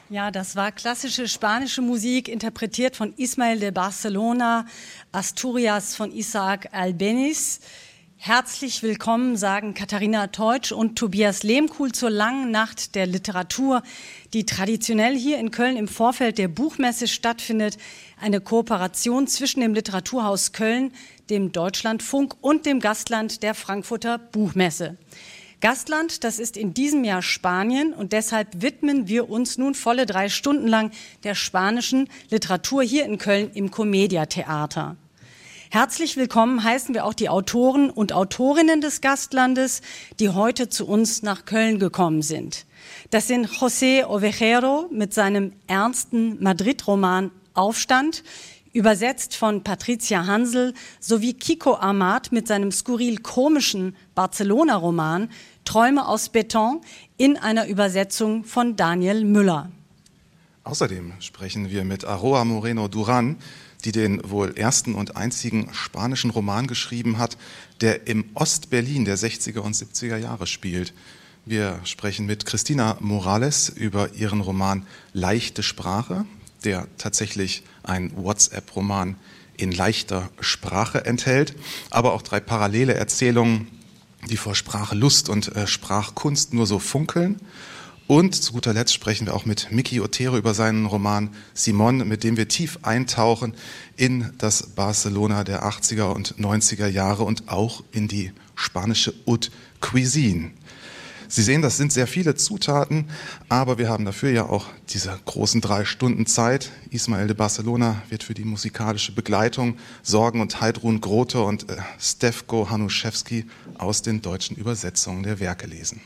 Ja, das war klassische spanische Musik, interpretiert von Ismael de Barcelona, Asturias von Isaac Albéniz. Herzlich willkommen, sagen Katharina Teutsch und Tobias Lehmkuhl zur langen Nacht der Literatur, die traditionell hier in Köln im Vorfeld der Buchmesse stattfindet. Eine Kooperation zwischen dem Literaturhaus Köln, dem Deutschlandfunk und dem Gastland der Frankfurter Buchmesse. Gastland, das ist in diesem Jahr Spanien, und deshalb widmen wir uns nun volle 3 Stunden lang der spanischen Literatur hier in Köln im Commedia Theater. Herzlich willkommen heißen wir auch die Autoren und Autorinnen des Gastlandes, die heute zu uns nach Köln gekommen sind. Das sind José Ovejero mit seinem ernsten Madrid-Roman Aufstand, übersetzt von Patricia Hansel, sowie Kiko Amat mit seinem skurril-komischen Barcelona-Roman Träume aus Beton in einer Übersetzung von Daniel Müller. Außerdem sprechen wir mit Aroa Moreno Duran, die den wohl ersten und einzigen spanischen Roman geschrieben hat, der im Ost-Berlin der 60er und 70er Jahre spielt. Wir sprechen mit Cristina Morales über ihren Roman Leichte Sprache, der tatsächlich ein WhatsApp-Roman in leichter Sprache enthält, aber auch 3 parallele Erzählungen, die vor Sprachlust und Sprachkunst nur so funkeln. Und zu guter Letzt sprechen wir auch mit Miki Otero über seinen Roman Simon, mit dem wir tief eintauchen in das Barcelona der 80er und 90er Jahre und auch in die spanische Haute Cuisine. Sie sehen, das sind sehr viele Zutaten, aber wir haben dafür ja auch diese großen 3 Stunden Zeit. Ismael de Barcelona wird für die musikalische Begleitung sorgen und Heidrun Grote und Stefko Hanuszewski aus den deutschen Übersetzungen der Werke lesen.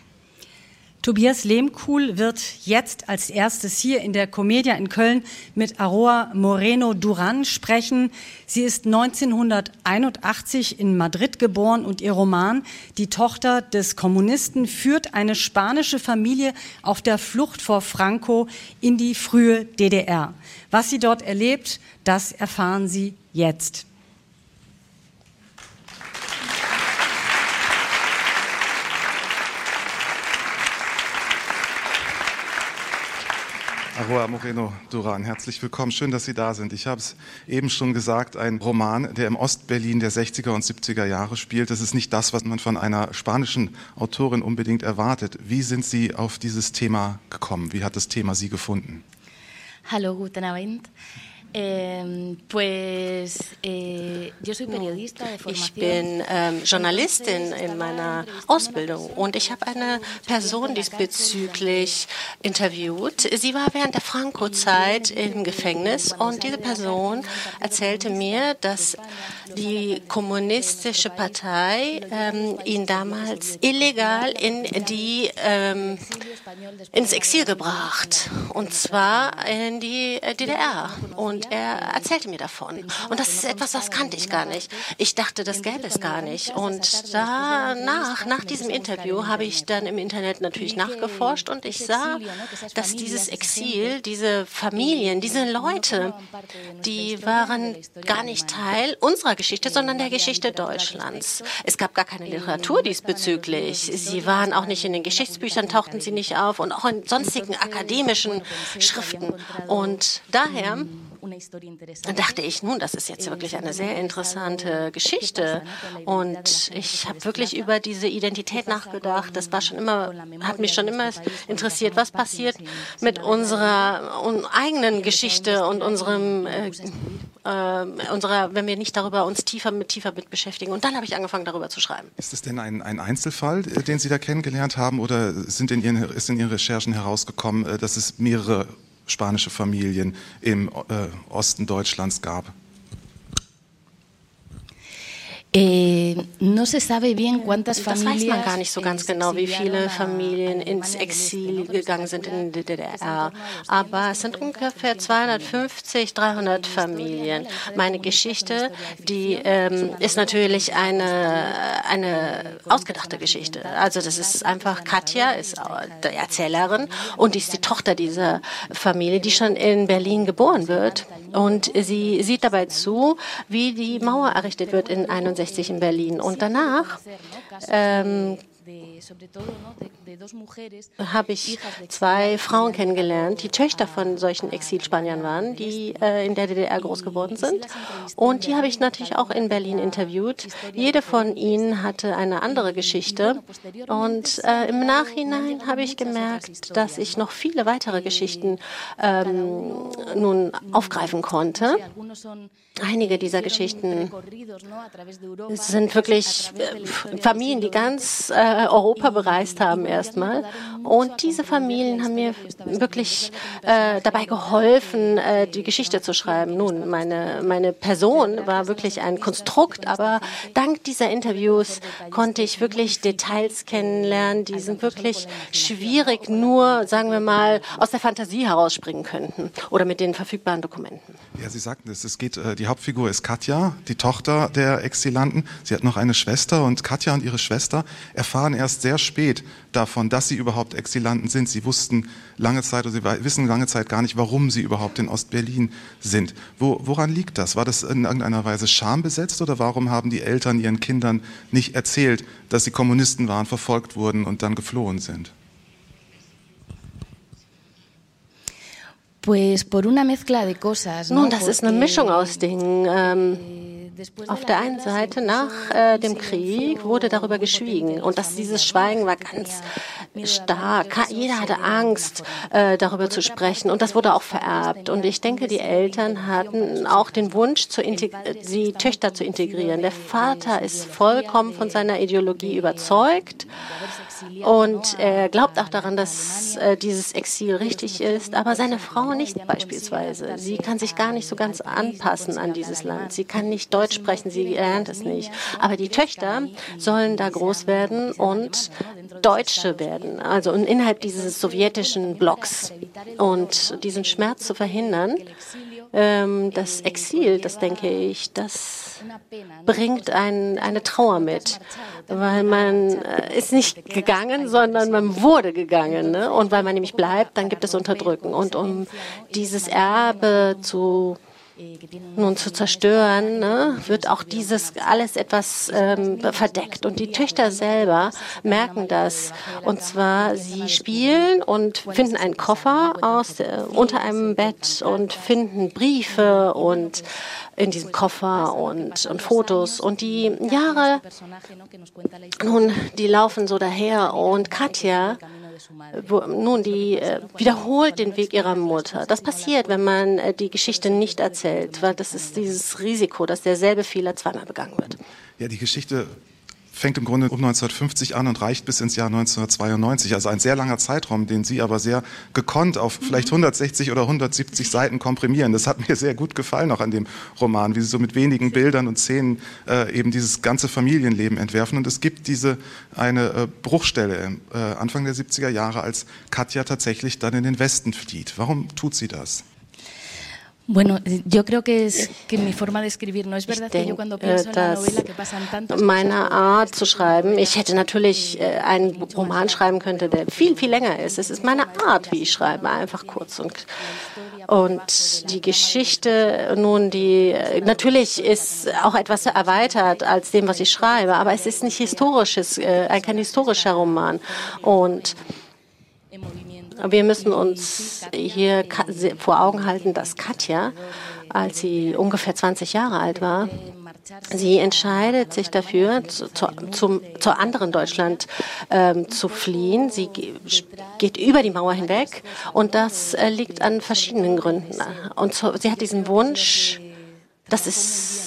Tobias Lehmkuhl wird jetzt als erstes hier in der Commedia in Köln mit Aroa Moreno Duran sprechen. Sie ist 1981 in Madrid geboren und ihr Roman Die Tochter des Kommunisten führt eine spanische Familie auf der Flucht vor Franco in die frühe DDR. Was sie dort erlebt, das erfahren Sie jetzt. Aroa Moreno Duran, herzlich willkommen. Schön, dass Sie da sind. Ich habe es eben schon gesagt, ein Roman, der im Ostberlin der 60er und 70er Jahre spielt. Das ist nicht das, was man von einer spanischen Autorin unbedingt erwartet. Wie sind Sie auf dieses Thema gekommen? Wie hat das Thema Sie gefunden? Hallo, guten Abend. Ich bin Journalistin in meiner Ausbildung und ich habe eine Person diesbezüglich interviewt. Sie war während der Franco-Zeit im Gefängnis und diese Person erzählte mir, dass die kommunistische Partei ihn damals illegal ins Exil gebracht, und zwar in die DDR. Und er erzählte mir davon. Und das ist etwas, das kannte ich gar nicht. Ich dachte, das gäbe es gar nicht. Und nach diesem Interview habe ich dann im Internet natürlich nachgeforscht und ich sah, dass dieses Exil, diese Familien, diese Leute, die waren gar nicht Teil unserer Geschichte, sondern der Geschichte Deutschlands. Es gab gar keine Literatur diesbezüglich. Sie waren auch nicht in den Geschichtsbüchern, tauchten sie nicht auf und auch in sonstigen akademischen Schriften. Und daher dachte ich, nun, das ist jetzt wirklich eine sehr interessante Geschichte. Und ich habe wirklich über diese Identität nachgedacht. Das war hat mich schon immer interessiert, was passiert mit unserer eigenen Geschichte und wenn wir nicht darüber uns tiefer mit beschäftigen. Und dann habe ich angefangen, darüber zu schreiben. Ist es denn ein Einzelfall, den Sie da kennengelernt haben, oder ist in Ihren Recherchen herausgekommen, dass es mehrere spanische Familien im Osten Deutschlands gab? Das weiß man gar nicht so ganz genau, wie viele Familien ins Exil gegangen sind in die DDR. Aber es sind ungefähr 250, 300 Familien. Meine Geschichte, die ist natürlich eine ausgedachte Geschichte. Also das ist einfach, Katja ist die Erzählerin und die ist die Tochter dieser Familie, die schon in Berlin geboren wird. Und sie sieht dabei zu, wie die Mauer errichtet wird in 61 in Berlin. Und danach habe ich zwei Frauen kennengelernt, die Töchter von solchen Exilspaniern waren, die in der DDR groß geworden sind. Und die habe ich natürlich auch in Berlin interviewt. Jede von ihnen hatte eine andere Geschichte. Und im Nachhinein habe ich gemerkt, dass ich noch viele weitere Geschichten nun aufgreifen konnte. Einige dieser Geschichten sind wirklich Familien, die ganz Europa bereist haben erstmal. Und diese Familien haben mir wirklich dabei geholfen, die Geschichte zu schreiben. Nun, meine Person war wirklich ein Konstrukt, aber dank dieser Interviews konnte ich wirklich Details kennenlernen, die sind wirklich schwierig nur, sagen wir mal, aus der Fantasie herausspringen könnten oder mit den verfügbaren Dokumenten. Ja, Sie sagten es, die Hauptfigur ist Katja, die Tochter der Exilanten. Sie hat noch eine Schwester und Katja und ihre Schwester erfahren erst sehr spät davon, dass sie überhaupt Exilanten sind. Sie wussten lange Zeit oder sie wissen lange Zeit gar nicht, warum sie überhaupt in Ostberlin sind. Woran liegt das? War das in irgendeiner Weise schambesetzt oder warum haben die Eltern ihren Kindern nicht erzählt, dass sie Kommunisten waren, verfolgt wurden und dann geflohen sind? Nun, das ist eine Mischung aus Dingen. Auf der einen Seite, nach dem Krieg, wurde darüber geschwiegen. Und dieses Schweigen war ganz stark. Jeder hatte Angst, darüber zu sprechen. Und das wurde auch vererbt. Und ich denke, die Eltern hatten auch den Wunsch, die Töchter zu integrieren. Der Vater ist vollkommen von seiner Ideologie überzeugt. Und er glaubt auch daran, dass dieses Exil richtig ist, aber seine Frau nicht beispielsweise. Sie kann sich gar nicht so ganz anpassen an dieses Land. Sie kann nicht Deutsch sprechen, sie lernt es nicht. Aber die Töchter sollen da groß werden und Deutsche werden, also innerhalb dieses sowjetischen Blocks. Und diesen Schmerz zu verhindern, das Exil, das denke ich, das bringt eine Trauer mit, weil man ist nicht gegangen, sondern man wurde gegangen. Ne? Und weil man nämlich bleibt, dann gibt es Unterdrücken. Und um dieses Erbe zu zerstören, ne, wird auch dieses alles etwas verdeckt. Und die Töchter selber merken das. Und zwar, sie spielen und finden einen Koffer unter einem Bett und finden Briefe und in diesem Koffer und Fotos. Und die Jahre, nun, die laufen so daher. Und Katja, die wiederholt den Weg ihrer Mutter. Das passiert, wenn man die Geschichte nicht erzählt, weil das ist dieses Risiko, dass derselbe Fehler zweimal begangen wird. Ja, die Geschichte fängt im Grunde um 1950 an und reicht bis ins Jahr 1992. Also ein sehr langer Zeitraum, den Sie aber sehr gekonnt auf vielleicht 160 oder 170 Seiten komprimieren. Das hat mir sehr gut gefallen auch an dem Roman, wie Sie so mit wenigen Bildern und Szenen eben dieses ganze Familienleben entwerfen. Und es gibt eine Bruchstelle Anfang der 70er Jahre, als Katja tatsächlich dann in den Westen flieht. Warum tut sie das? Bueno, yo creo que mi forma de escribir no es verdad que yo cuando pienso en la novela que pasan tantas meine Art zu schreiben. Ich hätte natürlich einen Roman schreiben können, der viel, viel länger ist. Es ist meine Art, wie ich schreibe, einfach kurz und die Geschichte nun, natürlich ist auch etwas erweitert als dem, was ich schreibe, aber es ist nicht kein historischer Roman. Und wir müssen uns hier vor Augen halten, dass Katja, als sie ungefähr 20 Jahre alt war, sie entscheidet sich dafür, zur anderen Deutschland zu fliehen. Sie geht über die Mauer hinweg und das liegt an verschiedenen Gründen. Und sie hat diesen Wunsch, das ist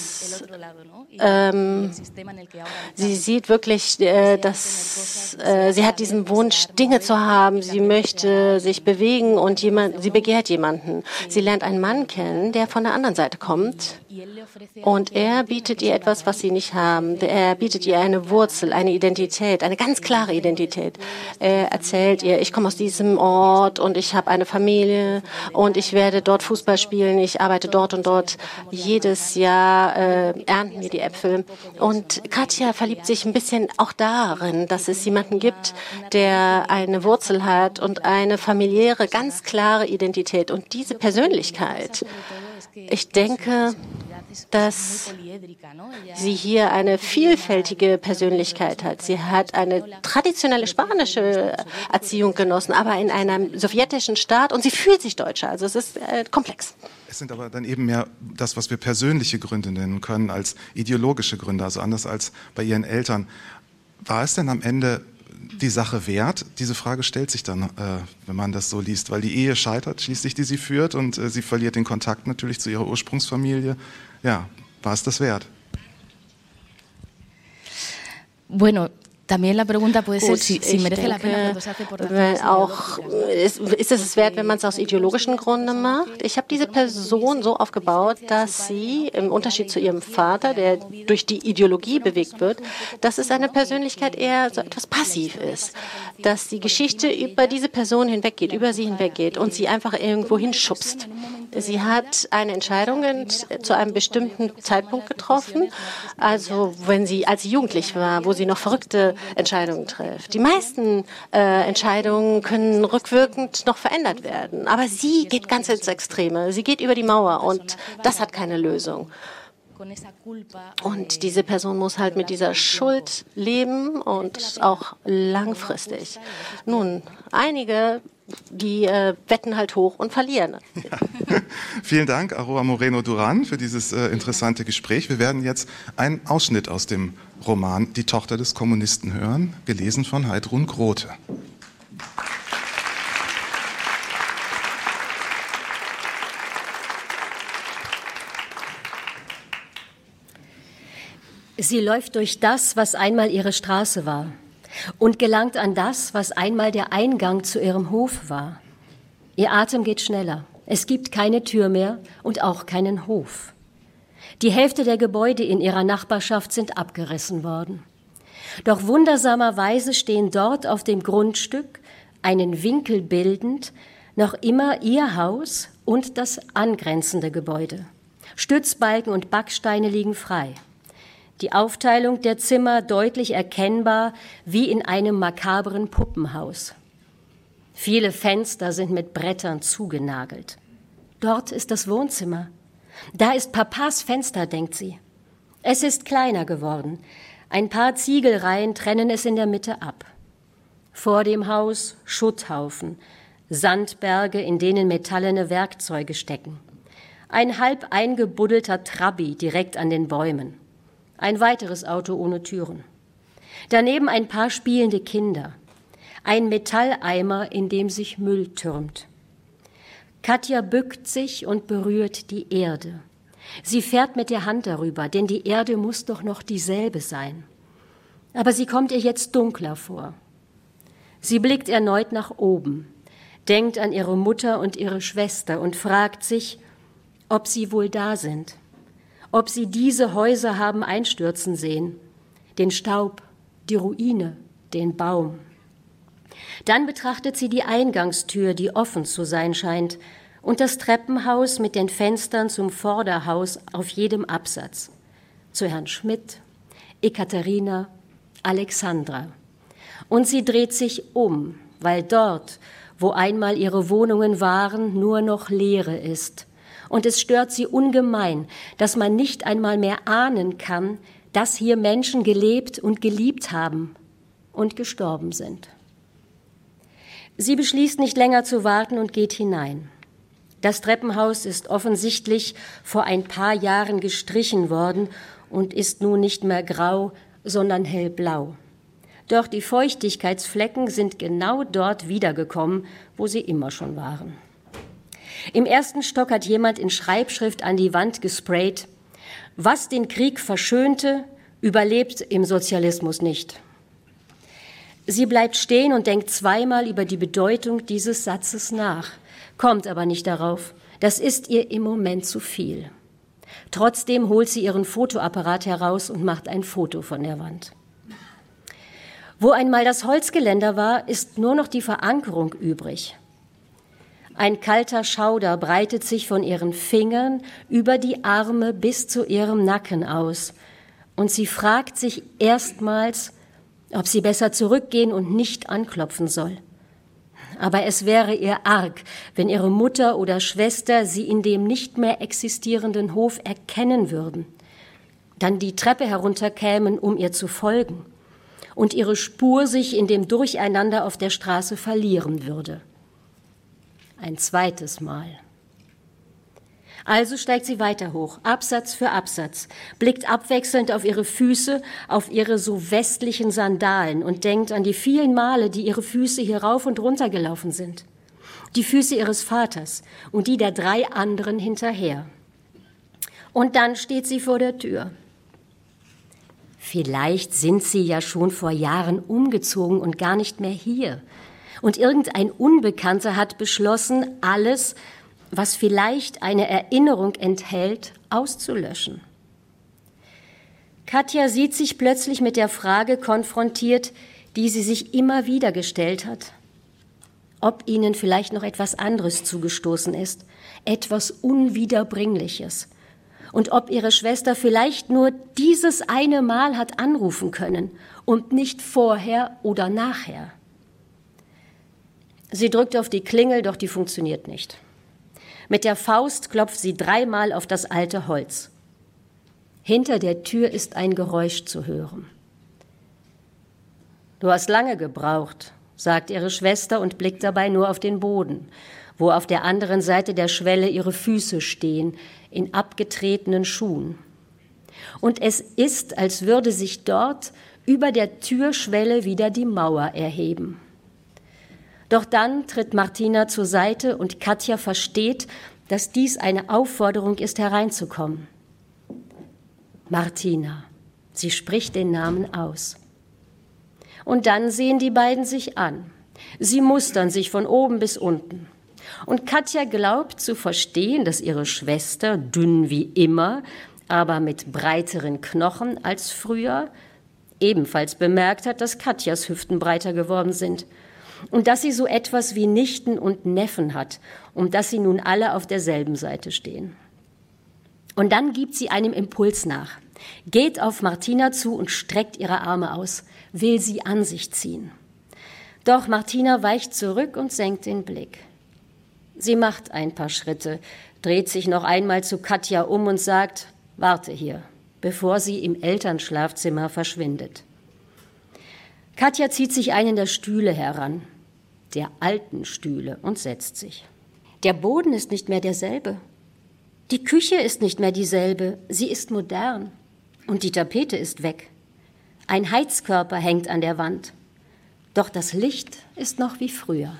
sie sieht wirklich, dass sie hat diesen Wunsch, Dinge zu haben. Sie möchte sich bewegen und sie begehrt jemanden. Sie lernt einen Mann kennen, der von der anderen Seite kommt. Und er bietet ihr etwas, was sie nicht haben. Er bietet ihr eine Wurzel, eine Identität, eine ganz klare Identität. Er erzählt ihr, ich komme aus diesem Ort und ich habe eine Familie und ich werde dort Fußball spielen. Ich arbeite dort und dort. Jedes Jahr ernten wir die Äpfel. Und Katja verliebt sich ein bisschen auch darin, dass es jemanden gibt, der eine Wurzel hat und eine familiäre, ganz klare Identität. Und diese Persönlichkeit, ich denke, dass sie hier eine vielfältige Persönlichkeit hat. Sie hat eine traditionelle spanische Erziehung genossen, aber in einem sowjetischen Staat, und sie fühlt sich Deutscher. Also es ist komplex. Es sind aber dann eben mehr das, was wir persönliche Gründe nennen können, als ideologische Gründe, also anders als bei ihren Eltern. War es denn am Ende die Sache wert? Diese Frage stellt sich dann, wenn man das so liest, weil die Ehe scheitert schließlich, die sie führt, und sie verliert den Kontakt natürlich zu ihrer Ursprungsfamilie. Ja, war es das wert? Bueno, también la pregunta puede ser si merece la pena cuando se hace por razones ideológicas. Ist es wert, wenn man es aus ideologischen Gründen macht? Ich habe diese Person so aufgebaut, dass sie im Unterschied zu ihrem Vater, der durch die Ideologie bewegt wird, dass es eine Persönlichkeit eher so etwas passiv ist, dass die Geschichte über diese Person hinweggeht, über sie hinweggeht und sie einfach irgendwo hinschubst. Sie hat eine Entscheidung zu einem bestimmten Zeitpunkt getroffen, also wenn sie als jugendlich war, wo sie noch verrückte Entscheidungen trifft. Die meisten Entscheidungen können rückwirkend noch verändert werden, aber sie geht ganz ins Extreme. Sie geht über die Mauer und das hat keine Lösung. Und diese Person muss halt mit dieser Schuld leben und auch langfristig. Nun, einige, die wetten halt hoch und verlieren. Ja. Vielen Dank, Aroa Moreno Duran, für dieses interessante Gespräch. Wir werden jetzt einen Ausschnitt aus dem Roman Die Tochter des Kommunisten hören, gelesen von Heidrun Grote. Sie läuft durch das, was einmal ihre Straße war, und gelangt an das, was einmal der Eingang zu ihrem Hof war. Ihr Atem geht schneller. Es gibt keine Tür mehr und auch keinen Hof. Die Hälfte der Gebäude in ihrer Nachbarschaft sind abgerissen worden. Doch wundersamerweise stehen dort auf dem Grundstück, einen Winkel bildend, noch immer ihr Haus und das angrenzende Gebäude. Stützbalken und Backsteine liegen frei. Die Aufteilung der Zimmer deutlich erkennbar wie in einem makabren Puppenhaus. Viele Fenster sind mit Brettern zugenagelt. Dort ist das Wohnzimmer. Da ist Papas Fenster, denkt sie. Es ist kleiner geworden. Ein paar Ziegelreihen trennen es in der Mitte ab. Vor dem Haus Schutthaufen, Sandberge, in denen metallene Werkzeuge stecken. Ein halb eingebuddelter Trabi direkt an den Bäumen. Ein weiteres Auto ohne Türen. Daneben ein paar spielende Kinder. Ein Metalleimer, in dem sich Müll türmt. Katja bückt sich und berührt die Erde. Sie fährt mit der Hand darüber, denn die Erde muss doch noch dieselbe sein. Aber sie kommt ihr jetzt dunkler vor. Sie blickt erneut nach oben, denkt an ihre Mutter und ihre Schwester und fragt sich, ob sie wohl da sind. Ob sie diese Häuser haben einstürzen sehen, den Staub, die Ruine, den Baum. Dann betrachtet sie die Eingangstür, die offen zu sein scheint, und das Treppenhaus mit den Fenstern zum Vorderhaus auf jedem Absatz. Zu Herrn Schmidt, Ekaterina, Alexandra. Und sie dreht sich um, weil dort, wo einmal ihre Wohnungen waren, nur noch Leere ist. Und es stört sie ungemein, dass man nicht einmal mehr ahnen kann, dass hier Menschen gelebt und geliebt haben und gestorben sind. Sie beschließt, nicht länger zu warten und geht hinein. Das Treppenhaus ist offensichtlich vor ein paar Jahren gestrichen worden und ist nun nicht mehr grau, sondern hellblau. Doch die Feuchtigkeitsflecken sind genau dort wiedergekommen, wo sie immer schon waren. Im ersten Stock hat jemand in Schreibschrift an die Wand gesprayt: Was den Krieg verschönte, überlebt im Sozialismus nicht. Sie bleibt stehen und denkt zweimal über die Bedeutung dieses Satzes nach, kommt aber nicht darauf. Das ist ihr im Moment zu viel. Trotzdem holt sie ihren Fotoapparat heraus und macht ein Foto von der Wand. Wo einmal das Holzgeländer war, ist nur noch die Verankerung übrig. Ein kalter Schauder breitet sich von ihren Fingern über die Arme bis zu ihrem Nacken aus. Und sie fragt sich erstmals, ob sie besser zurückgehen und nicht anklopfen soll. Aber es wäre ihr arg, wenn ihre Mutter oder Schwester sie in dem nicht mehr existierenden Hof erkennen würden, dann die Treppe herunterkämen, um ihr zu folgen, und ihre Spur sich in dem Durcheinander auf der Straße verlieren würde. Ein zweites Mal. Also steigt sie weiter hoch, Absatz für Absatz, blickt abwechselnd auf ihre Füße, auf ihre so westlichen Sandalen und denkt an die vielen Male, die ihre Füße hier rauf und runter gelaufen sind. Die Füße ihres Vaters und die der 3 anderen hinterher. Und dann steht sie vor der Tür. Vielleicht sind sie ja schon vor Jahren umgezogen und gar nicht mehr hier. Und irgendein Unbekannter hat beschlossen, alles, was vielleicht eine Erinnerung enthält, auszulöschen. Katja sieht sich plötzlich mit der Frage konfrontiert, die sie sich immer wieder gestellt hat. Ob ihnen vielleicht noch etwas anderes zugestoßen ist, etwas Unwiederbringliches. Und ob ihre Schwester vielleicht nur dieses eine Mal hat anrufen können und nicht vorher oder nachher. Sie drückt auf die Klingel, doch die funktioniert nicht. Mit der Faust klopft sie 3-mal auf das alte Holz. Hinter der Tür ist ein Geräusch zu hören. »Du hast lange gebraucht«, sagt ihre Schwester und blickt dabei nur auf den Boden, wo auf der anderen Seite der Schwelle ihre Füße stehen, in abgetretenen Schuhen. Und es ist, als würde sich dort über der Türschwelle wieder die Mauer erheben. Doch dann tritt Martina zur Seite und Katja versteht, dass dies eine Aufforderung ist, hereinzukommen. Martina, sie spricht den Namen aus. Und dann sehen die beiden sich an. Sie mustern sich von oben bis unten. Und Katja glaubt zu verstehen, dass ihre Schwester, dünn wie immer, aber mit breiteren Knochen als früher, ebenfalls bemerkt hat, dass Katjas Hüften breiter geworden sind. Und dass sie so etwas wie Nichten und Neffen hat und dass sie nun alle auf derselben Seite stehen. Und dann gibt sie einem Impuls nach, geht auf Martina zu und streckt ihre Arme aus, will sie an sich ziehen. Doch Martina weicht zurück und senkt den Blick. Sie macht ein paar Schritte, dreht sich noch einmal zu Katja um und sagt, warte hier, bevor sie im Elternschlafzimmer verschwindet. Katja zieht sich einen der Stühle heran, der alten Stühle, und setzt sich. Der Boden ist nicht mehr derselbe. Die Küche ist nicht mehr dieselbe, sie ist modern. Und die Tapete ist weg. Ein Heizkörper hängt an der Wand. Doch das Licht ist noch wie früher.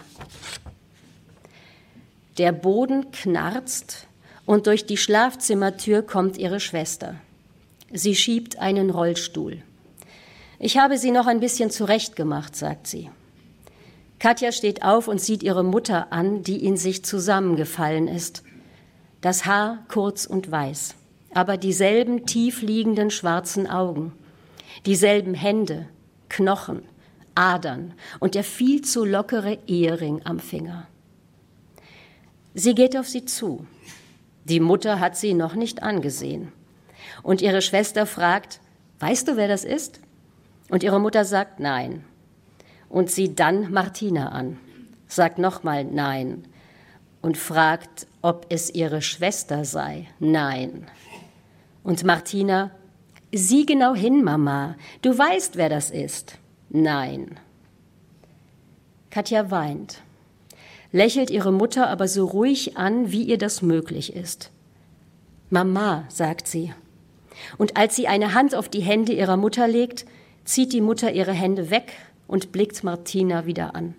Der Boden knarzt und durch die Schlafzimmertür kommt ihre Schwester. Sie schiebt einen Rollstuhl. Ich habe sie noch ein bisschen zurechtgemacht, sagt sie. Katja steht auf und sieht ihre Mutter an, die in sich zusammengefallen ist. Das Haar kurz und weiß, aber dieselben tief liegenden schwarzen Augen, dieselben Hände, Knochen, Adern und der viel zu lockere Ehering am Finger. Sie geht auf sie zu. Die Mutter hat sie noch nicht angesehen. Und ihre Schwester fragt, weißt du, wer das ist? Und ihre Mutter sagt nein. Und sieht dann Martina an, sagt nochmal nein und fragt, ob es ihre Schwester sei. Nein. Und Martina, sieh genau hin, Mama, du weißt, wer das ist. Nein. Katja weint, lächelt ihre Mutter aber so ruhig an, wie ihr das möglich ist. Mama, sagt sie. Und als sie eine Hand auf die Hände ihrer Mutter legt, zieht die Mutter ihre Hände weg und blickt Martina wieder an.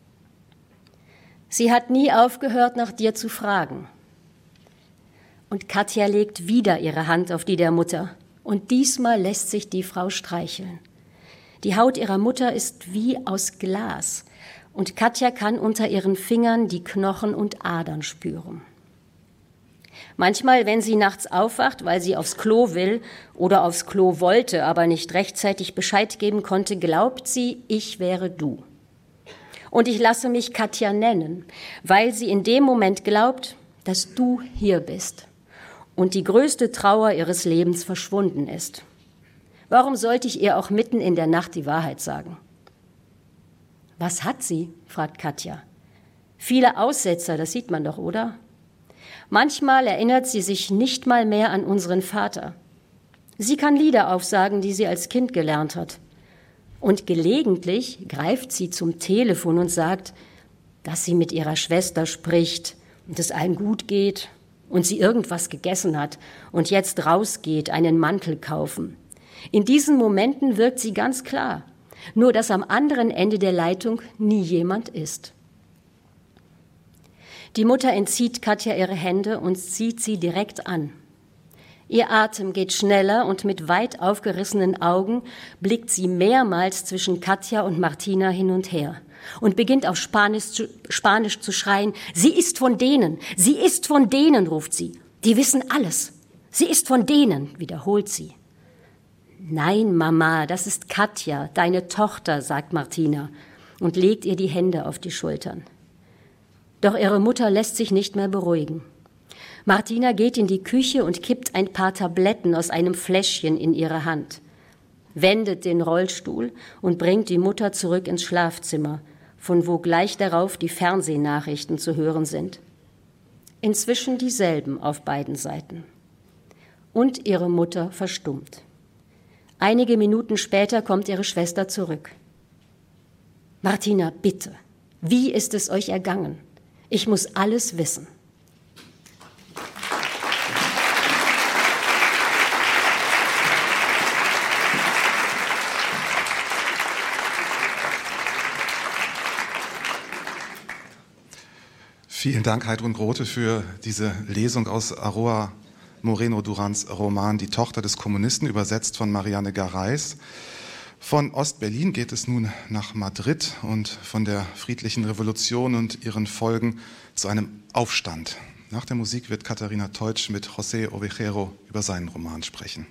Sie hat nie aufgehört, nach dir zu fragen. Und Katja legt wieder ihre Hand auf die der Mutter. Und diesmal lässt sich die Frau streicheln. Die Haut ihrer Mutter ist wie aus Glas. Und Katja kann unter ihren Fingern die Knochen und Adern spüren. Manchmal, wenn sie nachts aufwacht, weil sie aufs Klo will oder aufs Klo wollte, aber nicht rechtzeitig Bescheid geben konnte, glaubt sie, ich wäre du. Und ich lasse mich Katja nennen, weil sie in dem Moment glaubt, dass du hier bist und die größte Trauer ihres Lebens verschwunden ist. Warum sollte ich ihr auch mitten in der Nacht die Wahrheit sagen? Was hat sie? Fragt Katja. Viele Aussetzer, das sieht man doch, oder? Manchmal erinnert sie sich nicht mal mehr an unseren Vater. Sie kann Lieder aufsagen, die sie als Kind gelernt hat. Und gelegentlich greift sie zum Telefon und sagt, dass sie mit ihrer Schwester spricht und es allen gut geht und sie irgendwas gegessen hat und jetzt rausgeht, einen Mantel kaufen. In diesen Momenten wirkt sie ganz klar, nur dass am anderen Ende der Leitung nie jemand ist. Die Mutter entzieht Katja ihre Hände und zieht sie direkt an. Ihr Atem geht schneller und mit weit aufgerissenen Augen blickt sie mehrmals zwischen Katja und Martina hin und her und beginnt auf Spanisch zu schreien, sie ist von denen, ruft sie. Die wissen alles. Sie ist von denen, wiederholt sie. Nein, Mama, das ist Katja, deine Tochter, sagt Martina und legt ihr die Hände auf die Schultern. Doch ihre Mutter lässt sich nicht mehr beruhigen. Martina geht in die Küche und kippt ein paar Tabletten aus einem Fläschchen in ihre Hand, wendet den Rollstuhl und bringt die Mutter zurück ins Schlafzimmer, von wo gleich darauf die Fernsehnachrichten zu hören sind. Inzwischen dieselben auf beiden Seiten. Und ihre Mutter verstummt. Einige Minuten später kommt ihre Schwester zurück. Martina, bitte, wie ist es euch ergangen? Ich muss alles wissen. Vielen Dank, Heidrun Grote, für diese Lesung aus Aroa Moreno Durans Roman Die Tochter des Kommunisten, übersetzt von Marianne Gareis. Von Ostberlin geht es nun nach Madrid und von der friedlichen Revolution und ihren Folgen zu einem Aufstand. Nach der Musik wird Katharina Teutsch mit José Ovejero über seinen Roman sprechen.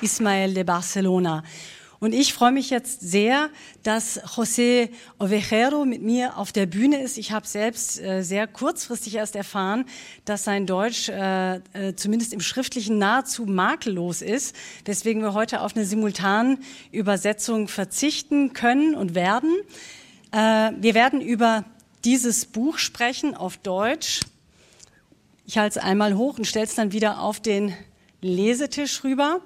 Ismael de Barcelona. Und ich freue mich jetzt sehr, dass José Ovejero mit mir auf der Bühne ist. Ich habe selbst sehr kurzfristig erst erfahren, dass sein Deutsch zumindest im Schriftlichen nahezu makellos ist, weswegen wir heute auf eine simultane Übersetzung verzichten können und werden. Wir werden über dieses Buch sprechen auf Deutsch. Ich halte es einmal hoch und stelle es dann wieder auf den Lesetisch rüber.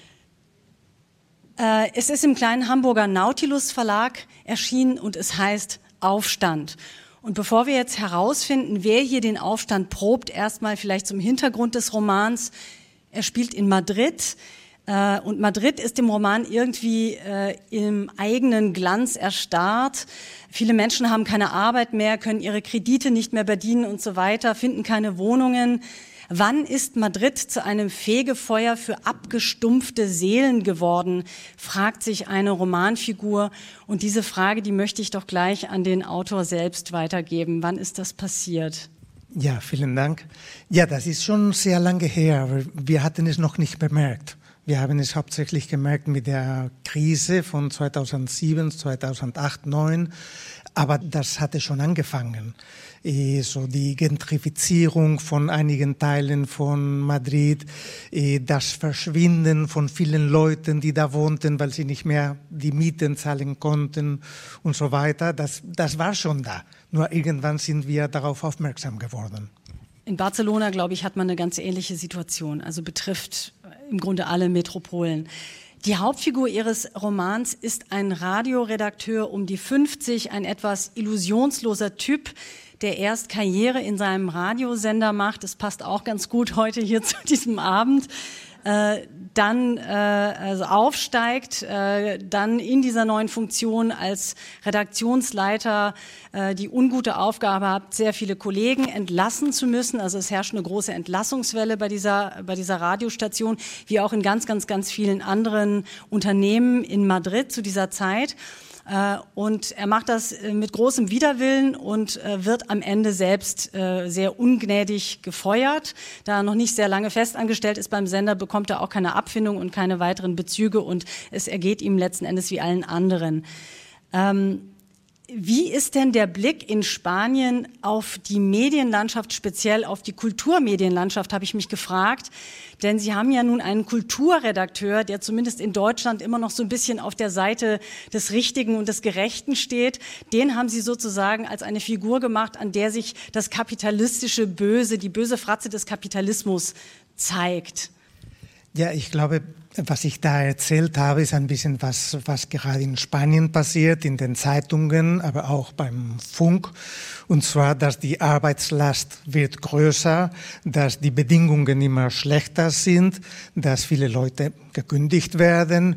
Es ist im kleinen Hamburger Nautilus Verlag erschienen und es heißt Aufstand. Und bevor wir jetzt herausfinden, wer hier den Aufstand probt, erstmal vielleicht zum Hintergrund des Romans. Er spielt in Madrid und Madrid ist im Roman irgendwie im eigenen Glanz erstarrt. Viele Menschen haben keine Arbeit mehr, können ihre Kredite nicht mehr bedienen und so weiter, finden keine Wohnungen. Wann ist Madrid zu einem Fegefeuer für abgestumpfte Seelen geworden, fragt sich eine Romanfigur. Und diese Frage, die möchte ich doch gleich an den Autor selbst weitergeben. Wann ist das passiert? Ja, vielen Dank. Ja, das ist schon sehr lange her, aber wir hatten es noch nicht bemerkt. Wir haben es hauptsächlich gemerkt mit der Krise von 2007, 2008, 2009. Aber das hatte schon angefangen. So die Gentrifizierung von einigen Teilen von Madrid, das Verschwinden von vielen Leuten, die da wohnten, weil sie nicht mehr die Mieten zahlen konnten und so weiter. Das war schon da. Nur irgendwann sind wir darauf aufmerksam geworden. In Barcelona, glaube ich, hat man eine ganz ähnliche Situation. Also betrifft im Grunde alle Metropolen. Die Hauptfigur ihres Romans ist ein Radioredakteur um die 50, ein etwas illusionsloser Typ, der erst Karriere in seinem Radiosender macht. Das passt auch ganz gut heute hier zu diesem Abend. Dann also aufsteigt, dann in dieser neuen Funktion als Redaktionsleiter die ungute Aufgabe hat, sehr viele Kollegen entlassen zu müssen. Also es herrscht eine große Entlassungswelle bei dieser Radiostation, wie auch in ganz vielen anderen Unternehmen in Madrid zu dieser Zeit. Und er macht das mit großem Widerwillen und wird am Ende selbst sehr ungnädig gefeuert. Da er noch nicht sehr lange festangestellt ist beim Sender, bekommt er auch keine Abfindung und keine weiteren Bezüge und es ergeht ihm letzten Endes wie allen anderen. Wie ist denn der Blick in Spanien auf die Medienlandschaft, speziell auf die Kulturmedienlandschaft, habe ich mich gefragt. Denn Sie haben ja nun einen Kulturredakteur, der zumindest in Deutschland immer noch so ein bisschen auf der Seite des Richtigen und des Gerechten steht. Den haben Sie sozusagen als eine Figur gemacht, an der sich das kapitalistische Böse, die böse Fratze des Kapitalismus zeigt. Ja, ich glaube, was ich da erzählt habe, ist ein bisschen was gerade in Spanien passiert, in den Zeitungen, aber auch beim Funk. Und zwar, dass die Arbeitslast wird größer, dass die Bedingungen immer schlechter sind, dass viele Leute gekündigt werden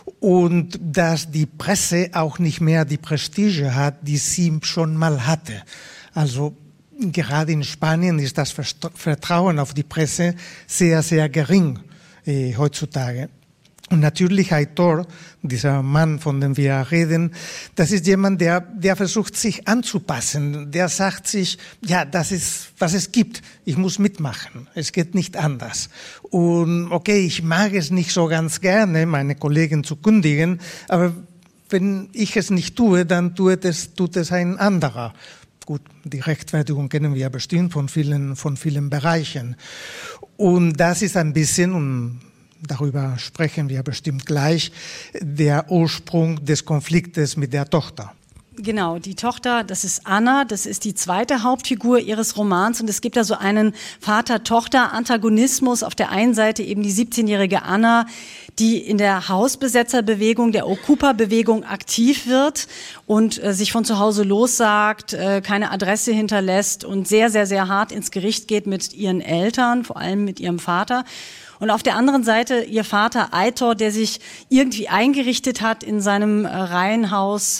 und dass die Presse auch nicht mehr die Prestige hat, die sie schon mal hatte. Also gerade in Spanien ist das Vertrauen auf die Presse sehr, sehr gering heutzutage. Und natürlich Aitor, dieser Mann, von dem wir reden, das ist jemand, der versucht, sich anzupassen. Der sagt sich, ja, das ist, was es gibt. Ich muss mitmachen. Es geht nicht anders. Und okay, ich mag es nicht so ganz gerne, meine Kollegen zu kündigen, aber wenn ich es nicht tue, dann tut es ein anderer. Gut, die Rechtfertigung kennen wir ja bestimmt von vielen Bereichen. Und das ist ein bisschen, und darüber sprechen wir bestimmt gleich, der Ursprung des Konfliktes mit der Tochter. Genau, die Tochter, das ist Anna, das ist die zweite Hauptfigur ihres Romans und es gibt da so einen Vater-Tochter-Antagonismus. Auf der einen Seite eben die 17-jährige Anna, die in der Hausbesetzerbewegung, der Okupa-Bewegung aktiv wird und sich von zu Hause lossagt, keine Adresse hinterlässt und sehr, sehr, sehr hart ins Gericht geht mit ihren Eltern, vor allem mit ihrem Vater. Und auf der anderen Seite ihr Vater Aitor, der sich irgendwie eingerichtet hat in seinem Reihenhaus,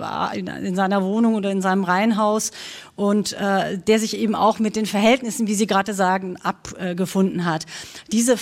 in seiner Wohnung oder in seinem Reihenhaus und der sich eben auch mit den Verhältnissen, wie Sie gerade sagen, abgefunden hat. Diese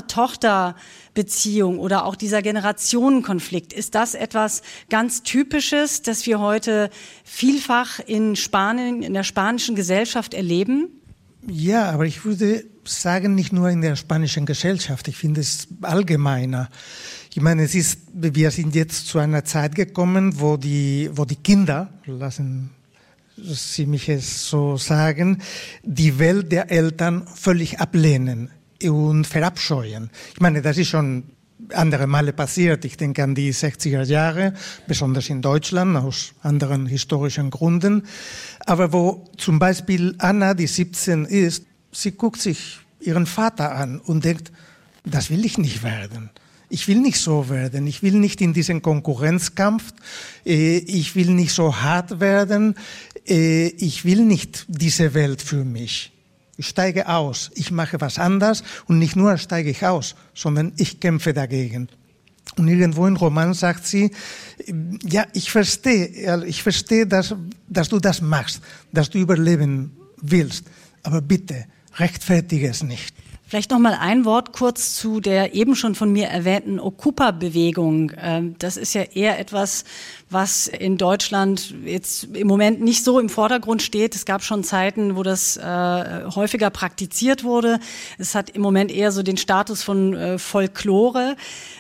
Vater-Tochter-Beziehung oder auch dieser Generationenkonflikt, ist das etwas ganz Typisches, das wir heute vielfach in Spanien, in der spanischen Gesellschaft erleben? Ja, aber ich würde sagen, nicht nur in der spanischen Gesellschaft, ich finde es allgemeiner. Ich meine, wir sind jetzt zu einer Zeit gekommen, wo die Kinder, lassen Sie mich es so sagen, die Welt der Eltern völlig ablehnen und verabscheuen. Ich meine, das ist schon andere Male passiert. Ich denke an die 60er Jahre, besonders in Deutschland, aus anderen historischen Gründen. Aber wo zum Beispiel Anna, die 17 ist, sie guckt sich ihren Vater an und denkt, das will ich nicht werden. Ich will nicht so werden. Ich will nicht in diesen Konkurrenzkampf. Ich will nicht so hart werden. Ich will nicht diese Welt für mich. Ich steige aus. Ich mache was anderes und nicht nur steige ich aus, sondern ich kämpfe dagegen. Und irgendwo im Roman sagt sie, ja, ich verstehe, dass du das machst, dass du überleben willst. Aber bitte, rechtfertige es nicht. Vielleicht noch mal ein Wort kurz zu der eben schon von mir erwähnten Ocupa-Bewegung. Das ist ja eher etwas, was in Deutschland jetzt im Moment nicht so im Vordergrund steht. Es gab schon Zeiten, wo das häufiger praktiziert wurde. Es hat im Moment eher so den Status von Folklore.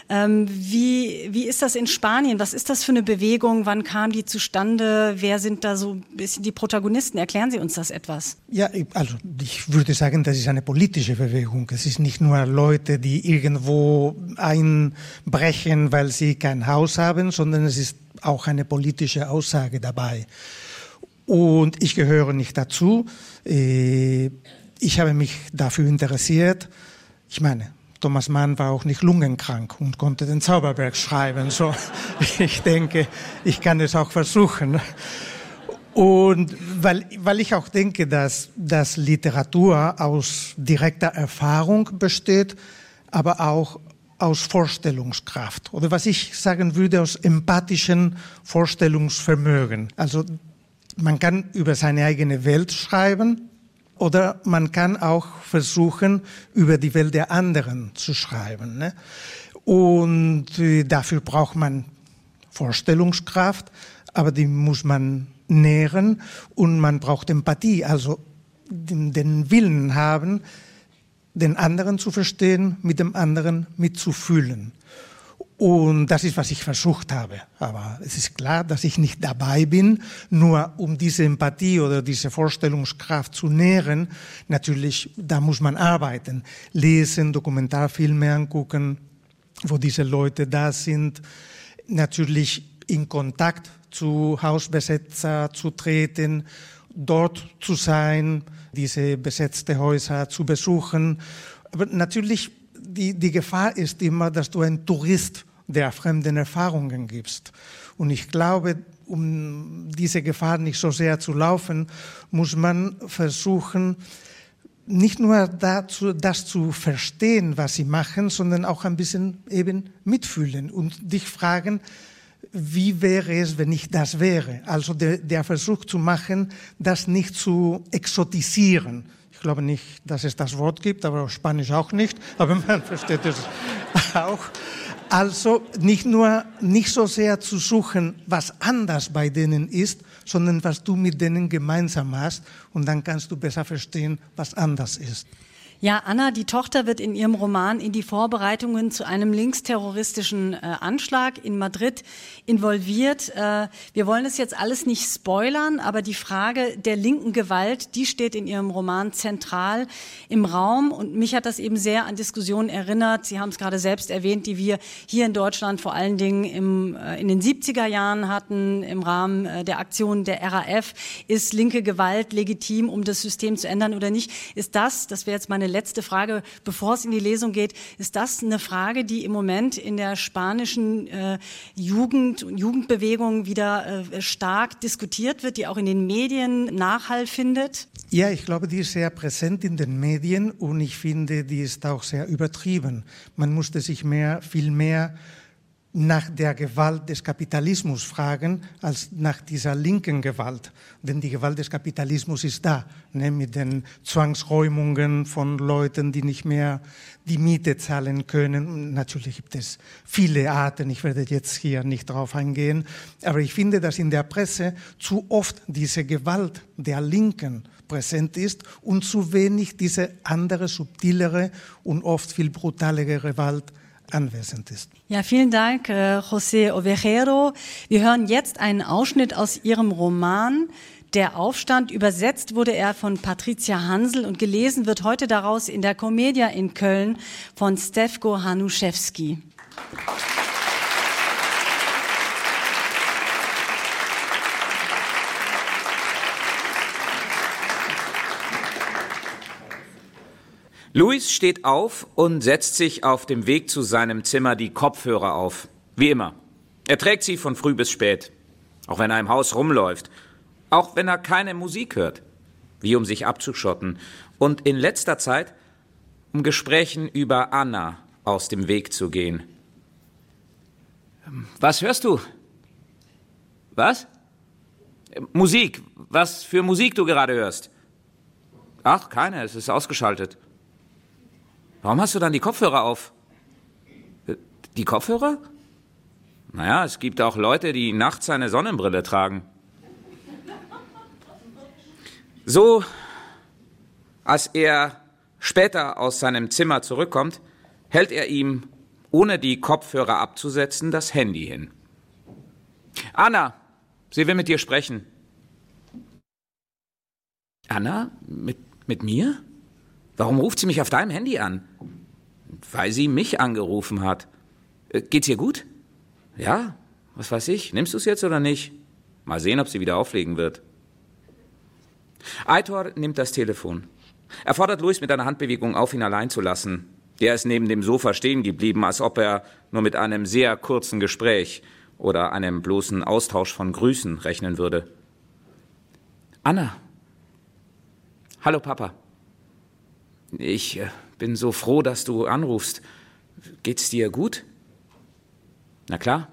Wie ist das in Spanien? Was ist das für eine Bewegung? Wann kam die zustande? Wer sind da so ein bisschen die Protagonisten? Erklären Sie uns das etwas. Ja, also ich würde sagen, das ist eine politische Bewegung. Es ist nicht nur Leute, die irgendwo einbrechen, weil sie kein Haus haben, sondern es ist auch eine politische Aussage dabei. Und ich gehöre nicht dazu. Ich habe mich dafür interessiert. Ich meine, Thomas Mann war auch nicht lungenkrank und konnte den Zauberberg schreiben. So, ich denke, ich kann es auch versuchen. Und weil ich auch denke, dass Literatur aus direkter Erfahrung besteht, aber auch aus Vorstellungskraft. Oder was ich sagen würde, aus empathischem Vorstellungsvermögen. Also man kann über seine eigene Welt schreiben, oder man kann auch versuchen, über die Welt der anderen zu schreiben. Ne? Und dafür braucht man Vorstellungskraft, aber die muss man nähren und man braucht Empathie, also den Willen haben, den anderen zu verstehen, mit dem anderen mitzufühlen. Und das ist, was ich versucht habe. Aber es ist klar, dass ich nicht dabei bin, nur um diese Empathie oder diese Vorstellungskraft zu nähren. Natürlich, da muss man arbeiten, lesen, Dokumentarfilme angucken, wo diese Leute da sind. Natürlich in Kontakt zu Hausbesetzer zu treten, dort zu sein, diese besetzte Häuser zu besuchen. Aber natürlich, die Gefahr ist immer, dass du ein Tourist der fremden Erfahrungen gibst. Und ich glaube, um diese Gefahr nicht so sehr zu laufen, muss man versuchen, nicht nur das zu verstehen, was sie machen, sondern auch ein bisschen eben mitfühlen und dich fragen, wie wäre es, wenn ich das wäre? Also der Versuch zu machen, das nicht zu exotisieren. Ich glaube nicht, dass es das Wort gibt, aber auf Spanisch auch nicht, aber man versteht es auch. Also nicht so sehr zu suchen, was anders bei denen ist, sondern was du mit denen gemeinsam hast, und dann kannst du besser verstehen, was anders ist. Ja, Anna, die Tochter, wird in ihrem Roman in die Vorbereitungen zu einem linksterroristischen Anschlag in Madrid involviert. Wir wollen es jetzt alles nicht spoilern, aber die Frage der linken Gewalt, die steht in ihrem Roman zentral im Raum. Und mich hat das eben sehr an Diskussionen erinnert. Sie haben es gerade selbst erwähnt, die wir hier in Deutschland vor allen Dingen in den 70er Jahren hatten, im Rahmen der Aktion der RAF. Ist linke Gewalt legitim, um das System zu ändern oder nicht? Das wäre jetzt meine letzte Frage, bevor es in die Lesung geht, ist das eine Frage, die im Moment in der spanischen Jugendbewegung wieder stark diskutiert wird, die auch in den Medien Nachhall findet? Ja, ich glaube, die ist sehr präsent in den Medien und ich finde, die ist auch sehr übertrieben. Man musste sich viel mehr nach der Gewalt des Kapitalismus fragen, als nach dieser linken Gewalt. Denn die Gewalt des Kapitalismus ist da, ne, mit den Zwangsräumungen von Leuten, die nicht mehr die Miete zahlen können. Natürlich gibt es viele Arten, ich werde jetzt hier nicht drauf eingehen, aber ich finde, dass in der Presse zu oft diese Gewalt der Linken präsent ist und zu wenig diese andere, subtilere und oft viel brutalere Gewalt anwesend ist. Ja, vielen Dank, José Ovejero. Wir hören jetzt einen Ausschnitt aus Ihrem Roman Der Aufstand. Übersetzt wurde er von Patricia Hansel und gelesen wird heute daraus in der Commedia in Köln von Stefko Hanuszewski. Luis steht auf und setzt sich auf dem Weg zu seinem Zimmer die Kopfhörer auf. Wie immer. Er trägt sie von früh bis spät. Auch wenn er im Haus rumläuft. Auch wenn er keine Musik hört. Wie um sich abzuschotten. Und in letzter Zeit, um Gesprächen über Anna aus dem Weg zu gehen. Was hörst du? Was? Musik. Was für Musik du gerade hörst? Ach, keine. Es ist ausgeschaltet. Warum hast du dann die Kopfhörer auf? Die Kopfhörer? Naja, es gibt auch Leute, die nachts eine Sonnenbrille tragen. So, als er später aus seinem Zimmer zurückkommt, hält er ihm, ohne die Kopfhörer abzusetzen, das Handy hin. Anna, sie will mit dir sprechen. Anna? Mit mir? Warum ruft sie mich auf deinem Handy an? Weil sie mich angerufen hat. Geht's ihr gut? Ja, was weiß ich. Nimmst du es jetzt oder nicht? Mal sehen, ob sie wieder auflegen wird. Aitor nimmt das Telefon. Er fordert Luis mit einer Handbewegung auf, ihn allein zu lassen. Der ist neben dem Sofa stehen geblieben, als ob er nur mit einem sehr kurzen Gespräch oder einem bloßen Austausch von Grüßen rechnen würde. Anna. Hallo, Papa. Ich bin so froh, dass du anrufst. Geht's dir gut? Na klar.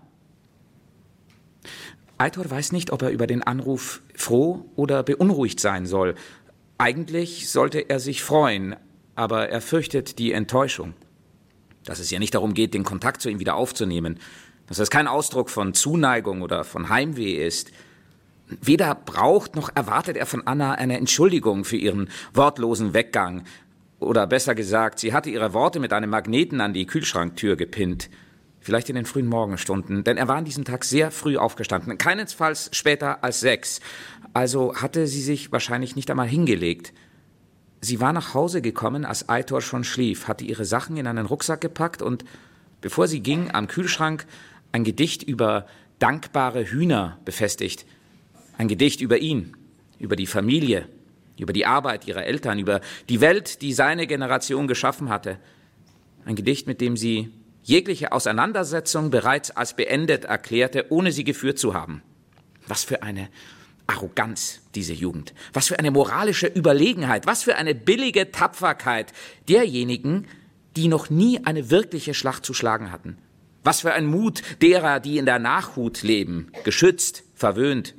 Aitor weiß nicht, ob er über den Anruf froh oder beunruhigt sein soll. Eigentlich sollte er sich freuen, aber er fürchtet die Enttäuschung. Dass es ja nicht darum geht, den Kontakt zu ihm wieder aufzunehmen. Dass es kein Ausdruck von Zuneigung oder von Heimweh ist. Weder braucht noch erwartet er von Anna eine Entschuldigung für ihren wortlosen Weggang. Oder besser gesagt, sie hatte ihre Worte mit einem Magneten an die Kühlschranktür gepinnt. Vielleicht in den frühen Morgenstunden, denn er war an diesem Tag sehr früh aufgestanden. Keinesfalls später als 6. Also hatte sie sich wahrscheinlich nicht einmal hingelegt. Sie war nach Hause gekommen, als Aitor schon schlief, hatte ihre Sachen in einen Rucksack gepackt und, bevor sie ging, am Kühlschrank ein Gedicht über dankbare Hühner befestigt. Ein Gedicht über ihn, über die Familie, über die Arbeit ihrer Eltern, über die Welt, die seine Generation geschaffen hatte. Ein Gedicht, mit dem sie jegliche Auseinandersetzung bereits als beendet erklärte, ohne sie geführt zu haben. Was für eine Arroganz, diese Jugend. Was für eine moralische Überlegenheit. Was für eine billige Tapferkeit derjenigen, die noch nie eine wirkliche Schlacht zu schlagen hatten. Was für ein Mut derer, die in der Nachhut leben, geschützt, verwöhnt.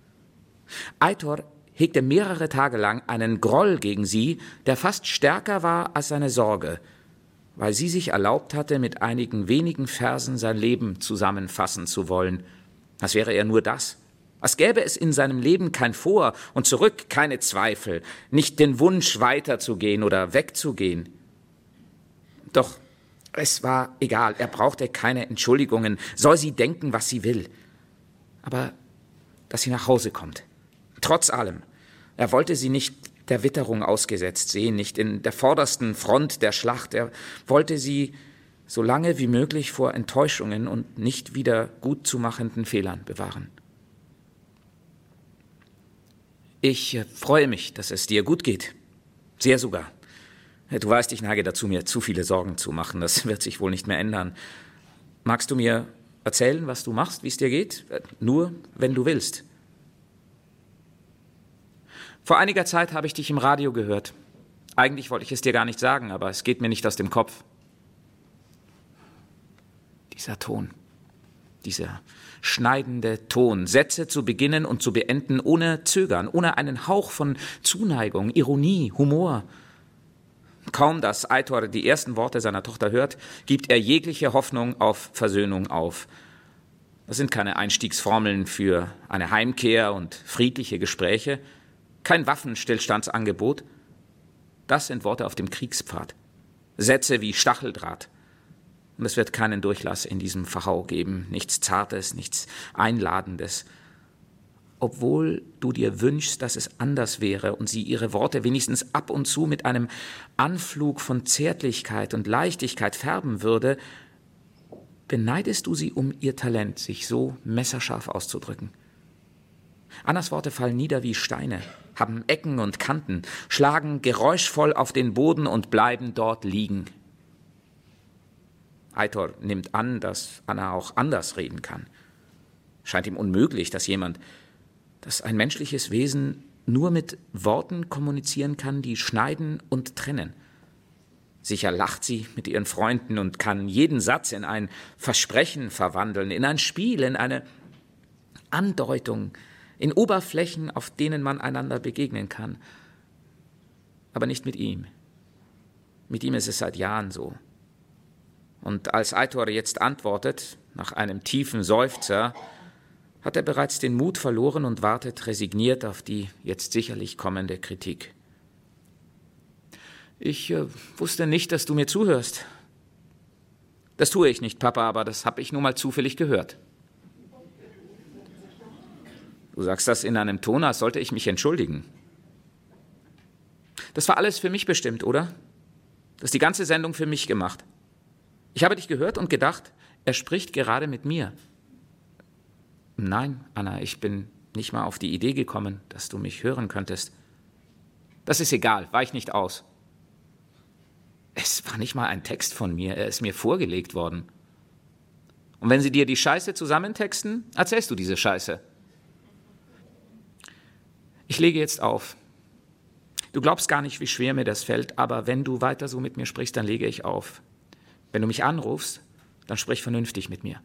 Aitor hegte mehrere Tage lang einen Groll gegen sie, der fast stärker war als seine Sorge, weil sie sich erlaubt hatte, mit einigen wenigen Versen sein Leben zusammenfassen zu wollen. Als wäre er nur das. Als gäbe es in seinem Leben kein Vor und Zurück, keine Zweifel, nicht den Wunsch, weiterzugehen oder wegzugehen. Doch es war egal, er brauchte keine Entschuldigungen, soll sie denken, was sie will. Aber dass sie nach Hause kommt. Trotz allem. Er wollte sie nicht der Witterung ausgesetzt sehen, nicht in der vordersten Front der Schlacht. Er wollte sie so lange wie möglich vor Enttäuschungen und nicht wieder gut zu machenden Fehlern bewahren. Ich freue mich, dass es dir gut geht. Sehr sogar. Du weißt, ich neige dazu, mir zu viele Sorgen zu machen. Das wird sich wohl nicht mehr ändern. Magst du mir erzählen, was du machst, wie es dir geht? Nur, wenn du willst. Vor einiger Zeit habe ich dich im Radio gehört. Eigentlich wollte ich es dir gar nicht sagen, aber es geht mir nicht aus dem Kopf. Dieser Ton, dieser schneidende Ton, Sätze zu beginnen und zu beenden ohne Zögern, ohne einen Hauch von Zuneigung, Ironie, Humor. Kaum, dass Aitor die ersten Worte seiner Tochter hört, gibt er jegliche Hoffnung auf Versöhnung auf. Das sind keine Einstiegsformeln für eine Heimkehr und friedliche Gespräche. kein Waffenstillstandsangebot. Das sind Worte auf dem Kriegspfad. Sätze wie Stacheldraht. Und es wird keinen Durchlass in diesem Verhau geben, nichts Zartes, nichts Einladendes. Obwohl du dir wünschst, dass es anders wäre und sie ihre Worte wenigstens ab und zu mit einem Anflug von Zärtlichkeit und Leichtigkeit färben würde, beneidest du sie um ihr Talent, sich so messerscharf auszudrücken. Annas Worte fallen nieder wie Steine, haben Ecken und Kanten, schlagen geräuschvoll auf den Boden und bleiben dort liegen. Aitor nimmt an, dass Anna auch anders reden kann. Scheint ihm unmöglich, dass ein menschliches Wesen nur mit Worten kommunizieren kann, die schneiden und trennen. Sicher lacht sie mit ihren Freunden und kann jeden Satz in ein Versprechen verwandeln, in ein Spiel, in eine Andeutung, in Oberflächen, auf denen man einander begegnen kann. Aber nicht mit ihm. Mit ihm ist es seit Jahren so. Und als Aitor jetzt antwortet, nach einem tiefen Seufzer, hat er bereits den Mut verloren und wartet resigniert auf die jetzt sicherlich kommende Kritik. Ich wusste nicht, dass du mir zuhörst. Das tue ich nicht, Papa, aber das habe ich nur mal zufällig gehört. Du sagst das in einem Ton, als sollte ich mich entschuldigen. Das war alles für mich bestimmt, oder? Du hast die ganze Sendung für mich gemacht. Ich habe dich gehört und gedacht, er spricht gerade mit mir. Nein, Anna, ich bin nicht mal auf die Idee gekommen, dass du mich hören könntest. Das ist egal, weich nicht aus. Es war nicht mal ein Text von mir, er ist mir vorgelegt worden. Und wenn sie dir die Scheiße zusammentexten, erzählst du diese Scheiße. Ich lege jetzt auf. Du glaubst gar nicht, wie schwer mir das fällt, aber wenn du weiter so mit mir sprichst, dann lege ich auf. Wenn du mich anrufst, dann sprich vernünftig mit mir.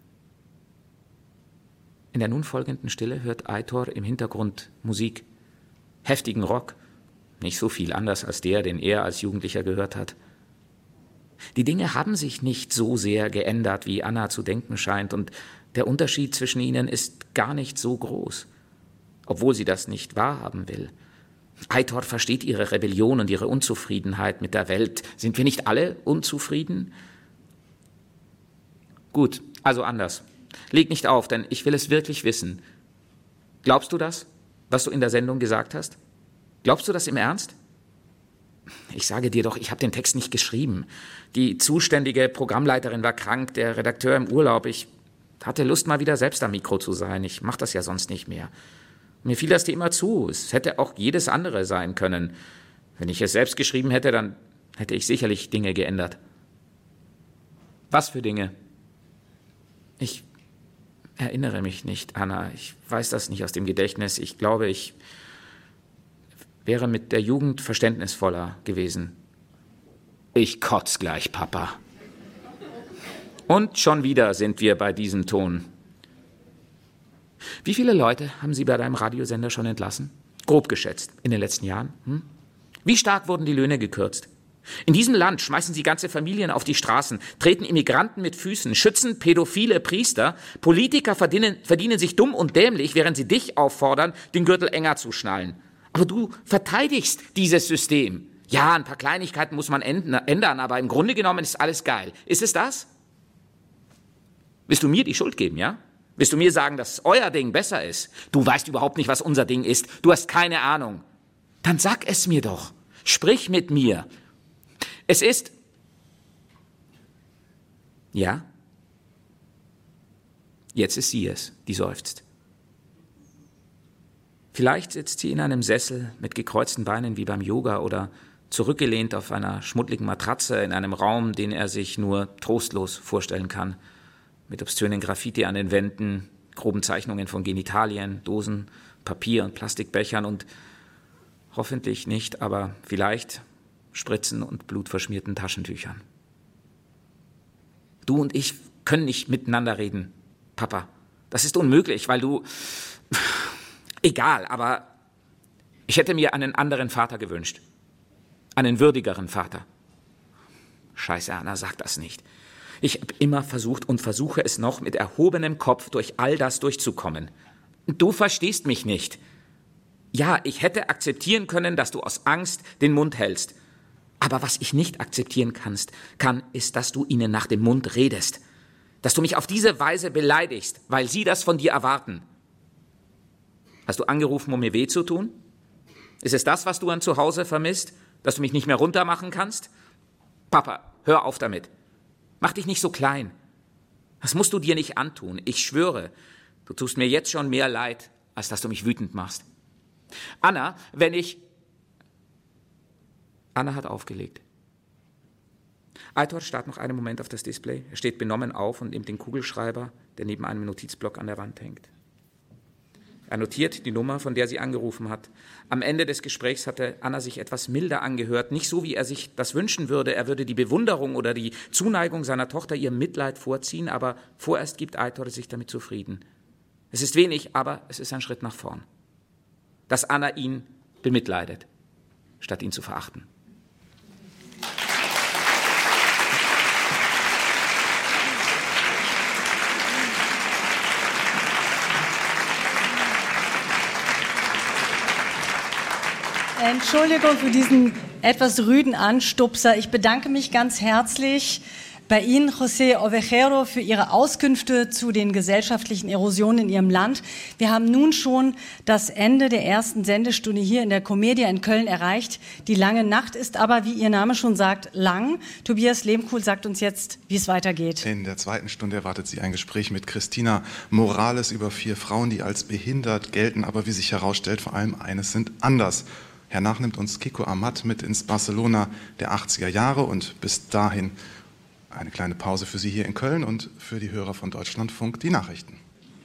In der nun folgenden Stille hört Aitor im Hintergrund Musik, heftigen Rock, nicht so viel anders als der, den er als Jugendlicher gehört hat. Die Dinge haben sich nicht so sehr geändert, wie Anna zu denken scheint, und der Unterschied zwischen ihnen ist gar nicht so groß, obwohl sie das nicht wahrhaben will. Aitor versteht ihre Rebellion und ihre Unzufriedenheit mit der Welt. Sind wir nicht alle unzufrieden? Gut, also anders. Leg nicht auf, denn ich will es wirklich wissen. Glaubst du das, was du in der Sendung gesagt hast? Glaubst du das im Ernst? Ich sage dir doch, ich habe den Text nicht geschrieben. Die zuständige Programmleiterin war krank, der Redakteur im Urlaub. Ich hatte Lust, mal wieder selbst am Mikro zu sein. Ich mache das ja sonst nicht mehr. Mir fiel das Thema zu. Es hätte auch jedes andere sein können. Wenn ich es selbst geschrieben hätte, dann hätte ich sicherlich Dinge geändert. Was für Dinge? Ich erinnere mich nicht, Anna. Ich weiß das nicht aus dem Gedächtnis. Ich glaube, ich wäre mit der Jugend verständnisvoller gewesen. Ich kotz gleich, Papa. Und schon wieder sind wir bei diesem Ton. Wie viele Leute haben Sie bei deinem Radiosender schon entlassen? Grob geschätzt, in den letzten Jahren. Wie stark wurden die Löhne gekürzt? In diesem Land schmeißen Sie ganze Familien auf die Straßen, treten Immigranten mit Füßen, schützen pädophile Priester. Politiker verdienen sich dumm und dämlich, während sie dich auffordern, den Gürtel enger zu schnallen. Aber du verteidigst dieses System. Ja, ein paar Kleinigkeiten muss man ändern, aber im Grunde genommen ist alles geil. Ist es das? Willst du mir die Schuld geben, ja? Willst du mir sagen, dass euer Ding besser ist? Du weißt überhaupt nicht, was unser Ding ist. Du hast keine Ahnung. Dann sag es mir doch. Sprich mit mir. Es ist... Ja? Jetzt ist sie es, die seufzt. Vielleicht sitzt sie in einem Sessel mit gekreuzten Beinen wie beim Yoga oder zurückgelehnt auf einer schmuddeligen Matratze in einem Raum, den er sich nur trostlos vorstellen kann. Mit obszönen Graffiti an den Wänden, groben Zeichnungen von Genitalien, Dosen, Papier- und Plastikbechern und hoffentlich nicht, aber vielleicht Spritzen und blutverschmierten Taschentüchern. Du und ich können nicht miteinander reden, Papa. Das ist unmöglich, weil du... Egal, aber ich hätte mir einen anderen Vater gewünscht. Einen würdigeren Vater. Scheiße, Anna, sag das nicht. Ich habe immer versucht und versuche es noch, mit erhobenem Kopf durch all das durchzukommen. Du verstehst mich nicht. Ja, ich hätte akzeptieren können, dass du aus Angst den Mund hältst. Aber was ich nicht akzeptieren kann, ist, dass du ihnen nach dem Mund redest. Dass du mich auf diese Weise beleidigst, weil sie das von dir erwarten. Hast du angerufen, um mir weh zu tun? Ist es das, was du an zu Hause vermisst? Dass du mich nicht mehr runtermachen kannst? Papa, hör auf damit. Mach dich nicht so klein. Das musst du dir nicht antun. Ich schwöre, du tust mir jetzt schon mehr leid, als dass du mich wütend machst. Anna, Anna hat aufgelegt. Aitor starrt noch einen Moment auf das Display. Er steht benommen auf und nimmt den Kugelschreiber, der neben einem Notizblock an der Wand hängt. Er notiert die Nummer, von der sie angerufen hat. Am Ende des Gesprächs hatte Anna sich etwas milder angehört. Nicht so, wie er sich das wünschen würde. Er würde die Bewunderung oder die Zuneigung seiner Tochter ihrem Mitleid vorziehen, aber vorerst gibt Aitor sich damit zufrieden. Es ist wenig, aber es ist ein Schritt nach vorn. Dass Anna ihn bemitleidet, statt ihn zu verachten. Entschuldigung für diesen etwas rüden Anstupser. Ich bedanke mich ganz herzlich bei Ihnen, José Ovejero, für Ihre Auskünfte zu den gesellschaftlichen Erosionen in Ihrem Land. Wir haben nun schon das Ende der ersten Sendestunde hier in der Comedia in Köln erreicht. Die lange Nacht ist aber, wie Ihr Name schon sagt, lang. Tobias Lehmkuhl sagt uns jetzt, wie es weitergeht. In der zweiten Stunde erwartet Sie ein Gespräch mit Cristina Morales über 4 Frauen, die als behindert gelten, aber wie sich herausstellt, vor allem eines sind anders. Hernach nimmt uns Kiko Amat mit ins Barcelona der 80er Jahre und bis dahin eine kleine Pause für Sie hier in Köln und für die Hörer von Deutschlandfunk die Nachrichten.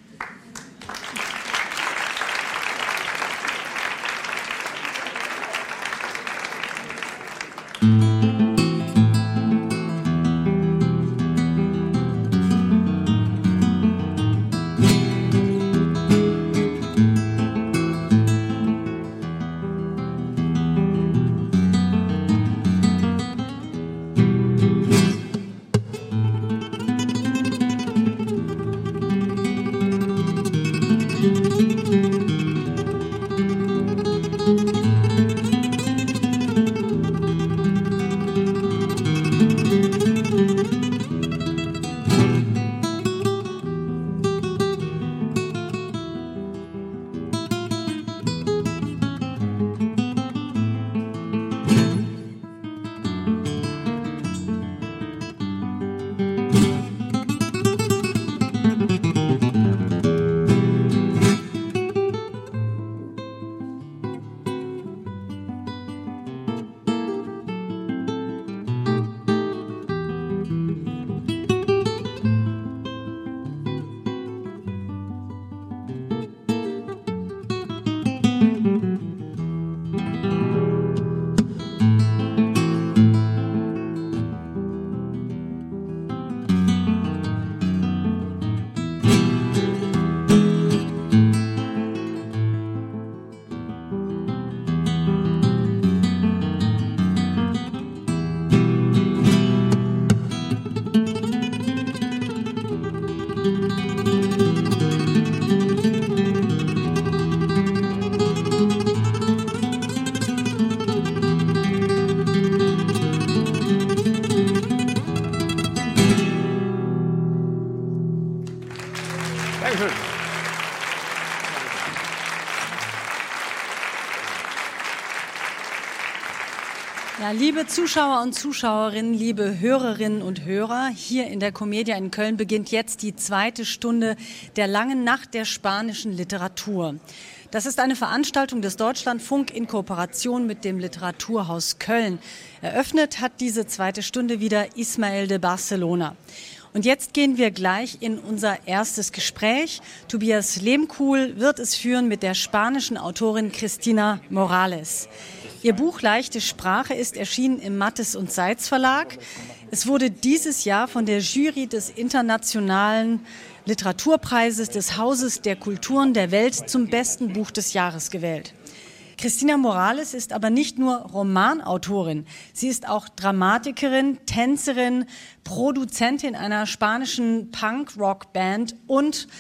Ja, liebe Zuschauer und Zuschauerinnen, liebe Hörerinnen und Hörer, hier in der Comedia in Köln beginnt jetzt die zweite Stunde der langen Nacht der spanischen Literatur. Das ist eine Veranstaltung des Deutschlandfunk in Kooperation mit dem Literaturhaus Köln. Eröffnet hat diese zweite Stunde wieder Ismael de Barcelona. Und jetzt gehen wir gleich in unser erstes Gespräch. Tobias Lehmkuhl wird es führen mit der spanischen Autorin Cristina Morales. Ihr Buch Leichte Sprache ist erschienen im Mattes und Seitz Verlag. Es wurde dieses Jahr von der Jury des Internationalen Literaturpreises des Hauses der Kulturen der Welt zum besten Buch des Jahres gewählt. Cristina Morales ist aber nicht nur Romanautorin. Sie ist auch Dramatikerin, Tänzerin, Produzentin einer spanischen Punk-Rock-Band und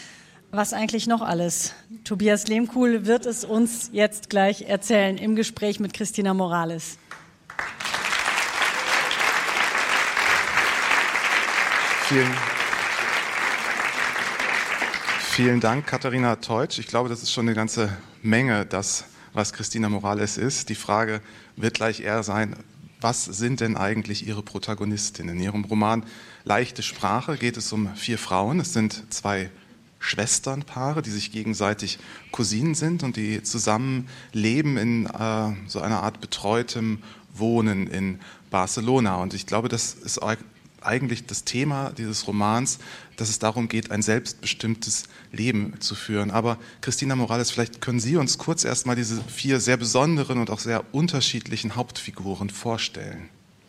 Was eigentlich noch alles? Tobias Lehmkuhl wird es uns jetzt gleich erzählen im Gespräch mit Cristina Morales. Vielen Dank, Katharina Teutsch. Ich glaube, das ist schon eine ganze Menge, das, was Cristina Morales ist. Die Frage wird gleich eher sein, was sind denn eigentlich Ihre Protagonistinnen? In Ihrem Roman Leichte Sprache geht es um 4 Frauen. Es sind 2 Schwesternpaare, die sich gegenseitig Cousinen sind und die zusammen leben in so einer Art betreutem Wohnen in Barcelona. Und ich glaube, das ist eigentlich das Thema dieses Romans, dass es darum geht, ein selbstbestimmtes Leben zu führen. Aber Cristina Morales, vielleicht können Sie uns kurz erstmal diese 4 sehr besonderen und auch sehr unterschiedlichen Hauptfiguren vorstellen.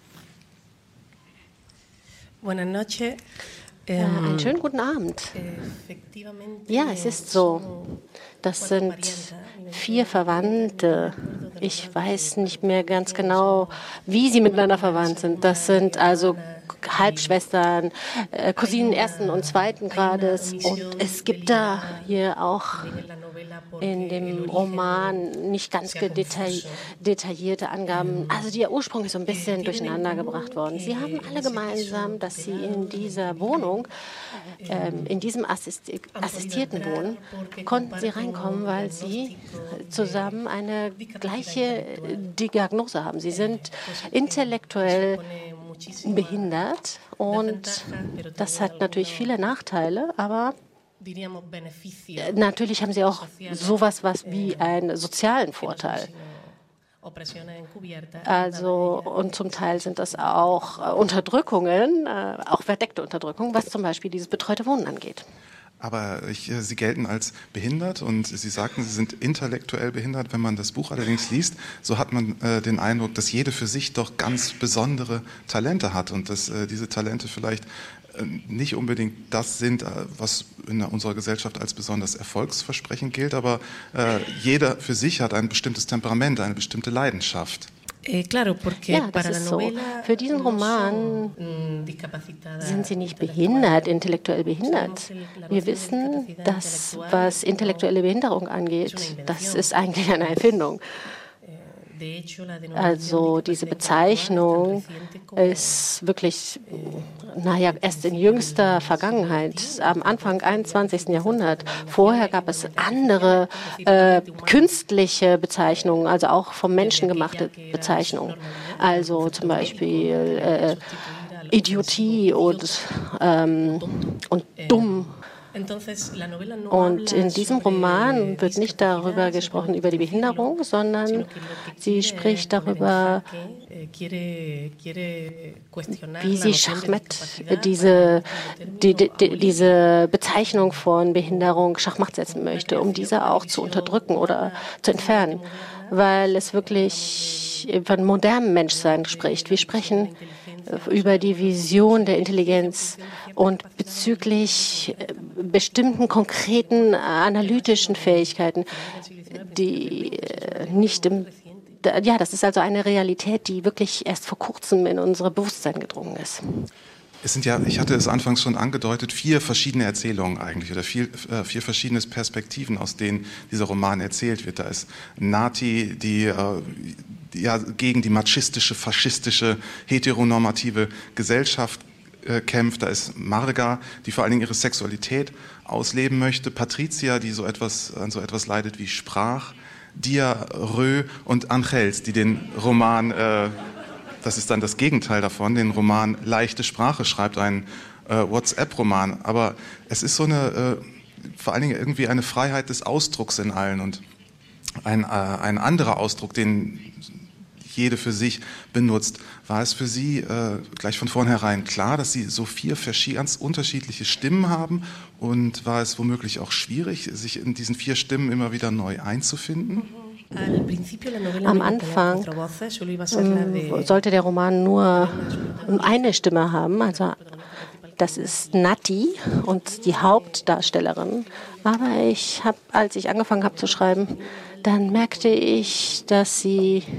Buenas noches. Einen schönen guten Abend. Ja, es ist so. Das sind 4 Verwandte. Ich weiß nicht mehr ganz genau, wie sie miteinander verwandt sind. Das sind also Halbschwestern, Cousinen 1. und 2. Grades. Und es gibt da hier auch in dem Roman nicht ganz detaillierte Angaben, also der Ursprung ist so ein bisschen durcheinander gebracht worden. Sie haben alle gemeinsam, dass sie in dieser Wohnung, in diesem assistierten Wohnen, konnten sie reinkommen, weil sie zusammen eine gleiche Diagnose haben. Sie sind intellektuell behindert und das hat natürlich viele Nachteile, aber natürlich haben sie auch sowas wie einen sozialen Vorteil. Also, und zum Teil sind das auch Unterdrückungen, auch verdeckte Unterdrückungen, was zum Beispiel dieses betreute Wohnen angeht. Aber Sie gelten als behindert und Sie sagten, Sie sind intellektuell behindert. Wenn man das Buch allerdings liest, so hat man den Eindruck, dass jede für sich doch ganz besondere Talente hat und dass diese Talente vielleicht nicht unbedingt das sind, was in unserer Gesellschaft als besonders erfolgsversprechend gilt, aber jeder für sich hat ein bestimmtes Temperament, eine bestimmte Leidenschaft. Ja, das ist so. Für diesen Roman sind sie nicht behindert, intellektuell behindert. Wir wissen, dass was intellektuelle Behinderung angeht, das ist eigentlich eine Erfindung. Also diese Bezeichnung ist wirklich, erst in jüngster Vergangenheit, am Anfang 21. Jahrhundert. Vorher gab es andere künstliche Bezeichnungen, also auch vom Menschen gemachte Bezeichnungen. Also zum Beispiel Idiotie und dumm. Und in diesem Roman wird nicht darüber gesprochen, über die Behinderung, sondern sie spricht darüber, wie sie Schachmatt, diese Bezeichnung von Behinderung Schachmatt setzen möchte, um diese auch zu unterdrücken oder zu entfernen, weil es wirklich von modernem Menschsein spricht. Wir sprechen über die Vision der Intelligenz und bezüglich bestimmten konkreten analytischen Fähigkeiten, die nicht das ist also eine Realität, die wirklich erst vor kurzem in unser Bewusstsein gedrungen ist. Es sind ja, ich hatte es anfangs schon angedeutet, 4 verschiedene Erzählungen eigentlich oder 4 verschiedene Perspektiven, aus denen dieser Roman erzählt wird. Da ist Nati, die gegen die machistische, faschistische, heteronormative Gesellschaft kämpft. Da ist Marga, die vor allen Dingen ihre Sexualität ausleben möchte. Patricia, die an so etwas leidet wie Sprach. Dia, Rö und Angels, die den Roman, das ist dann das Gegenteil davon, den Roman Leichte Sprache schreibt, einen WhatsApp-Roman. Aber es ist so vor allen Dingen irgendwie eine Freiheit des Ausdrucks in allen und ein anderer Ausdruck, den jede für sich benutzt. War es für Sie gleich von vornherein klar, dass Sie so 4 ganz unterschiedliche Stimmen haben und war es womöglich auch schwierig, sich in diesen 4 Stimmen immer wieder neu einzufinden? Am Anfang sollte der Roman nur eine Stimme haben, also das ist Nati und die Hauptdarstellerin. Aber als ich angefangen habe zu schreiben, dann merkte ich, dass sie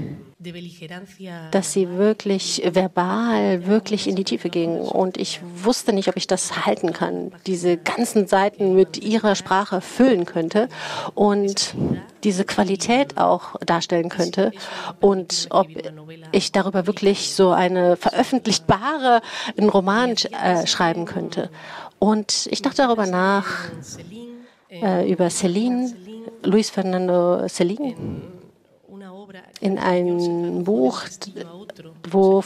dass sie wirklich verbal, wirklich in die Tiefe ging. Und ich wusste nicht, ob ich das halten kann, diese ganzen Seiten mit ihrer Sprache füllen könnte und diese Qualität auch darstellen könnte und ob ich darüber wirklich so einen Roman schreiben könnte. Und ich dachte darüber nach, über Céline, Luis Fernando Céline, in einem Buch, wo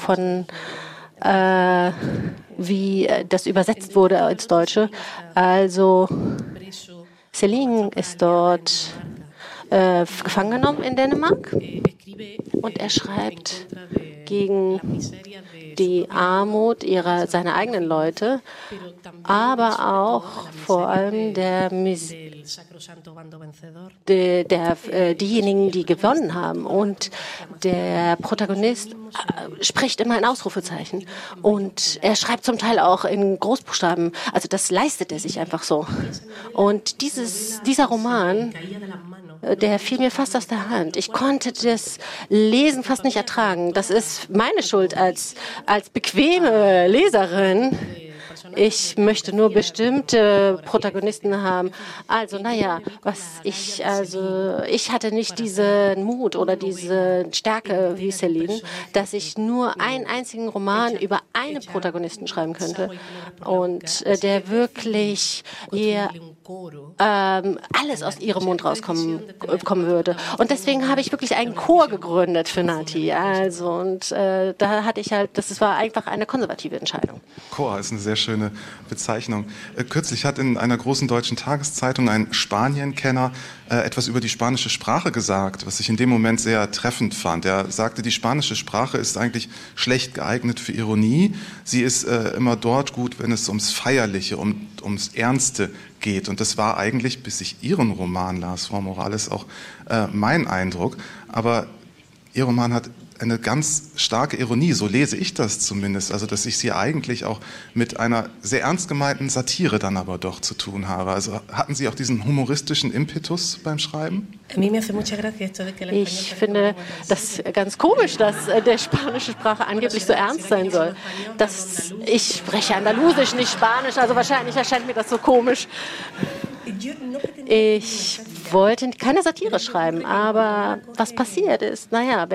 wie das übersetzt wurde ins Deutsche. Also Céline ist dort gefangen genommen in Dänemark und er schreibt gegen die Armut seiner eigenen Leute, aber auch vor allem diejenigen, die gewonnen haben. Und der Protagonist spricht immer in Ausrufezeichen. Und er schreibt zum Teil auch in Großbuchstaben. Also das leistet er sich einfach so. Und dieser Roman, der fiel mir fast aus der Hand. Ich konnte das Lesen fast nicht ertragen. Das ist meine Schuld als bequeme Leserin. Ich möchte nur bestimmte Protagonisten haben. Also, ich hatte nicht diesen Mut oder diese Stärke wie Céline, dass ich nur einen einzigen Roman über einen Protagonisten schreiben könnte und der wirklich alles aus ihrem Mund rauskommen würde. Und deswegen habe ich wirklich einen Chor gegründet für Nati. Also, und da hatte ich das war einfach eine konservative Entscheidung. Chor ist eine sehr schöne Bezeichnung. Kürzlich hat in einer großen deutschen Tageszeitung ein Spanienkenner etwas über die spanische Sprache gesagt, was ich in dem Moment sehr treffend fand. Er sagte, die spanische Sprache ist eigentlich schlecht geeignet für Ironie. Sie ist immer dort gut, wenn es ums Feierliche, ums Ernste geht. Und das war eigentlich, bis ich Ihren Roman las, Frau Morales, auch mein Eindruck. Aber Ihr Roman hat eine ganz starke Ironie, so lese ich das zumindest, also dass ich sie eigentlich auch mit einer sehr ernst gemeinten Satire dann aber doch zu tun habe. Also hatten Sie auch diesen humoristischen Impetus beim Schreiben? Ich finde das ganz komisch, dass der spanische Sprache angeblich so ernst sein soll. Ich spreche Andalusisch, nicht Spanisch, also wahrscheinlich erscheint mir das so komisch. Ich wollte keine Satire schreiben, aber was passiert ist,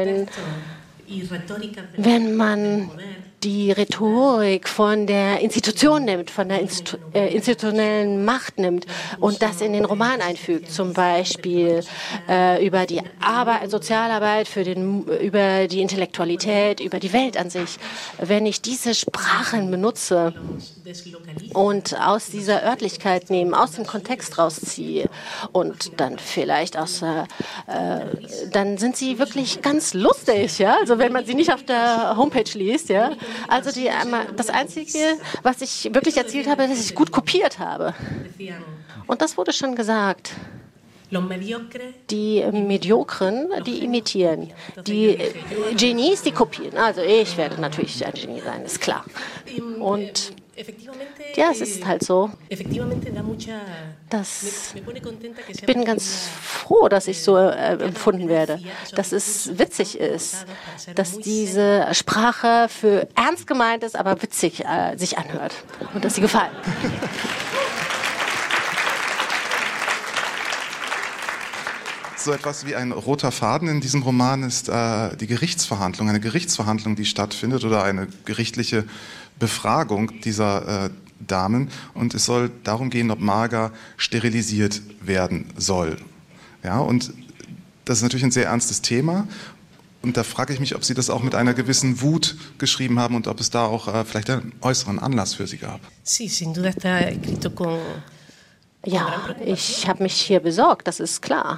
wenn man die Rhetorik von der Institution nimmt, von der institutionellen Macht nimmt und das in den Roman einfügt, zum Beispiel über die Sozialarbeit, über die Intellektualität, über die Welt an sich. Wenn ich diese Sprachen benutze und aus dieser Örtlichkeit nehme, aus dem Kontext rausziehe und dann vielleicht dann sind sie wirklich ganz lustig, ja. Also wenn man sie nicht auf der Homepage liest, ja. Also das Einzige, was ich wirklich erzielt habe, ist, dass ich gut kopiert habe. Und das wurde schon gesagt. Die Mediokren, die imitieren. Die Genies, die kopieren. Also ich werde natürlich ein Genie sein, ist klar. Und ja, es ist halt so. Ich bin ganz froh, dass ich so empfunden werde, dass es witzig ist, dass diese Sprache für ernst gemeint ist, aber witzig sich anhört und dass sie gefallen. So etwas wie ein roter Faden in diesem Roman ist die Gerichtsverhandlung, eine Gerichtsverhandlung, die stattfindet oder eine gerichtliche Befragung dieser Damen. Und es soll darum gehen, ob Marga sterilisiert werden soll. Ja, und das ist natürlich ein sehr ernstes Thema. Und da frage ich mich, ob Sie das auch mit einer gewissen Wut geschrieben haben und ob es da auch vielleicht einen äußeren Anlass für Sie gab. Ja, ich habe mich hier besorgt, das ist klar.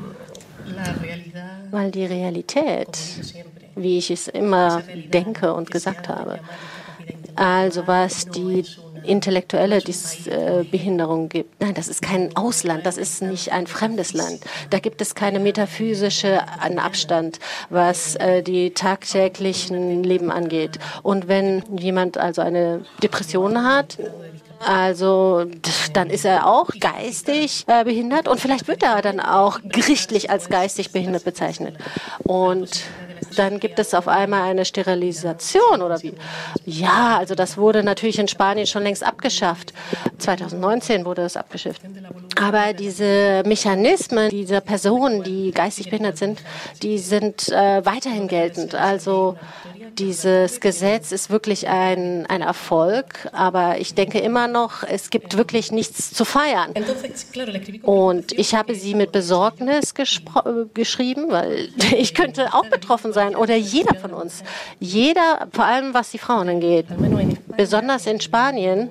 Weil die Realität, wie ich es immer denke und gesagt habe, also was die intellektuelle Behinderung gibt. Nein, das ist kein Ausland, das ist nicht ein fremdes Land. Da gibt es keine metaphysische Abstand, was die tagtäglichen Leben angeht. Und wenn jemand also eine Depression hat, also dann ist er auch geistig behindert und vielleicht wird er dann auch gerichtlich als geistig behindert bezeichnet. Und dann gibt es auf einmal eine Sterilisation oder wie? Ja, also das wurde natürlich in Spanien schon längst abgeschafft. 2019 wurde es abgeschafft. Aber diese Mechanismen dieser Personen, die geistig behindert sind, die sind weiterhin geltend. Also dieses Gesetz ist wirklich ein Erfolg, aber ich denke immer noch, es gibt wirklich nichts zu feiern. Und ich habe sie mit Besorgnis geschrieben, weil ich könnte auch betroffen sein oder jeder von uns. Jeder, vor allem was die Frauen angeht. Besonders in Spanien,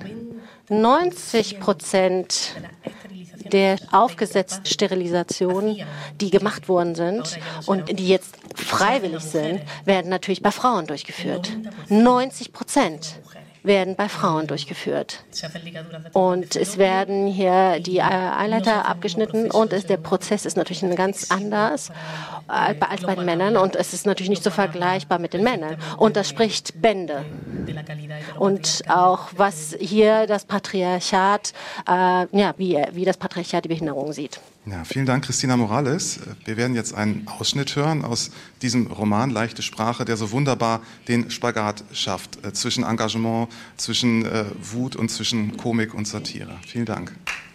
90% der aufgesetzten Sterilisationen, die gemacht worden sind und die jetzt freiwillig sind, werden natürlich bei Frauen durchgeführt. 90% werden bei Frauen durchgeführt. Und es werden hier die Eileiter abgeschnitten und der Prozess ist natürlich ganz anders als bei den Männern und es ist natürlich nicht so vergleichbar mit den Männern. Und das spricht Bände. Und auch was hier das Patriarchat, wie das Patriarchat die Behinderung sieht. Ja, vielen Dank, Cristina Morales. Wir werden jetzt einen Ausschnitt hören aus diesem Roman Leichte Sprache, der so wunderbar den Spagat schafft zwischen Engagement, zwischen Wut und zwischen Komik und Satire. Vielen Dank.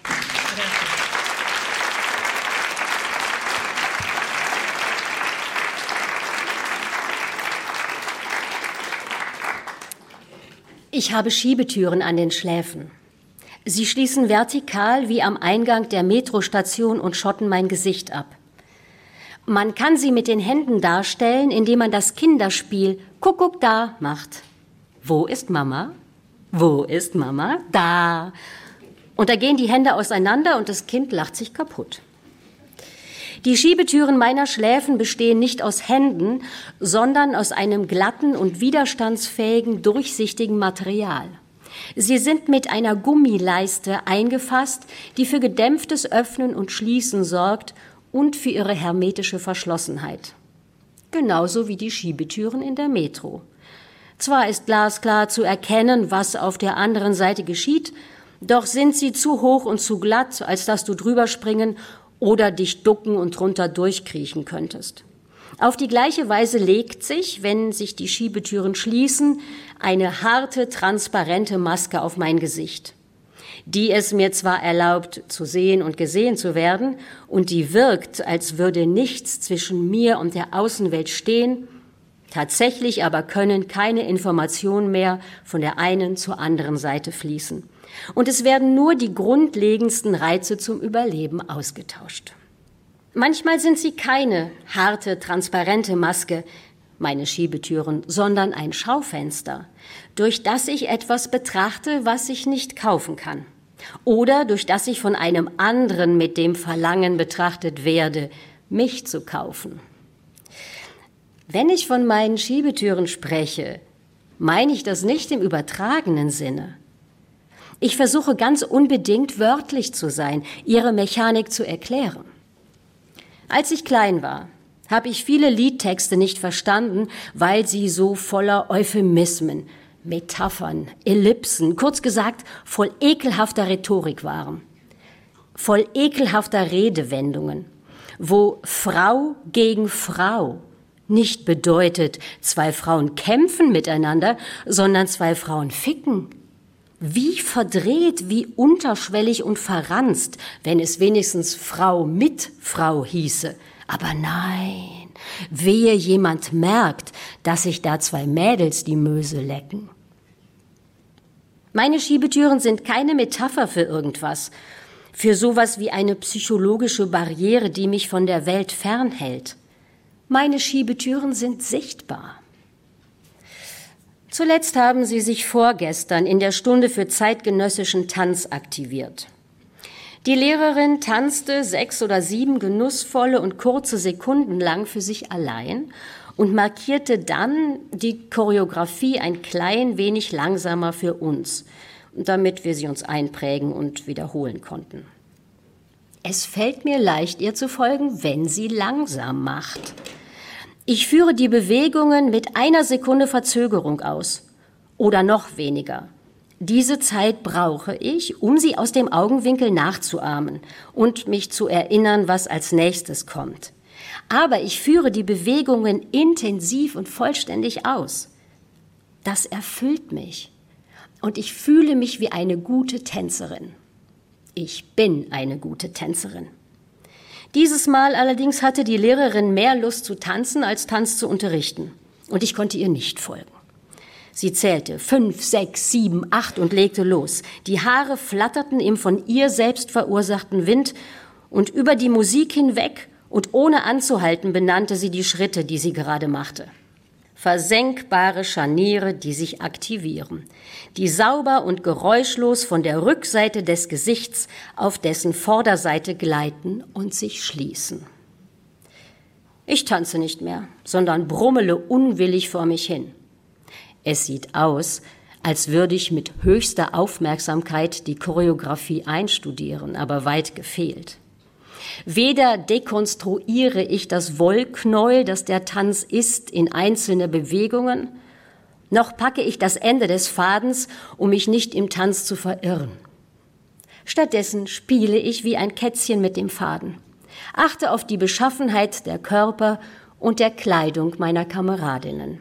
Ich habe Schiebetüren an den Schläfen. Sie schließen vertikal wie am Eingang der Metrostation und schotten mein Gesicht ab. Man kann sie mit den Händen darstellen, indem man das Kinderspiel Kuckuck da macht. Wo ist Mama? Wo ist Mama? Da. Und da gehen die Hände auseinander und das Kind lacht sich kaputt. Die Schiebetüren meiner Schläfen bestehen nicht aus Händen, sondern aus einem glatten und widerstandsfähigen, durchsichtigen Material. Sie sind mit einer Gummileiste eingefasst, die für gedämpftes Öffnen und Schließen sorgt und für ihre hermetische Verschlossenheit. Genauso wie die Schiebetüren in der Metro. Zwar ist glasklar zu erkennen, was auf der anderen Seite geschieht, doch sind sie zu hoch und zu glatt, als dass du drüber springen oder dich ducken und drunter durchkriechen könntest. Auf die gleiche Weise legt sich, wenn sich die Schiebetüren schließen, eine harte, transparente Maske auf mein Gesicht, die es mir zwar erlaubt, zu sehen und gesehen zu werden, und die wirkt, als würde nichts zwischen mir und der Außenwelt stehen, tatsächlich aber können keine Informationen mehr von der einen zur anderen Seite fließen. Und es werden nur die grundlegendsten Reize zum Überleben ausgetauscht. Manchmal sind sie keine harte, transparente Maske, meine Schiebetüren, sondern ein Schaufenster, durch das ich etwas betrachte, was ich nicht kaufen kann. Oder durch das ich von einem anderen mit dem Verlangen betrachtet werde, mich zu kaufen. Wenn ich von meinen Schiebetüren spreche, meine ich das nicht im übertragenen Sinne. Ich versuche ganz unbedingt wörtlich zu sein, ihre Mechanik zu erklären. Als ich klein war, habe ich viele Liedtexte nicht verstanden, weil sie so voller Euphemismen, Metaphern, Ellipsen, kurz gesagt, voll ekelhafter Rhetorik waren. Voll ekelhafter Redewendungen, wo Frau gegen Frau nicht bedeutet, zwei Frauen kämpfen miteinander, sondern zwei Frauen ficken. Wie verdreht, wie unterschwellig und verranzt, wenn es wenigstens Frau mit Frau hieße. Aber nein, wehe jemand merkt, dass sich da zwei Mädels die Möse lecken. Meine Schiebetüren sind keine Metapher für irgendwas, für sowas wie eine psychologische Barriere, die mich von der Welt fernhält. Meine Schiebetüren sind sichtbar. Zuletzt haben sie sich vorgestern in der Stunde für zeitgenössischen Tanz aktiviert. Die Lehrerin tanzte 6 oder 7 genussvolle und kurze Sekunden lang für sich allein und markierte dann die Choreografie ein klein wenig langsamer für uns, damit wir sie uns einprägen und wiederholen konnten. Es fällt mir leicht, ihr zu folgen, wenn sie langsam macht. Ich führe die Bewegungen mit 1 Sekunde Verzögerung aus oder noch weniger. Diese Zeit brauche ich, um sie aus dem Augenwinkel nachzuahmen und mich zu erinnern, was als nächstes kommt. Aber ich führe die Bewegungen intensiv und vollständig aus. Das erfüllt mich. Und ich fühle mich wie eine gute Tänzerin. Ich bin eine gute Tänzerin. Dieses Mal allerdings hatte die Lehrerin mehr Lust zu tanzen, als Tanz zu unterrichten. Und ich konnte ihr nicht folgen. Sie zählte 5, 6, 7, 8 und legte los. Die Haare flatterten im von ihr selbst verursachten Wind und über die Musik hinweg und ohne anzuhalten benannte sie die Schritte, die sie gerade machte. Versenkbare Scharniere, die sich aktivieren, die sauber und geräuschlos von der Rückseite des Gesichts auf dessen Vorderseite gleiten und sich schließen. Ich tanze nicht mehr, sondern brummele unwillig vor mich hin. Es sieht aus, als würde ich mit höchster Aufmerksamkeit die Choreografie einstudieren, aber weit gefehlt. Weder dekonstruiere ich das Wollknäuel, das der Tanz ist, in einzelne Bewegungen, noch packe ich das Ende des Fadens, um mich nicht im Tanz zu verirren. Stattdessen spiele ich wie ein Kätzchen mit dem Faden, achte auf die Beschaffenheit der Körper und der Kleidung meiner Kameradinnen.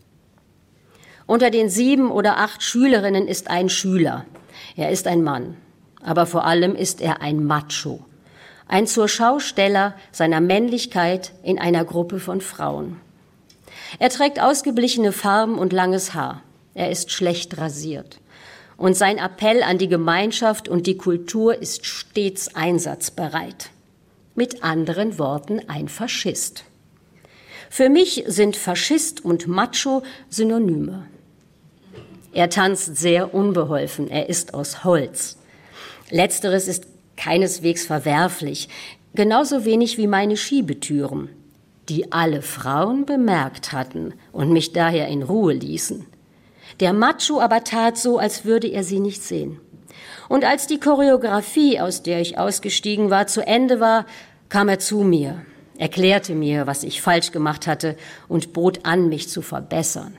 Unter den 7 oder 8 Schülerinnen ist ein Schüler. Er ist ein Mann, aber vor allem ist er ein Macho. Ein Zurschausteller seiner Männlichkeit in einer Gruppe von Frauen. Er trägt ausgeblichene Farben und langes Haar. Er ist schlecht rasiert. Und sein Appell an die Gemeinschaft und die Kultur ist stets einsatzbereit. Mit anderen Worten ein Faschist. Für mich sind Faschist und Macho Synonyme. Er tanzt sehr unbeholfen, er ist aus Holz. Letzteres ist keineswegs verwerflich, genauso wenig wie meine Schiebetüren, die alle Frauen bemerkt hatten und mich daher in Ruhe ließen. Der Macho aber tat so, als würde er sie nicht sehen. Und als die Choreografie, aus der ich ausgestiegen war, zu Ende war, kam er zu mir, erklärte mir, was ich falsch gemacht hatte und bot an, mich zu verbessern.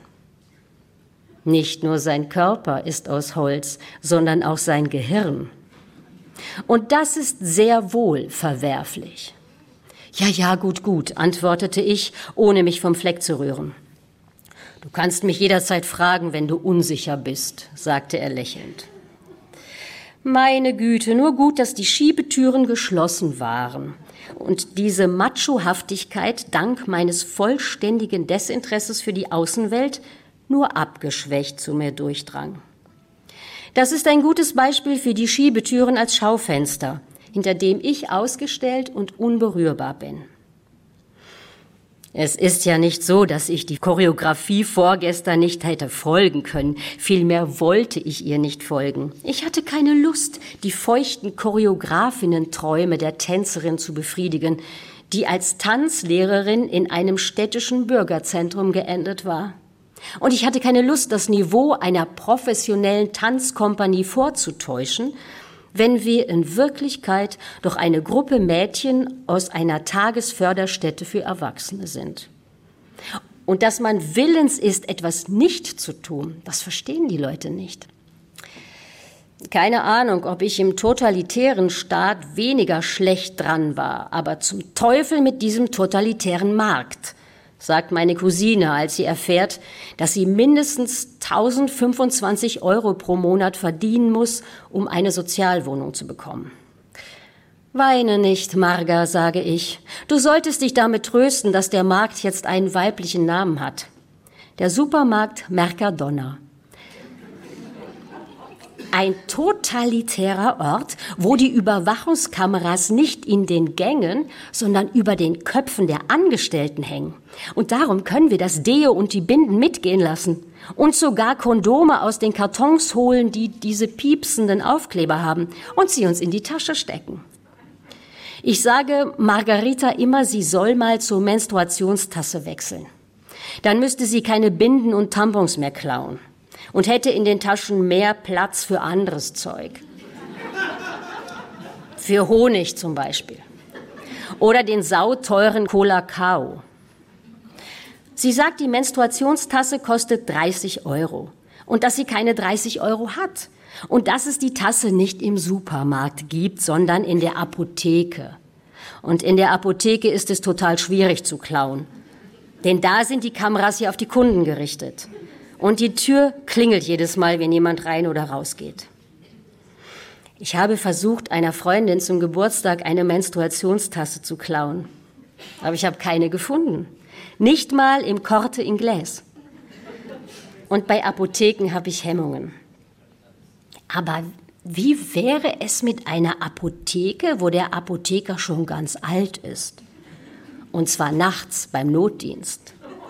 Nicht nur sein Körper ist aus Holz, sondern auch sein Gehirn. Und das ist sehr wohl verwerflich. Ja, gut, antwortete ich, ohne mich vom Fleck zu rühren. Du kannst mich jederzeit fragen, wenn du unsicher bist, sagte er lächelnd. Meine Güte, nur gut, dass die Schiebetüren geschlossen waren und diese Machohaftigkeit dank meines vollständigen Desinteresses für die Außenwelt nur abgeschwächt zu mir durchdrang. Das ist ein gutes Beispiel für die Schiebetüren als Schaufenster, hinter dem ich ausgestellt und unberührbar bin. Es ist ja nicht so, dass ich die Choreografie vorgestern nicht hätte folgen können. Vielmehr wollte ich ihr nicht folgen. Ich hatte keine Lust, die feuchten Choreografinnen-Träume der Tänzerin zu befriedigen, die als Tanzlehrerin in einem städtischen Bürgerzentrum geendet war. Und ich hatte keine Lust, das Niveau einer professionellen Tanzkompanie vorzutäuschen, wenn wir in Wirklichkeit doch eine Gruppe Mädchen aus einer Tagesförderstätte für Erwachsene sind. Und dass man willens ist, etwas nicht zu tun, das verstehen die Leute nicht. Keine Ahnung, ob ich im totalitären Staat weniger schlecht dran war, aber zum Teufel mit diesem totalitären Markt, sagt meine Cousine, als sie erfährt, dass sie mindestens 1.025 € pro Monat verdienen muss, um eine Sozialwohnung zu bekommen. Weine nicht, Marga, sage ich. Du solltest dich damit trösten, dass der Markt jetzt einen weiblichen Namen hat. Der Supermarkt Mercadona. Ein totalitärer Ort, wo die Überwachungskameras nicht in den Gängen, sondern über den Köpfen der Angestellten hängen. Und darum können wir das Deo und die Binden mitgehen lassen. Und sogar Kondome aus den Kartons holen, die diese piepsenden Aufkleber haben, und sie uns in die Tasche stecken. Ich sage Margarita immer, sie soll mal zur Menstruationstasse wechseln. Dann müsste sie keine Binden und Tampons mehr klauen. Und hätte in den Taschen mehr Platz für anderes Zeug. Für Honig zum Beispiel. Oder den sauteuren Colacao. Sie sagt, die Menstruationstasse kostet 30 € und dass sie keine 30 € hat. Und dass es die Tasse nicht im Supermarkt gibt, sondern in der Apotheke. Und in der Apotheke ist es total schwierig zu klauen. Denn da sind die Kameras ja auf die Kunden gerichtet. Und die Tür klingelt jedes Mal, wenn jemand rein oder raus geht. Ich habe versucht, einer Freundin zum Geburtstag eine Menstruationstasse zu klauen. Aber ich habe keine gefunden. Nicht mal im Corte Inglés. Und bei Apotheken habe ich Hemmungen. Aber wie wäre es mit einer Apotheke, wo der Apotheker schon ganz alt ist? Und zwar nachts beim Notdienst.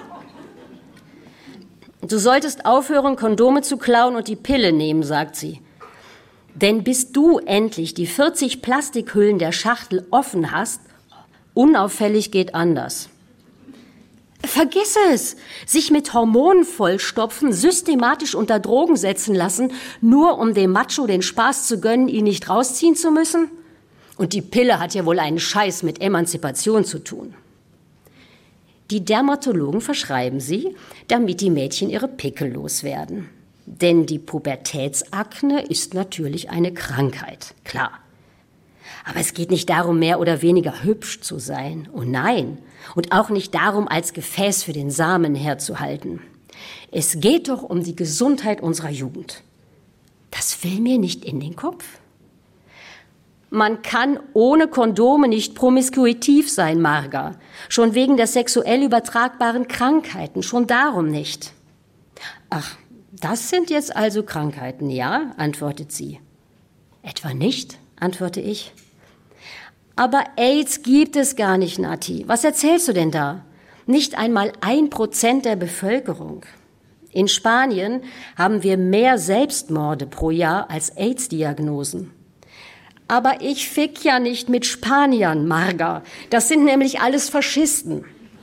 Du solltest aufhören, Kondome zu klauen und die Pille nehmen, sagt sie. Denn bis du endlich die 40 Plastikhüllen der Schachtel offen hast, unauffällig geht anders. Vergiss es! Sich mit Hormonen vollstopfen, systematisch unter Drogen setzen lassen, nur um dem Macho den Spaß zu gönnen, ihn nicht rausziehen zu müssen? Und die Pille hat ja wohl einen Scheiß mit Emanzipation zu tun. Die Dermatologen verschreiben sie, damit die Mädchen ihre Pickel loswerden. Denn die Pubertätsakne ist natürlich eine Krankheit, klar. Aber es geht nicht darum, mehr oder weniger hübsch zu sein. Oh nein. Und auch nicht darum, als Gefäß für den Samen herzuhalten. Es geht doch um die Gesundheit unserer Jugend. Das will mir nicht in den Kopf. Man kann ohne Kondome nicht promiskuitiv sein, Marga. Schon wegen der sexuell übertragbaren Krankheiten. Schon darum nicht. Ach, das sind jetzt also Krankheiten, ja? Antwortet sie. Etwa nicht, antworte ich. Aber AIDS gibt es gar nicht, Nati. Was erzählst du denn da? Nicht einmal 1% der Bevölkerung. In Spanien haben wir mehr Selbstmorde pro Jahr als AIDS-Diagnosen. Aber ich fick ja nicht mit Spaniern, Marga. Das sind nämlich alles Faschisten.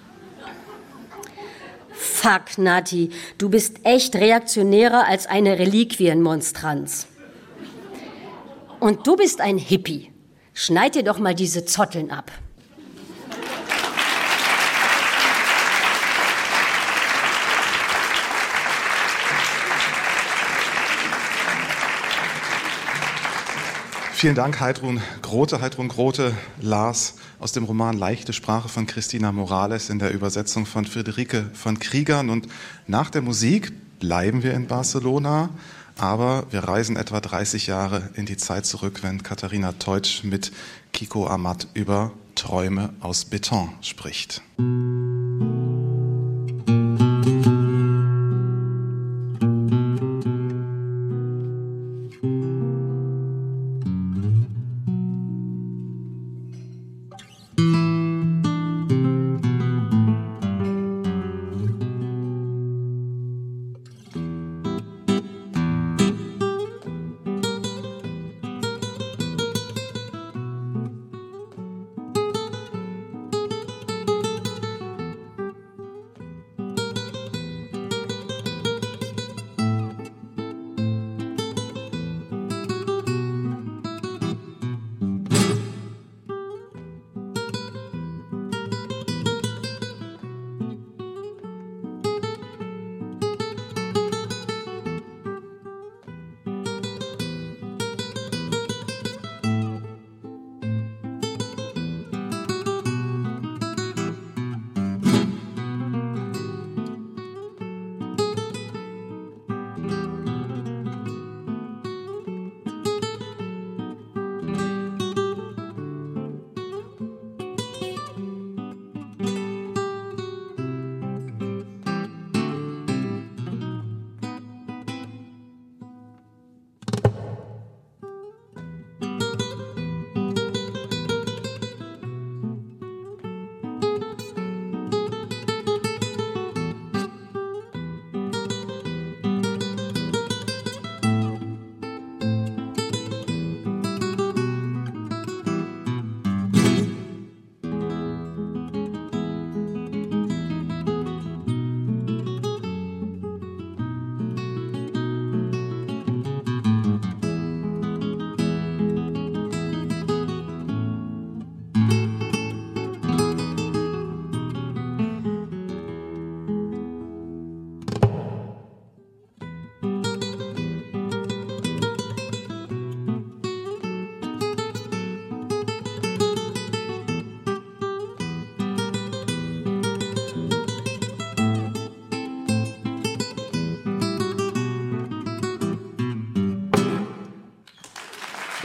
Fuck, Nati, du bist echt reaktionärer als eine Reliquienmonstranz. Und du bist ein Hippie. Schneid dir doch mal diese Zotteln ab. Vielen Dank, Heidrun Grote, las aus dem Roman Leichte Sprache von Cristina Morales in der Übersetzung von Friederike von Kriegern. Und nach der Musik bleiben wir in Barcelona, aber wir reisen etwa 30 Jahre in die Zeit zurück, wenn Katharina Teutsch mit Kiko Amat über Träume aus Beton spricht.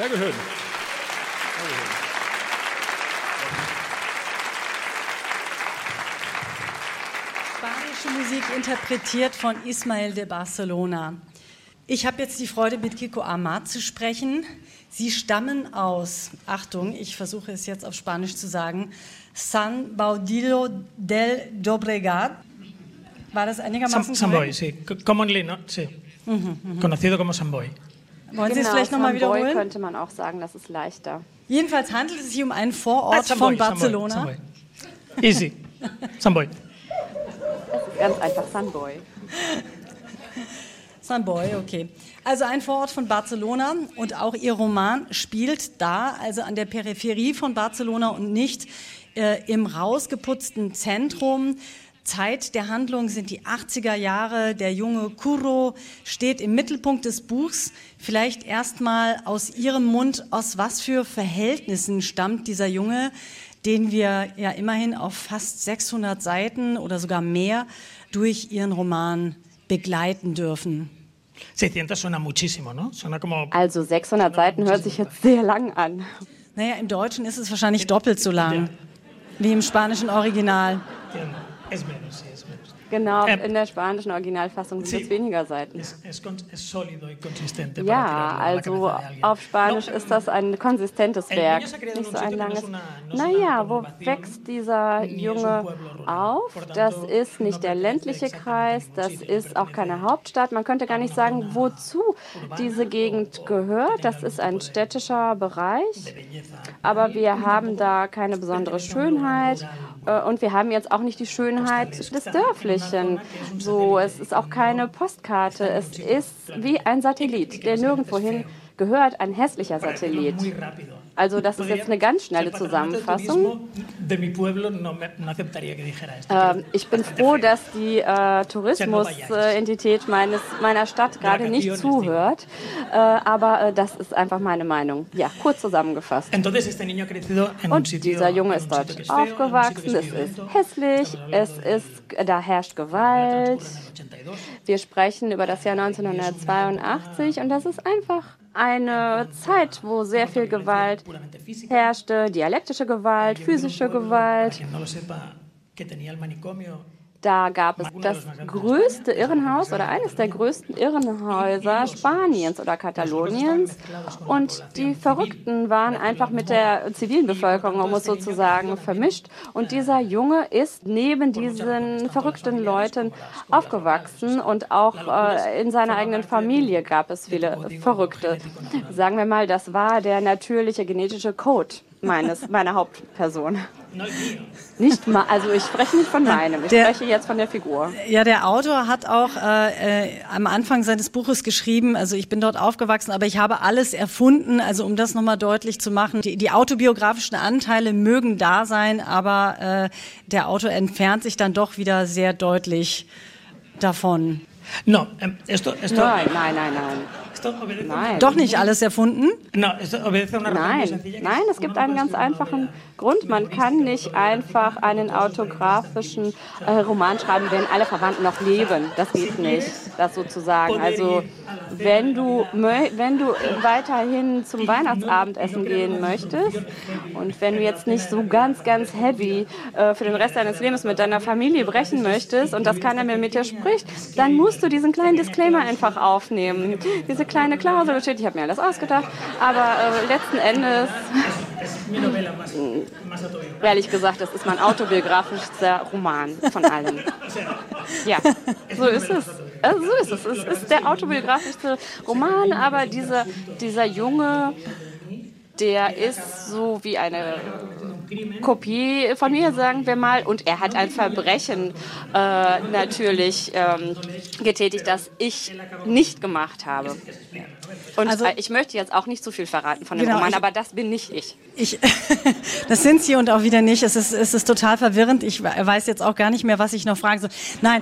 Dankeschön. Spanische Musik interpretiert von Ismael de Barcelona. Ich habe jetzt die Freude, mit Kiko Amat zu sprechen. Sie stammen aus, Achtung, ich versuche es jetzt auf Spanisch zu sagen, San Baudillo del Llobregat. War das einigermaßen San Boi, sí. Commonly, no? Sí. Conocido como San Boi. Wollen Sie es vielleicht nochmal wiederholen? San Boi könnte man auch sagen, das ist leichter. Jedenfalls handelt es sich um einen Vorort von Barcelona. San Boi. Easy. San Boi. Es ist ganz einfach San Boi. San Boi, okay. Also ein Vorort von Barcelona und auch Ihr Roman spielt da, also an der Peripherie von Barcelona und nicht im rausgeputzten Zentrum. Zeit der Handlung sind die 80er Jahre. Der junge Curro steht im Mittelpunkt des Buchs. Vielleicht erstmal aus Ihrem Mund, aus was für Verhältnissen stammt dieser Junge, den wir ja immerhin auf fast 600 Seiten oder sogar mehr durch Ihren Roman begleiten dürfen? 600 suena muchísimo, ¿no? Suena como... Also 600 Seiten hört sich jetzt sehr lang an. Naja, im Deutschen ist es wahrscheinlich doppelt so lang wie im spanischen Original. Es menos, sí, es menos. Genau, in der spanischen Originalfassung sind es weniger Seiten. Ja, also auf Spanisch ist das ein konsistentes Werk, nicht so ein langes. Naja, wo wächst dieser Junge auf? Das ist nicht der ländliche Kreis, das ist auch keine Hauptstadt. Man könnte gar nicht sagen, wozu diese Gegend gehört. Das ist ein städtischer Bereich, aber wir haben da keine besondere Schönheit. Und wir haben jetzt auch nicht die Schönheit des Dörflichen. So, es ist auch keine Postkarte. Es ist wie ein Satellit, der nirgendwohin gehört, ein hässlicher Satellit. Also das ist jetzt eine ganz schnelle Zusammenfassung. Ich bin froh, dass die Tourismusentität meiner Stadt gerade nicht zuhört, aber das ist einfach meine Meinung. Ja, kurz zusammengefasst. Und dieser Junge ist dort aufgewachsen, es ist hässlich, da herrscht Gewalt. Wir sprechen über das Jahr 1982 und das ist einfach eine Zeit, wo sehr viel Gewalt herrschte, dialektische Gewalt, physische Gewalt. Da gab es das größte Irrenhaus oder eines der größten Irrenhäuser Spaniens oder Kataloniens. Und die Verrückten waren einfach mit der zivilen Bevölkerung, um es sozusagen, vermischt. Und dieser Junge ist neben diesen verrückten Leuten aufgewachsen. Und auch in seiner eigenen Familie gab es viele Verrückte. Sagen wir mal, das war der natürliche genetische Code meiner Hauptperson. Nicht mal, also ich spreche nicht von meinem, ich spreche jetzt von der Figur. Ja, der Autor hat auch am Anfang seines Buches geschrieben, also ich bin dort aufgewachsen, aber ich habe alles erfunden, also um das nochmal deutlich zu machen. Die autobiografischen Anteile mögen da sein, aber der Autor entfernt sich dann doch wieder sehr deutlich davon. No, Nein. Doch nicht alles erfunden? Nein, es gibt einen ganz einfachen Grund. Man kann nicht einfach einen autografischen Roman schreiben, wenn alle Verwandten noch leben. Das geht nicht, das sozusagen. Also wenn du weiterhin zum Weihnachtsabendessen gehen möchtest und wenn du jetzt nicht so ganz, ganz heavy für den Rest deines Lebens mit deiner Familie brechen möchtest und dass keiner mehr mit dir spricht, dann musst du diesen kleinen Disclaimer einfach aufnehmen. Diese kleine Klausel steht, ich habe mir alles ausgedacht, aber letzten Endes, ehrlich gesagt, das ist mein autobiografischer Roman von allen. Ja, so ist es. Es ist der autobiografische Roman, aber dieser Junge, der ist so wie eine Kopie von mir, sagen wir mal. Und er hat ein Verbrechen natürlich getätigt, das ich nicht gemacht habe. Und also, ich möchte jetzt auch nicht zu viel verraten von dem Roman, aber das bin nicht ich. Das sind Sie und auch wieder nicht. Es ist total verwirrend. Ich weiß jetzt auch gar nicht mehr, was ich noch fragen soll. Nein,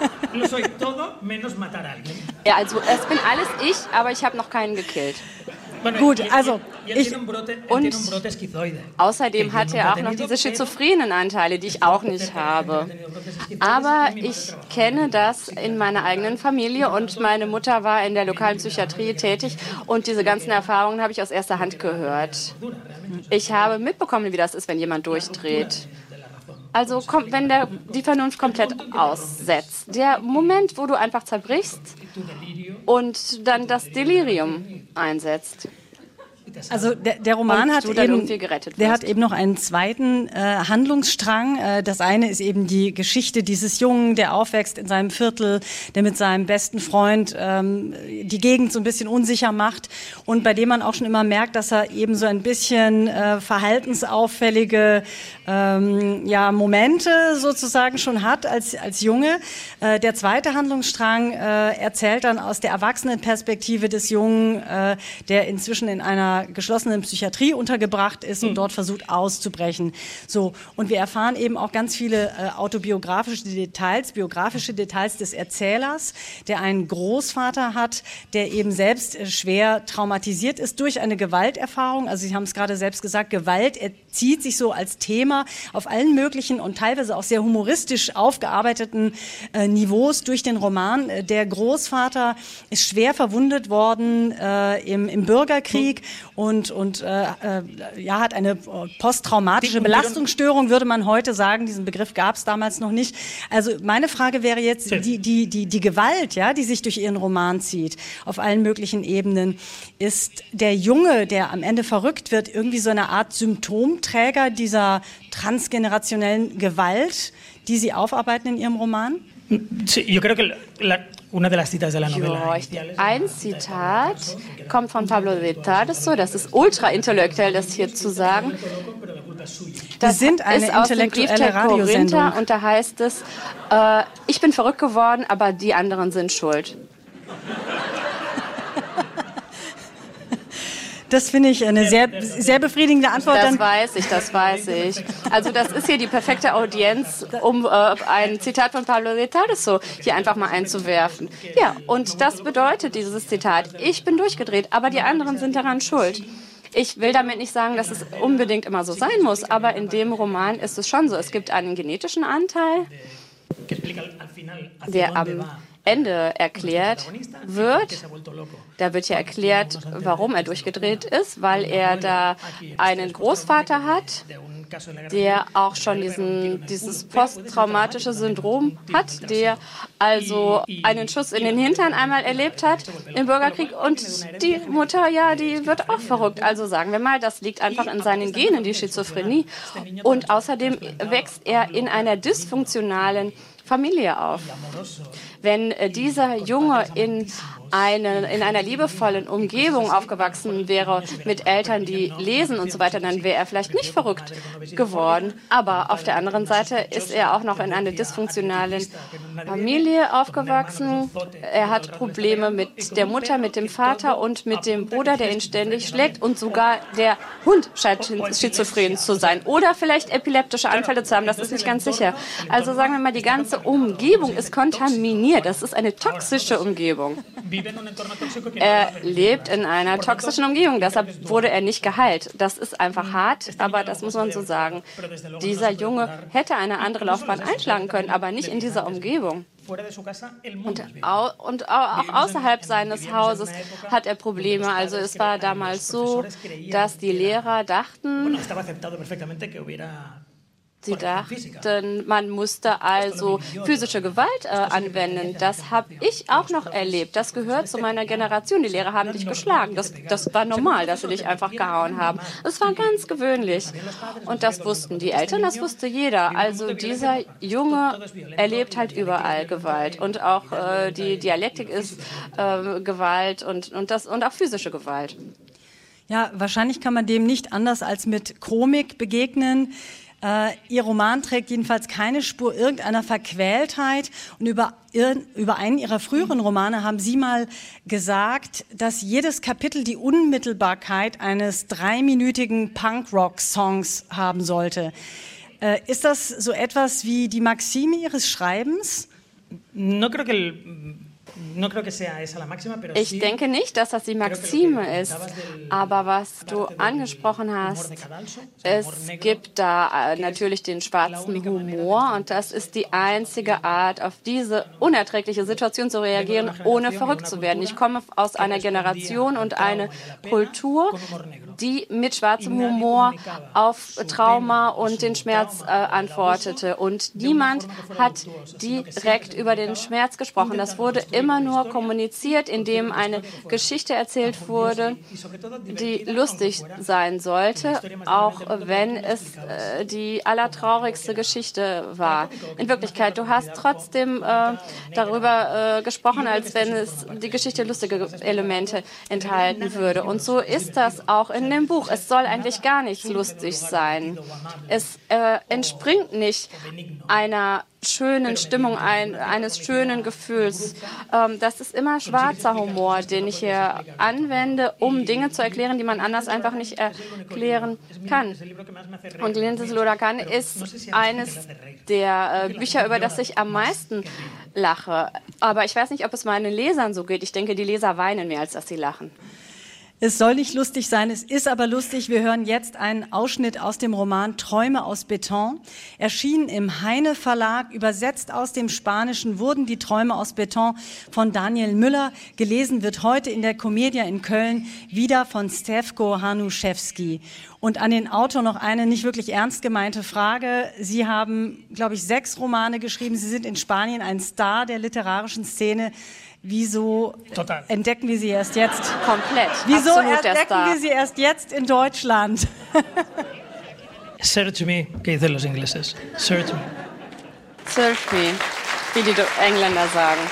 Ja, also es bin alles ich, aber ich habe noch keinen gekillt. Gut, also und außerdem hat er auch noch diese schizophrenen Anteile, die ich auch nicht habe. Aber ich kenne das in meiner eigenen Familie und meine Mutter war in der lokalen Psychiatrie tätig und diese ganzen Erfahrungen habe ich aus erster Hand gehört. Ich habe mitbekommen, wie das ist, wenn jemand durchdreht. Also wenn die Vernunft komplett aussetzt. Der Moment, wo du einfach zerbrichst und dann das Delirium einsetzt. Also der Roman hat eben noch einen zweiten Handlungsstrang. Das eine ist eben die Geschichte dieses Jungen, der aufwächst in seinem Viertel, der mit seinem besten Freund die Gegend so ein bisschen unsicher macht und bei dem man auch schon immer merkt, dass er eben so ein bisschen verhaltensauffällige Momente sozusagen schon hat als Junge. Der zweite Handlungsstrang erzählt dann aus der Erwachsenenperspektive des Jungen, der inzwischen in einer geschlossenen Psychiatrie untergebracht ist und dort versucht auszubrechen. So, und wir erfahren eben auch ganz viele biografische Details des Erzählers, der einen Großvater hat, der eben selbst schwer traumatisiert ist durch eine Gewalterfahrung. Also Sie haben es gerade selbst gesagt, Gewalt zieht sich so als Thema auf allen möglichen und teilweise auch sehr humoristisch aufgearbeiteten Niveaus durch den Roman. Der Großvater ist schwer verwundet worden im Bürgerkrieg und hat eine posttraumatische Belastungsstörung, würde man heute sagen. Diesen Begriff gab es damals noch nicht. Also meine Frage wäre jetzt, die Gewalt, ja, die sich durch Ihren Roman zieht, auf allen möglichen Ebenen, ist der Junge, der am Ende verrückt wird, irgendwie so eine Art Symptomträger dieser transgenerationellen Gewalt, die Sie aufarbeiten in Ihrem Roman? Ein Zitat kommt von Pablo de Tarso, das ist ultra-intellektuell, das hier zu sagen. Das sind eine ist aus dem intellektuelle Brief der Radiosendung. Korinther und da heißt es, ich bin verrückt geworden, aber die anderen sind schuld. Das finde ich eine sehr, sehr befriedigende Antwort. Das weiß ich. Also das ist hier die perfekte Audienz, um ein Zitat von Pablo de Tarso hier einfach mal einzuwerfen. Ja, und das bedeutet dieses Zitat, ich bin durchgedreht, aber die anderen sind daran schuld. Ich will damit nicht sagen, dass es unbedingt immer so sein muss, aber in dem Roman ist es schon so. Es gibt einen genetischen Anteil, der am Ende erklärt wird. Da wird ja erklärt, warum er durchgedreht ist, weil er da einen Großvater hat, der auch schon dieses posttraumatische Syndrom hat, der also einen Schuss in den Hintern einmal erlebt hat im Bürgerkrieg und die Mutter, ja, die wird auch verrückt. Also sagen wir mal, das liegt einfach in seinen Genen, die Schizophrenie. Und außerdem wächst er in einer dysfunktionalen Familie auf. Wenn dieser Junge in einer liebevollen Umgebung aufgewachsen wäre, mit Eltern, die lesen und so weiter, dann wäre er vielleicht nicht verrückt geworden. Aber auf der anderen Seite ist er auch noch in einer dysfunktionalen Familie aufgewachsen. Er hat Probleme mit der Mutter, mit dem Vater und mit dem Bruder, der ihn ständig schlägt. Und sogar der Hund scheint schizophren zu sein. Oder vielleicht epileptische Anfälle zu haben, das ist nicht ganz sicher. Also sagen wir mal, die ganze Umgebung ist kontaminiert. Das ist eine toxische Umgebung. Er lebt in einer toxischen Umgebung, deshalb wurde er nicht geheilt. Das ist einfach hart, aber das muss man so sagen. Dieser Junge hätte eine andere Laufbahn einschlagen können, aber nicht in dieser Umgebung. Und auch außerhalb seines Hauses hat er Probleme. Also es war damals so, dass die Lehrer dachten, sie dachten, man musste also physische Gewalt anwenden. Das habe ich auch noch erlebt. Das gehört zu meiner Generation. Die Lehrer haben dich geschlagen. Das war normal, dass sie dich einfach gehauen haben. Das war ganz gewöhnlich. Und das wussten die Eltern, das wusste jeder. Also dieser Junge erlebt halt überall Gewalt. Und auch die Dialektik ist Gewalt und auch physische Gewalt. Ja, wahrscheinlich kann man dem nicht anders als mit Komik begegnen. Ihr Roman trägt jedenfalls keine Spur irgendeiner Verquältheit und über einen Ihrer früheren Romane haben Sie mal gesagt, dass jedes Kapitel die Unmittelbarkeit eines 3-minütigen Punk-Rock-Songs haben sollte. Ist das so etwas wie die Maxime Ihres Schreibens? Ich denke nicht, dass das die Maxime ist, aber was du angesprochen hast, es gibt da natürlich den schwarzen Humor und das ist die einzige Art, auf diese unerträgliche Situation zu reagieren, ohne verrückt zu werden. Ich komme aus einer Generation und einer Kultur, die mit schwarzem Humor auf Trauma und den Schmerz antwortete und niemand hat direkt über den Schmerz gesprochen. Das wurde immer nur kommuniziert, indem eine Geschichte erzählt wurde, die lustig sein sollte, auch wenn es die allertraurigste Geschichte war. In Wirklichkeit, du hast trotzdem darüber gesprochen, als wenn es die Geschichte lustige Elemente enthalten würde. Und so ist das auch in dem Buch. Es soll eigentlich gar nicht lustig sein. Es entspringt nicht einer schönen Stimmung, eines schönen Gefühls. Das ist immer schwarzer Humor, den ich hier anwende, um Dinge zu erklären, die man anders einfach nicht erklären kann. Und Lindes Luracan ist eines der Bücher, über das ich am meisten lache. Aber ich weiß nicht, ob es meinen Lesern so geht. Ich denke, die Leser weinen mehr, als dass sie lachen. Es soll nicht lustig sein, es ist aber lustig. Wir hören jetzt einen Ausschnitt aus dem Roman Träume aus Beton. Erschienen im Heine Verlag, übersetzt aus dem Spanischen wurden die Träume aus Beton von Daniel Müller. Gelesen wird heute in der Commedia in Köln wieder von Stefko Hanuszewski. Und an den Autor noch eine nicht wirklich ernst gemeinte Frage. Sie haben, glaube ich, 6 Romane geschrieben. Sie sind in Spanien ein Star der literarischen Szene. Wieso entdecken wir sie erst jetzt? Komplett. Wieso entdecken wir sie erst jetzt in Deutschland? Search me, que dicen los ingleses. Search me. Search me, wie die Engländer sagen.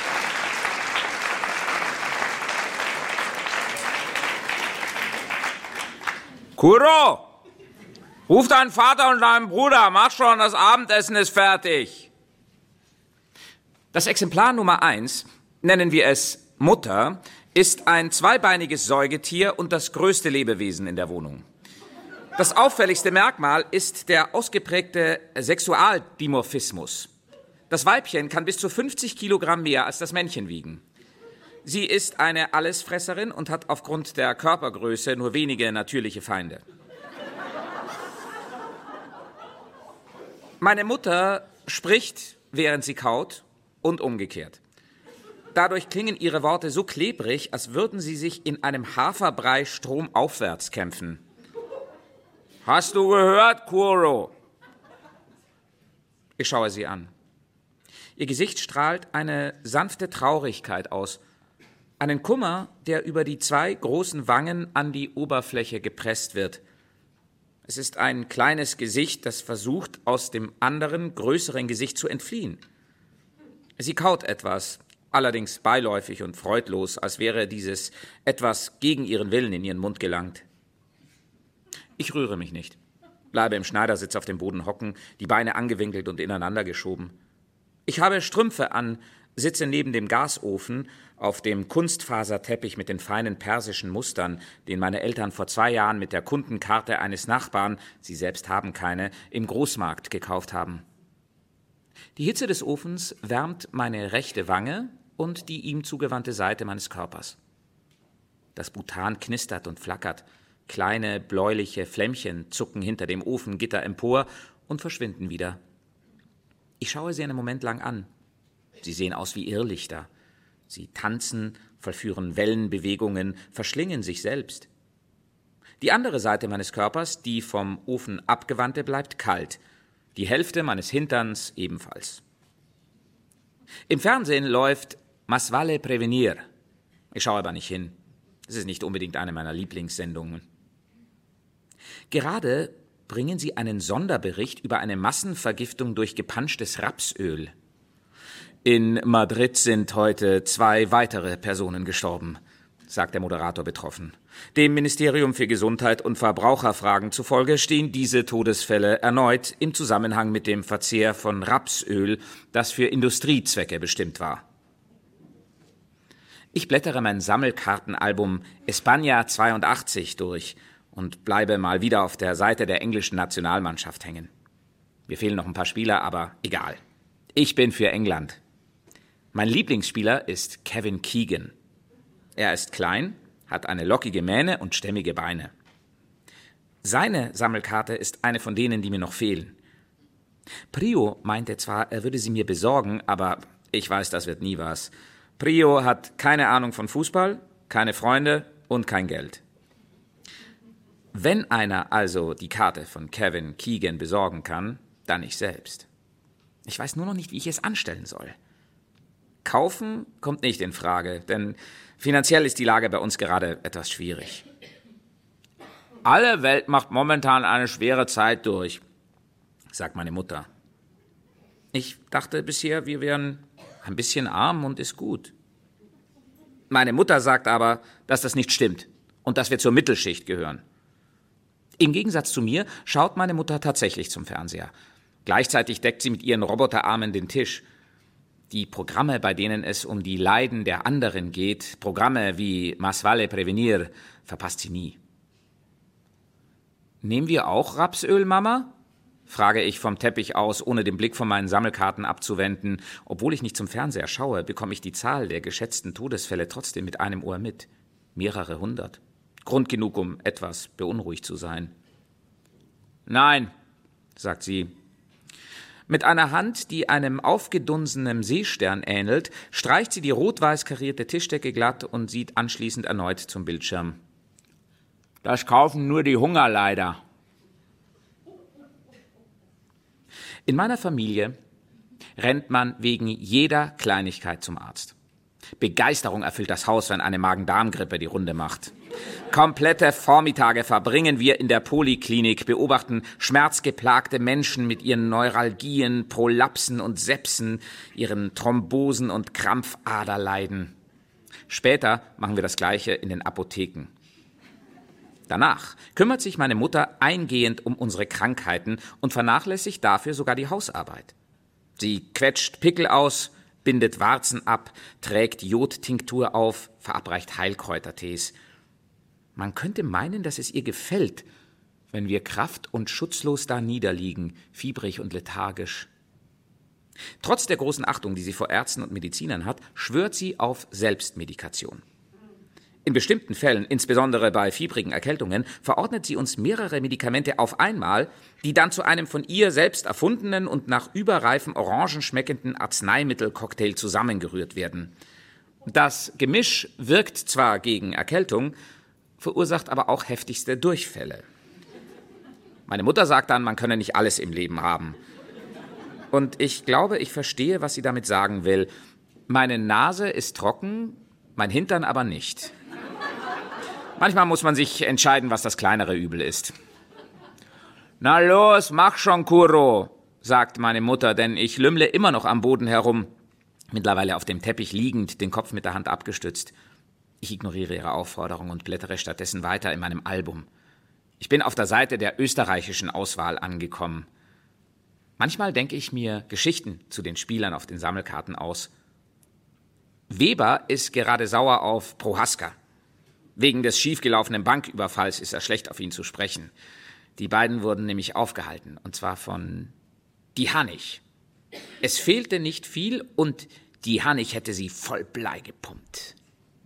Kuro! Ruf deinen Vater und deinen Bruder, mach schon, das Abendessen ist fertig. Das Exemplar Nummer 1, nennen wir es Mutter, ist ein zweibeiniges Säugetier und das größte Lebewesen in der Wohnung. Das auffälligste Merkmal ist der ausgeprägte Sexualdimorphismus. Das Weibchen kann bis zu 50 Kilogramm mehr als das Männchen wiegen. Sie ist eine Allesfresserin und hat aufgrund der Körpergröße nur wenige natürliche Feinde. Meine Mutter spricht, während sie kaut, und umgekehrt. Dadurch klingen ihre Worte so klebrig, als würden sie sich in einem Haferbrei stromaufwärts kämpfen. Hast du gehört, Kuro? Ich schaue sie an. Ihr Gesicht strahlt eine sanfte Traurigkeit aus. Einen Kummer, der über die 2 großen Wangen an die Oberfläche gepresst wird. Es ist ein kleines Gesicht, das versucht, aus dem anderen, größeren Gesicht zu entfliehen. Sie kaut etwas, allerdings beiläufig und freudlos, als wäre dieses etwas gegen ihren Willen in ihren Mund gelangt. Ich rühre mich nicht, bleibe im Schneidersitz auf dem Boden hocken, die Beine angewinkelt und ineinander geschoben. Ich habe Strümpfe an, sitze neben dem Gasofen auf dem Kunstfaserteppich mit den feinen persischen Mustern, den meine Eltern vor 2 Jahren mit der Kundenkarte eines Nachbarn, sie selbst haben keine, im Großmarkt gekauft haben. Die Hitze des Ofens wärmt meine rechte Wange und die ihm zugewandte Seite meines Körpers. Das Butan knistert und flackert. Kleine, bläuliche Flämmchen zucken hinter dem Ofengitter empor und verschwinden wieder. Ich schaue sie einen Moment lang an. Sie sehen aus wie Irrlichter. Sie tanzen, vollführen Wellenbewegungen, verschlingen sich selbst. Die andere Seite meines Körpers, die vom Ofen abgewandte, bleibt kalt. Die Hälfte meines Hinterns ebenfalls. Im Fernsehen läuft Más vale prevenir. Ich schaue aber nicht hin. Es ist nicht unbedingt eine meiner Lieblingssendungen. Gerade bringen sie einen Sonderbericht über eine Massenvergiftung durch gepanschtes Rapsöl. In Madrid sind heute 2 weitere Personen gestorben, sagt der Moderator betroffen. Dem Ministerium für Gesundheit und Verbraucherfragen zufolge stehen diese Todesfälle erneut im Zusammenhang mit dem Verzehr von Rapsöl, das für Industriezwecke bestimmt war. Ich blättere mein Sammelkartenalbum España 82 durch und bleibe mal wieder auf der Seite der englischen Nationalmannschaft hängen. Mir fehlen noch ein paar Spieler, aber egal. Ich bin für England. Mein Lieblingsspieler ist Kevin Keegan. Er ist klein, hat eine lockige Mähne und stämmige Beine. Seine Sammelkarte ist eine von denen, die mir noch fehlen. Prio meinte zwar, er würde sie mir besorgen, aber ich weiß, das wird nie was. Prio hat keine Ahnung von Fußball, keine Freunde und kein Geld. Wenn einer also die Karte von Kevin Keegan besorgen kann, dann ich selbst. Ich weiß nur noch nicht, wie ich es anstellen soll. Kaufen kommt nicht in Frage, denn finanziell ist die Lage bei uns gerade etwas schwierig. Alle Welt macht momentan eine schwere Zeit durch, sagt meine Mutter. Ich dachte bisher, wir wären ein bisschen arm und ist gut. Meine Mutter sagt aber, dass das nicht stimmt und dass wir zur Mittelschicht gehören. Im Gegensatz zu mir schaut meine Mutter tatsächlich zum Fernseher. Gleichzeitig deckt sie mit ihren Roboterarmen den Tisch. Die Programme, bei denen es um die Leiden der anderen geht, Programme wie Más vale prevenir, verpasst sie nie. Nehmen wir auch Rapsöl, Mama? Frage ich vom Teppich aus, ohne den Blick von meinen Sammelkarten abzuwenden. Obwohl ich nicht zum Fernseher schaue, bekomme ich die Zahl der geschätzten Todesfälle trotzdem mit einem Ohr mit. Mehrere hundert. Grund genug, um etwas beunruhigt zu sein. Nein, sagt sie. Mit einer Hand, die einem aufgedunsenen Seestern ähnelt, streicht sie die rot-weiß karierte Tischdecke glatt und sieht anschließend erneut zum Bildschirm. Das kaufen nur die Hungerleider. In meiner Familie rennt man wegen jeder Kleinigkeit zum Arzt. Begeisterung erfüllt das Haus, wenn eine Magen-Darm-Grippe die Runde macht. Komplette Vormittage verbringen wir in der Poliklinik, beobachten schmerzgeplagte Menschen mit ihren Neuralgien, Prolapsen und Sepsen, ihren Thrombosen und Krampfaderleiden. Später machen wir das Gleiche in den Apotheken. Danach kümmert sich meine Mutter eingehend um unsere Krankheiten und vernachlässigt dafür sogar die Hausarbeit. Sie quetscht Pickel aus, bindet Warzen ab, trägt Jodtinktur auf, verabreicht Heilkräutertees. Man könnte meinen, dass es ihr gefällt, wenn wir kraft- und schutzlos da niederliegen, fiebrig und lethargisch. Trotz der großen Achtung, die sie vor Ärzten und Medizinern hat, schwört sie auf Selbstmedikation. In bestimmten Fällen, insbesondere bei fiebrigen Erkältungen, verordnet sie uns mehrere Medikamente auf einmal, die dann zu einem von ihr selbst erfundenen und nach überreifem Orangen schmeckenden Arzneimittelcocktail zusammengerührt werden. Das Gemisch wirkt zwar gegen Erkältung, verursacht aber auch heftigste Durchfälle. Meine Mutter sagt dann, man könne nicht alles im Leben haben. Und ich glaube, ich verstehe, was sie damit sagen will. Meine Nase ist trocken, mein Hintern aber nicht. Manchmal muss man sich entscheiden, was das kleinere Übel ist. Na los, mach schon, Kuro, sagt meine Mutter, denn ich lümmle immer noch am Boden herum, mittlerweile auf dem Teppich liegend, den Kopf mit der Hand abgestützt. Ich ignoriere ihre Aufforderung und blättere stattdessen weiter in meinem Album. Ich bin auf der Seite der österreichischen Auswahl angekommen. Manchmal denke ich mir Geschichten zu den Spielern auf den Sammelkarten aus. Weber ist gerade sauer auf Prohaska. Wegen des schiefgelaufenen Banküberfalls ist er schlecht auf ihn zu sprechen. Die beiden wurden nämlich aufgehalten, und zwar von die Hannig. Es fehlte nicht viel und die Hannig hätte sie voll Blei gepumpt.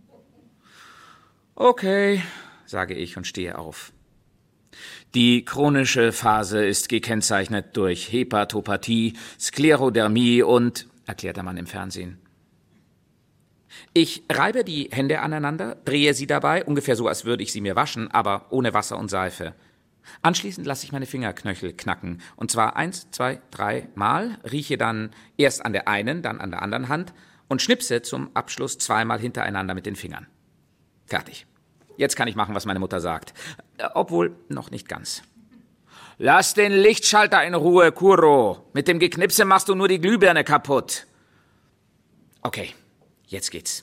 Okay, sage ich und stehe auf. Die chronische Phase ist gekennzeichnet durch Hepatopathie, Sklerodermie und, erklärt der Mann im Fernsehen. Ich reibe die Hände aneinander, drehe sie dabei, ungefähr so, als würde ich sie mir waschen, aber ohne Wasser und Seife. Anschließend lasse ich meine Fingerknöchel knacken, und zwar 1, 2, 3 Mal, rieche dann erst an der einen, dann an der anderen Hand und schnipse zum Abschluss 2-mal hintereinander mit den Fingern. Fertig. Jetzt kann ich machen, was meine Mutter sagt. Obwohl, noch nicht ganz. Lass den Lichtschalter in Ruhe, Kuro. Mit dem Geknipse machst du nur die Glühbirne kaputt. Okay. Jetzt geht's.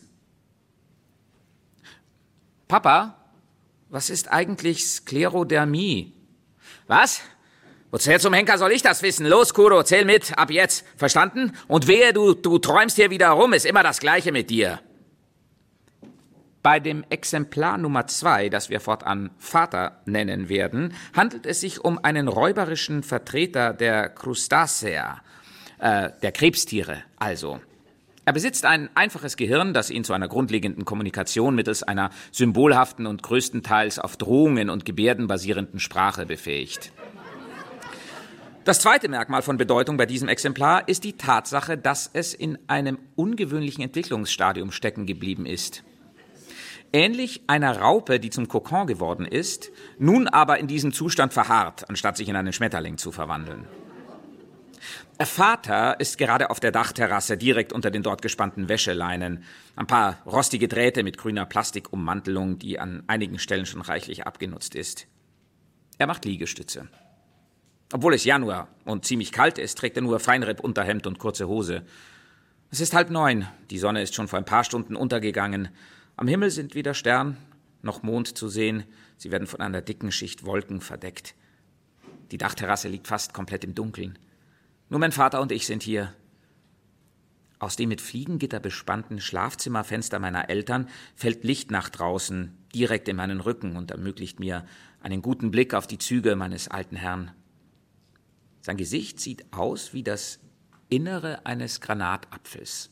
Papa, was ist eigentlich Sklerodermie? Was? Wozu zum Henker soll ich das wissen? Los, Kuro, zähl mit, ab jetzt. Verstanden? Und wehe, du träumst hier wieder rum, ist immer das Gleiche mit dir. Bei dem Exemplar Nummer 2, das wir fortan Vater nennen werden, handelt es sich um einen räuberischen Vertreter der Crustacea, der Krebstiere also. Er besitzt ein einfaches Gehirn, das ihn zu einer grundlegenden Kommunikation mittels einer symbolhaften und größtenteils auf Drohungen und Gebärden basierenden Sprache befähigt. Das zweite Merkmal von Bedeutung bei diesem Exemplar ist die Tatsache, dass es in einem ungewöhnlichen Entwicklungsstadium stecken geblieben ist. Ähnlich einer Raupe, die zum Kokon geworden ist, nun aber in diesem Zustand verharrt, anstatt sich in einen Schmetterling zu verwandeln. Der Vater ist gerade auf der Dachterrasse, direkt unter den dort gespannten Wäscheleinen. Ein paar rostige Drähte mit grüner Plastikummantelung, die an einigen Stellen schon reichlich abgenutzt ist. Er macht Liegestütze. Obwohl es Januar und ziemlich kalt ist, trägt er nur Feinripp-Unterhemd und kurze Hose. Es ist 8:30, die Sonne ist schon vor ein paar Stunden untergegangen. Am Himmel sind weder Stern noch Mond zu sehen, sie werden von einer dicken Schicht Wolken verdeckt. Die Dachterrasse liegt fast komplett im Dunkeln. Nur mein Vater und ich sind hier. Aus dem mit Fliegengitter bespannten Schlafzimmerfenster meiner Eltern fällt Licht nach draußen, direkt in meinen Rücken und ermöglicht mir einen guten Blick auf die Züge meines alten Herrn. Sein Gesicht sieht aus wie das Innere eines Granatapfels.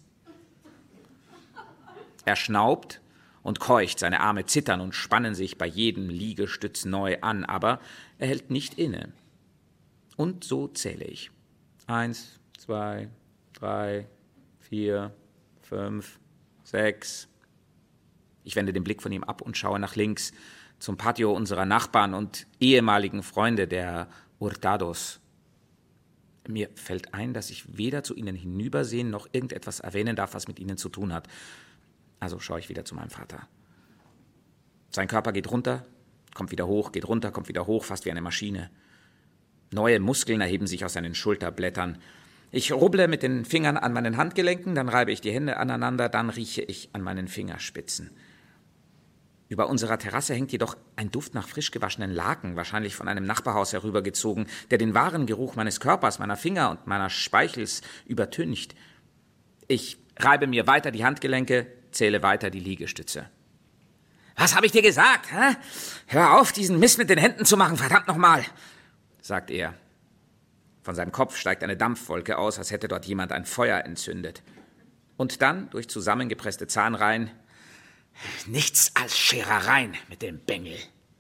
Er schnaubt und keucht, seine Arme zittern und spannen sich bei jedem Liegestütz neu an, aber er hält nicht inne. Und so zähle ich. 1, 2, 3, 4, 5, 6. Ich wende den Blick von ihm ab und schaue nach links zum Patio unserer Nachbarn und ehemaligen Freunde, der Hurtados. Mir fällt ein, dass ich weder zu ihnen hinübersehen noch irgendetwas erwähnen darf, was mit ihnen zu tun hat. Also schaue ich wieder zu meinem Vater. Sein Körper geht runter, kommt wieder hoch, geht runter, kommt wieder hoch, fast wie eine Maschine. Neue Muskeln erheben sich aus seinen Schulterblättern. Ich rubble mit den Fingern an meinen Handgelenken, dann reibe ich die Hände aneinander, dann rieche ich an meinen Fingerspitzen. Über unserer Terrasse hängt jedoch ein Duft nach frisch gewaschenen Laken, wahrscheinlich von einem Nachbarhaus herübergezogen, der den wahren Geruch meines Körpers, meiner Finger und meiner Speichels übertüncht. Ich reibe mir weiter die Handgelenke, zähle weiter die Liegestütze. »Was habe ich dir gesagt? Hä? Hör auf, diesen Mist mit den Händen zu machen, verdammt nochmal«, sagt er. Von seinem Kopf steigt eine Dampfwolke aus, als hätte dort jemand ein Feuer entzündet. Und dann, durch zusammengepresste Zahnreihen, »Nichts als Scherereien mit dem Bengel.«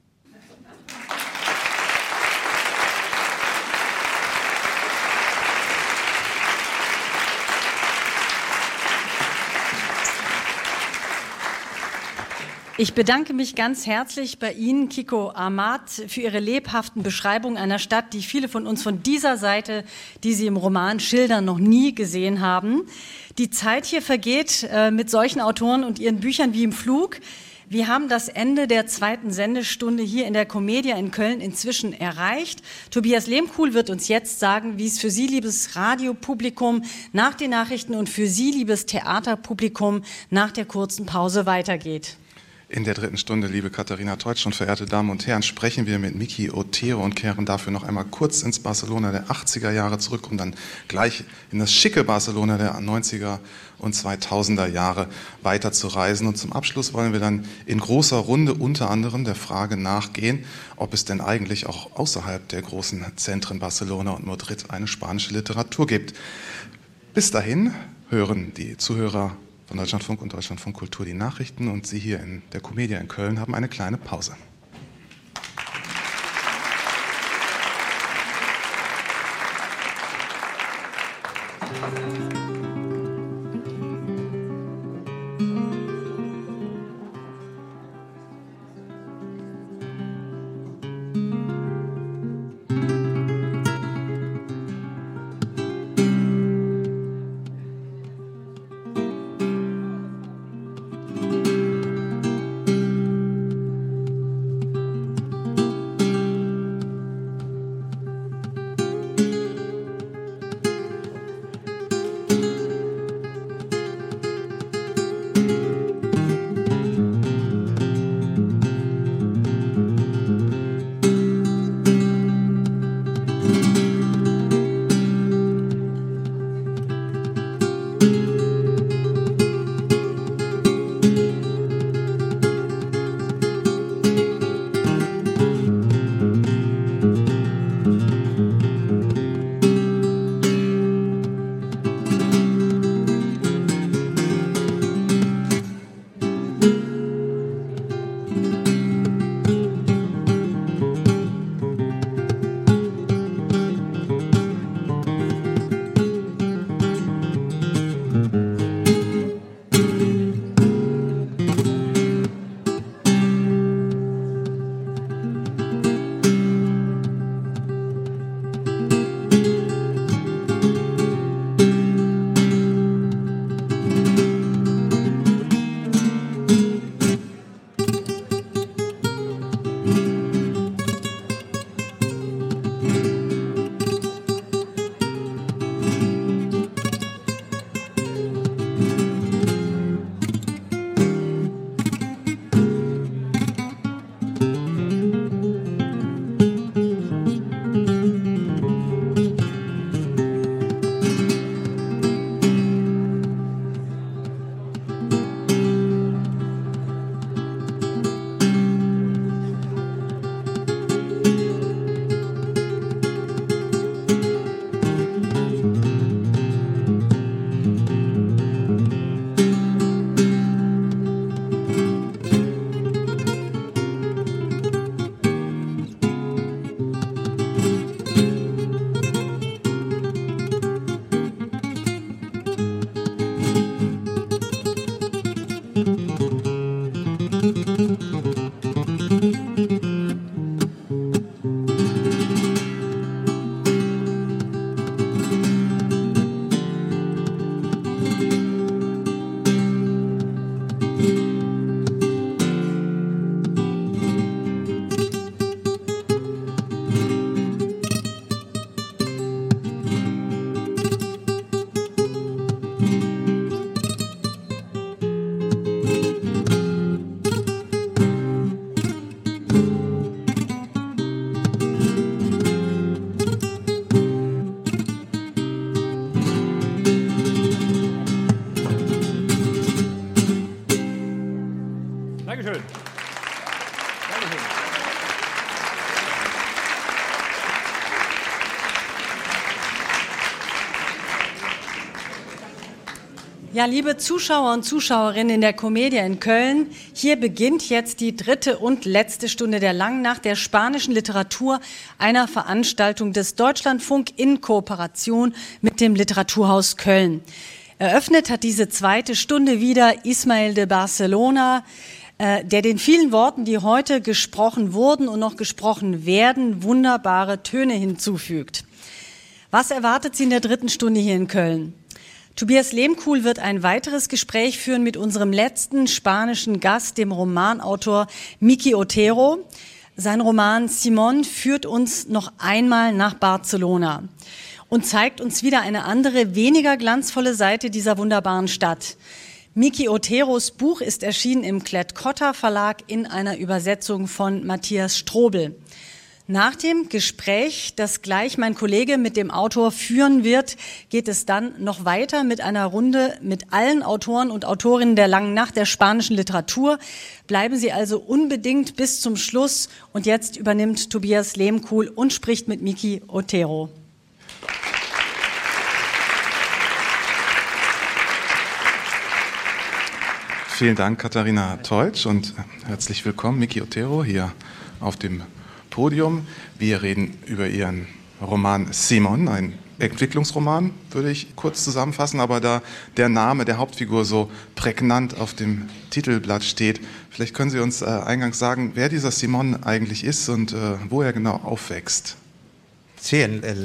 Ich bedanke mich ganz herzlich bei Ihnen, Kiko Ahmad, für Ihre lebhaften Beschreibungen einer Stadt, die viele von uns von dieser Seite, die Sie im Roman schildern, noch nie gesehen haben. Die Zeit hier vergeht mit solchen Autoren und ihren Büchern wie im Flug. Wir haben das Ende der zweiten Sendestunde hier in der Comedia in Köln inzwischen erreicht. Tobias Lehmkuhl wird uns jetzt sagen, wie es für Sie, liebes Radiopublikum, nach den Nachrichten und für Sie, liebes Theaterpublikum, nach der kurzen Pause weitergeht. In der dritten Stunde, liebe Katharina Teutsch und verehrte Damen und Herren, sprechen wir mit Miki Otero und kehren dafür noch einmal kurz ins Barcelona der 80er Jahre zurück, um dann gleich in das schicke Barcelona der 90er und 2000er Jahre weiterzureisen. Und zum Abschluss wollen wir dann in großer Runde unter anderem der Frage nachgehen, ob es denn eigentlich auch außerhalb der großen Zentren Barcelona und Madrid eine spanische Literatur gibt. Bis dahin hören die Zuhörer von Deutschlandfunk und Deutschlandfunk Kultur die Nachrichten und Sie hier in der Comedia in Köln haben eine kleine Pause. Ja, liebe Zuschauer und Zuschauerinnen in der Comedia in Köln, hier beginnt jetzt die 3. und letzte Stunde der Langen Nacht der spanischen Literatur, einer Veranstaltung des Deutschlandfunk in Kooperation mit dem Literaturhaus Köln. Eröffnet hat diese 2. Stunde wieder Ismael de Barcelona, der den vielen Worten, die heute gesprochen wurden und noch gesprochen werden, wunderbare Töne hinzufügt. Was erwartet Sie in der 3. Stunde hier in Köln? Tobias Lehmkuhl wird ein weiteres Gespräch führen mit unserem letzten spanischen Gast, dem Romanautor Miki Otero. Sein Roman Simón führt uns noch einmal nach Barcelona und zeigt uns wieder eine andere, weniger glanzvolle Seite dieser wunderbaren Stadt. Miki Oteros Buch ist erschienen im Klett-Cotta Verlag in einer Übersetzung von Matthias Strobel. Nach dem Gespräch, das gleich mein Kollege mit dem Autor führen wird, geht es dann noch weiter mit einer Runde mit allen Autoren und Autorinnen der Langen Nacht der spanischen Literatur. Bleiben Sie also unbedingt bis zum Schluss. Und jetzt übernimmt Tobias Lehmkuhl und spricht mit Miki Otero. Vielen Dank, Katharina Teutsch, und herzlich willkommen, Miki Otero, hier auf dem Podium. Wir reden über Ihren Roman Simón, ein Entwicklungsroman, würde ich kurz zusammenfassen, aber da der Name der Hauptfigur so prägnant auf dem Titelblatt steht, vielleicht können Sie uns eingangs sagen, wer dieser Simón eigentlich ist und wo er genau aufwächst. Ja, der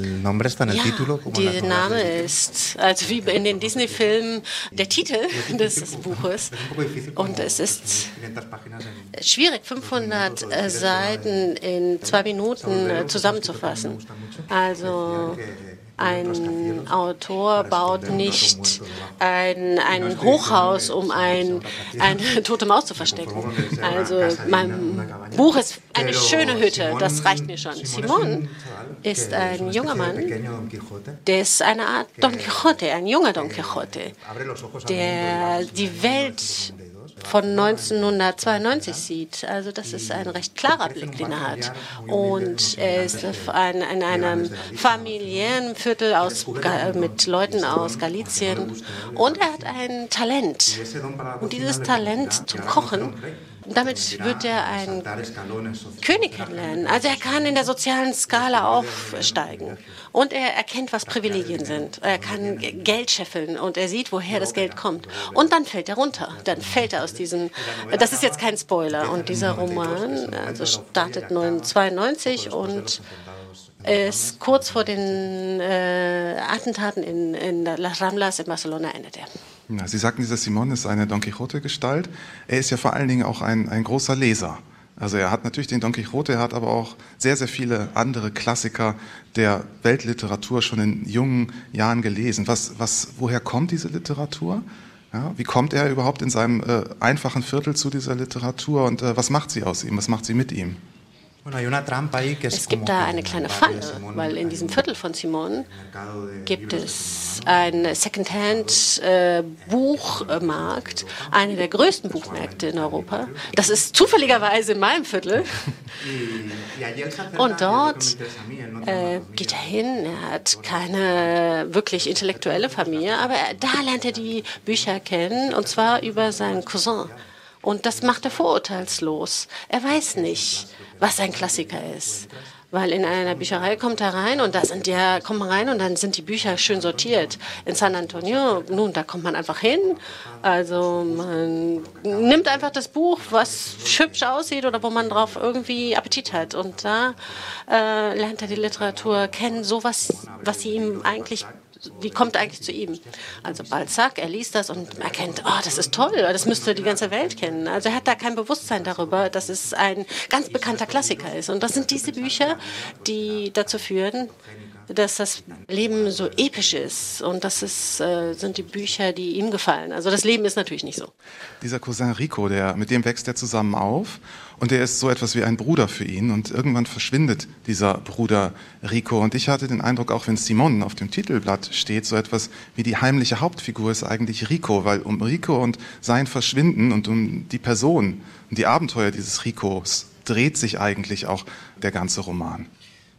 Name ist, also wie in den Disney-Filmen, der Titel des Buches. Und es ist schwierig, 500 Seiten in 2 Minuten zusammenzufassen. Also ein Autor baut nicht ein Hochhaus, um eine tote Maus zu verstecken. Also mein Buch ist eine schöne Hütte, das reicht mir schon. Simón ist ein junger Mann, der ist eine Art Don Quixote, ein junger Don Quixote, der die Welt von 1992 sieht. Also das ist ein recht klarer Blick, den er hat. Und er ist in einem familiären Viertel mit Leuten aus Galicien. Und er hat ein Talent. Und dieses Talent zum Kochen, damit wird er einen König kennenlernen. Also er kann in der sozialen Skala aufsteigen. Und er erkennt, was Privilegien sind. Er kann Geld scheffeln und er sieht, woher das Geld kommt. Und dann fällt er runter. Dann fällt er aus diesem... Das ist jetzt kein Spoiler. Und dieser Roman startet 1992 und ist kurz vor den Attentaten in Las Ramblas in Barcelona endet er. Ja, Sie sagten, dieser Simón ist eine Don Quixote-Gestalt. Er ist ja vor allen Dingen auch ein großer Leser. Also er hat natürlich den Don Quixote, er hat aber auch sehr, sehr viele andere Klassiker der Weltliteratur schon in jungen Jahren gelesen. Woher kommt diese Literatur? Ja, wie kommt er überhaupt in seinem einfachen Viertel zu dieser Literatur und was macht sie aus ihm, was macht sie mit ihm? Es gibt da eine kleine Falle, weil in diesem Viertel von Simón gibt es einen Secondhand-Buchmarkt, einer der größten Buchmärkte in Europa. Das ist zufälligerweise in meinem Viertel. Und dort geht er hin, er hat keine wirklich intellektuelle Familie, aber da lernt er die Bücher kennen, und zwar über seinen Cousin. Und das macht er vorurteilslos. Er weiß nicht, was ein Klassiker ist. Weil in einer Bücherei kommt er rein und kommt man rein und dann sind die Bücher schön sortiert. In San Antonio, nun, da kommt man einfach hin. Also man nimmt einfach das Buch, was hübsch aussieht oder wo man drauf irgendwie Appetit hat. Und da lernt er die Literatur kennen, sowas, was sie ihm eigentlich... Die kommt eigentlich zu ihm. Also Balzac, er liest das und erkennt, das ist toll, das müsste die ganze Welt kennen. Also er hat da kein Bewusstsein darüber, dass es ein ganz bekannter Klassiker ist. Und das sind diese Bücher, die dazu führen, dass das Leben so episch ist. Und das sind die Bücher, die ihm gefallen. Also das Leben ist natürlich nicht so. Dieser Cousin Rico, mit dem wächst er zusammen auf. Und er ist so etwas wie ein Bruder für ihn. Und irgendwann verschwindet dieser Bruder Rico. Und ich hatte den Eindruck, auch wenn Simón auf dem Titelblatt steht, so etwas wie die heimliche Hauptfigur ist eigentlich Rico. Weil um Rico und sein Verschwinden und um die Person und die Abenteuer dieses Ricos dreht sich eigentlich auch der ganze Roman.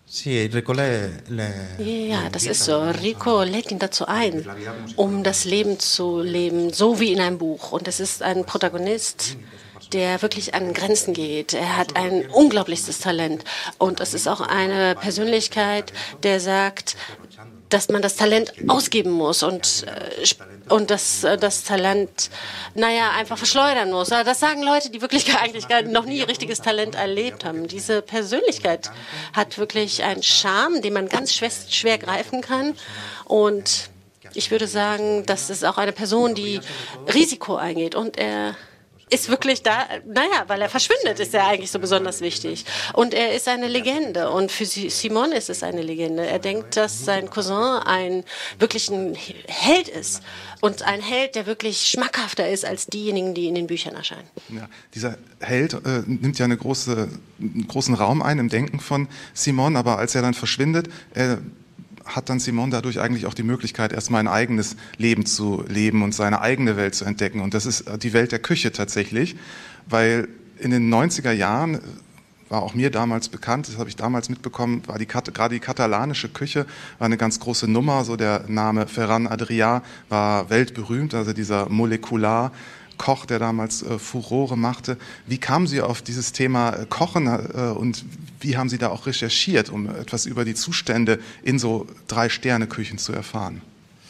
Ja, das ist so. Rico lädt ihn dazu ein, um das Leben zu leben, so wie in einem Buch. Und es ist ein Protagonist, der wirklich an Grenzen geht. Er hat ein unglaubliches Talent. Und es ist auch eine Persönlichkeit, der sagt, dass man das Talent ausgeben muss und das Talent, einfach verschleudern muss. Das sagen Leute, die wirklich eigentlich noch nie richtiges Talent erlebt haben. Diese Persönlichkeit hat wirklich einen Charme, den man ganz schwer greifen kann. Und ich würde sagen, das ist auch eine Person, die Risiko eingeht. Und er ist wirklich da, weil er verschwindet, ist er eigentlich so besonders wichtig. Und er ist eine Legende. Und für Simon ist es eine Legende. Er denkt, dass sein Cousin wirklich ein Held ist. Und ein Held, der wirklich schmackhafter ist als diejenigen, die in den Büchern erscheinen. Ja, dieser Held nimmt ja einen großen Raum ein im Denken von Simon, aber als er dann verschwindet, hat dann Simon dadurch eigentlich auch die Möglichkeit, erstmal ein eigenes Leben zu leben und seine eigene Welt zu entdecken. Und das ist die Welt der Küche tatsächlich, weil in den 90er Jahren, war auch mir damals bekannt, das habe ich damals mitbekommen, war gerade die katalanische Küche war eine ganz große Nummer. So der Name Ferran Adrià war weltberühmt, also dieser Molekularkoch, der damals Furore machte. Wie kamen Sie auf dieses Thema Kochen und wie haben Sie da auch recherchiert, um etwas über die Zustände in so 3-Sterne-Küchen zu erfahren?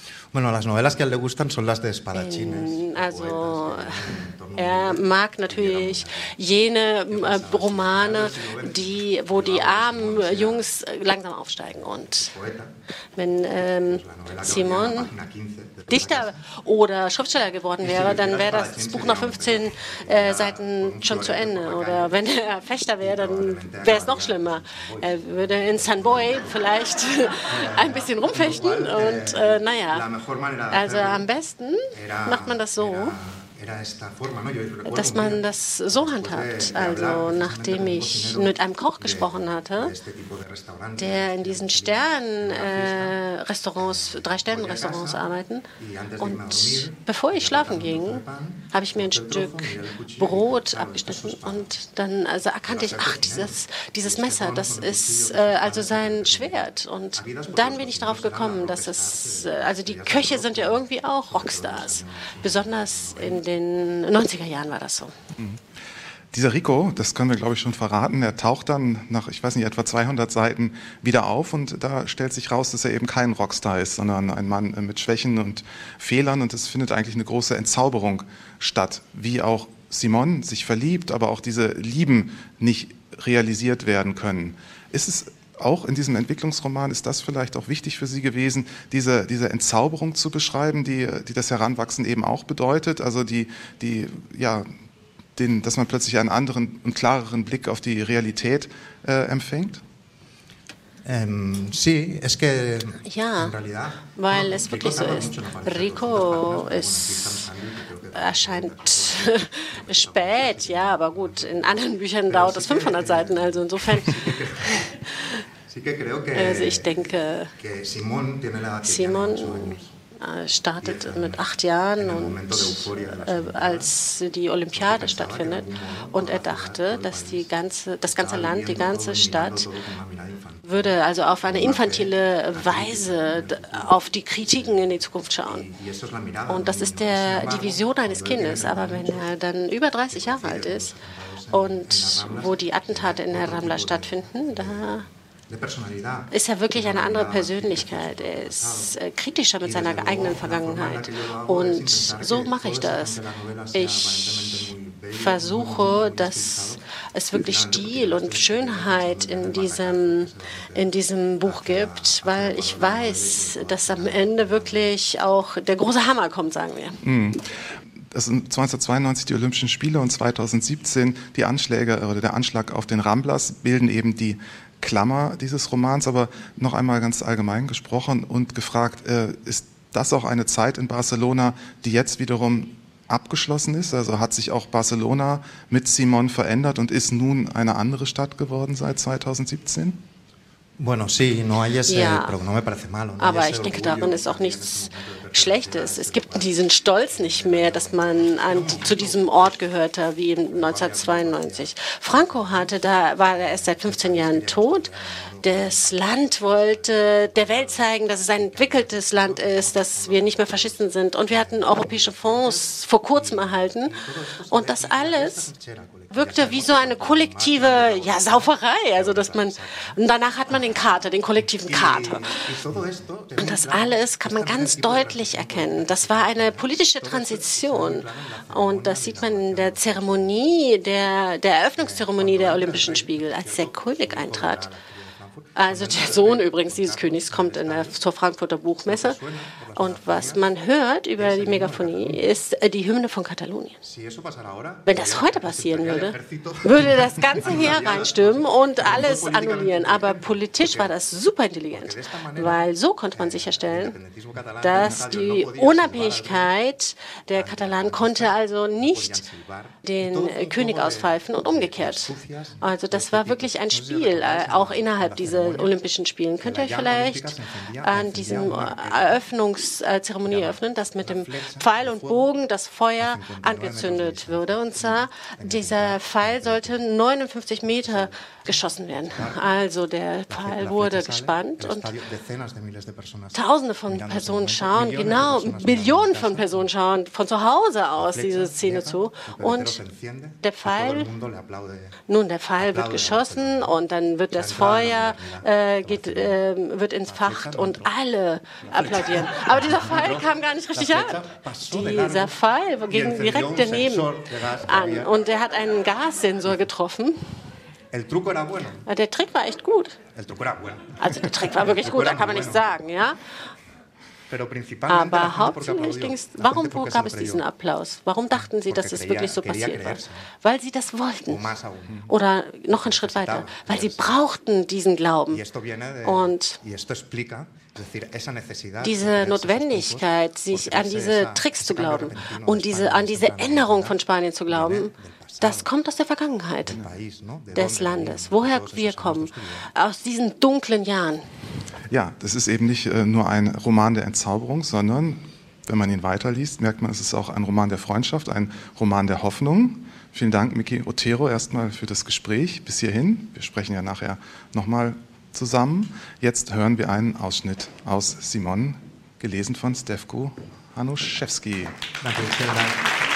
Also er mag natürlich jene Romane, wo die armen Jungs langsam aufsteigen. Und wenn Simon Dichter oder Schriftsteller geworden wäre, dann wäre das Buch nach 15 Seiten schon zu Ende. Oder wenn er Fechter wäre, dann wäre es noch schlimmer. Er würde in Sanboy vielleicht ein bisschen rumfechten und also am besten macht man das so, dass man das so handhabt. Also nachdem ich mit einem Koch gesprochen hatte, der in diesen Stern-Restaurants, 3-Sterne-Restaurants arbeiten, und bevor ich schlafen ging, habe ich mir ein Stück Brot abgeschnitten und dann erkannte ich, dieses Messer, das ist also sein Schwert. Und dann bin ich darauf gekommen, dass die Köche sind ja irgendwie auch Rockstars, besonders in den 90er Jahren war das so. Dieser Rico, das können wir glaube ich schon verraten, er taucht dann nach, ich weiß nicht, etwa 200 Seiten wieder auf und da stellt sich raus, dass er eben kein Rockstar ist, sondern ein Mann mit Schwächen und Fehlern und es findet eigentlich eine große Entzauberung statt, wie auch Simon sich verliebt, aber auch diese Lieben nicht realisiert werden können. Ist es auch in diesem Entwicklungsroman, ist das vielleicht auch wichtig für Sie gewesen, diese Entzauberung zu beschreiben, die das Heranwachsen eben auch bedeutet, also dass man plötzlich einen anderen und klareren Blick auf die Realität empfängt? Ja, weil es wirklich so ist. Rico erscheint spät, ja, aber gut, in anderen Büchern dauert es 500 Seiten, also insofern. Also ich denke, Simon startet mit 8 Jahren und als die Olympiade stattfindet und er dachte, dass das ganze Land, die ganze Stadt würde also auf eine infantile Weise auf die Kritiken in die Zukunft schauen. Und das ist die Vision eines Kindes. Aber wenn er dann über 30 Jahre alt ist und wo die Attentate in der Rambla stattfinden, da ist er wirklich eine andere Persönlichkeit. Er ist kritischer mit seiner eigenen Vergangenheit. Und so mache ich das. Ich versuche, dass es wirklich Stil und Schönheit in diesem Buch gibt, weil ich weiß, dass am Ende wirklich auch der große Hammer kommt, sagen wir. Das sind 1992 die Olympischen Spiele und 2017 der Anschlag auf den Ramblas bilden eben die Klammer dieses Romans, aber noch einmal ganz allgemein gesprochen und gefragt, ist das auch eine Zeit in Barcelona, die jetzt wiederum abgeschlossen ist? Also hat sich auch Barcelona mit Simon verändert und ist nun eine andere Stadt geworden seit 2017? Ja, aber ich denke, darin ist auch nichts Schlechtes. Es gibt diesen Stolz nicht mehr, dass man zu diesem Ort gehörte, wie 1992. Franco war er erst seit 15 Jahren tot. Das Land wollte der Welt zeigen, dass es ein entwickeltes Land ist, dass wir nicht mehr Faschisten sind. Und wir hatten europäische Fonds vor kurzem erhalten. Und das alles wirkte wie so eine kollektive Sauferei. Also, und danach hat man den Kater, den kollektiven Kater. Und das alles kann man ganz deutlich erkennen. Das war eine politische Transition. Und das sieht man in der Zeremonie, der Eröffnungszeremonie der Olympischen Spiele, als der König eintrat. Also der Sohn übrigens dieses Königs kommt zur Frankfurter Buchmesse. Und was man hört über die Megaphonie, ist die Hymne von Katalonien. Wenn das heute passieren würde, würde das ganze Heer reinstürmen und alles annullieren. Aber politisch war das super intelligent, weil so konnte man sicherstellen, dass die Unabhängigkeit der Katalanen konnte also nicht den König auspfeifen und umgekehrt. Also das war wirklich ein Spiel, auch innerhalb dieser Olympischen Spielen. Könnt ihr euch vielleicht an diesem Eröffnungszeremonie eröffnen, dass mit dem Pfeil und Bogen das Feuer angezündet würde? Und zwar, dieser Pfeil sollte 59 Meter geschossen werden. Also der Pfeil wurde gespannt und Tausende von Personen schauen, genau, Millionen von Personen schauen von zu Hause aus diese Szene zu. Und der Pfeil wird geschossen und dann wird das Feuer wird entfacht und alle applaudieren. Aber dieser Pfeil kam gar nicht richtig an. Dieser Pfeil ging direkt daneben an und er hat einen Gassensor getroffen. Der Trick war echt gut. Also der Trick war wirklich gut, da kann man nichts sagen, ja. Aber hauptsächlich ging es, warum gab es diesen Applaus? Warum dachten Sie, dass es wirklich so passiert war? Weil Sie das wollten. Oder noch einen Schritt weiter, weil Sie brauchten diesen Glauben. Und diese Notwendigkeit, sich an diese Tricks zu glauben und an diese Änderung von Spanien zu glauben, das kommt aus der Vergangenheit des Landes. Woher wir kommen? Aus diesen dunklen Jahren. Ja, das ist eben nicht nur ein Roman der Entzauberung, sondern, wenn man ihn weiterliest, merkt man, es ist auch ein Roman der Freundschaft, ein Roman der Hoffnung. Vielen Dank, Miki Otero, erstmal für das Gespräch bis hierhin. Wir sprechen ja nachher nochmal zusammen. Jetzt hören wir einen Ausschnitt aus Simon, gelesen von Stefko Hanuszewski. Danke, vielen Dank.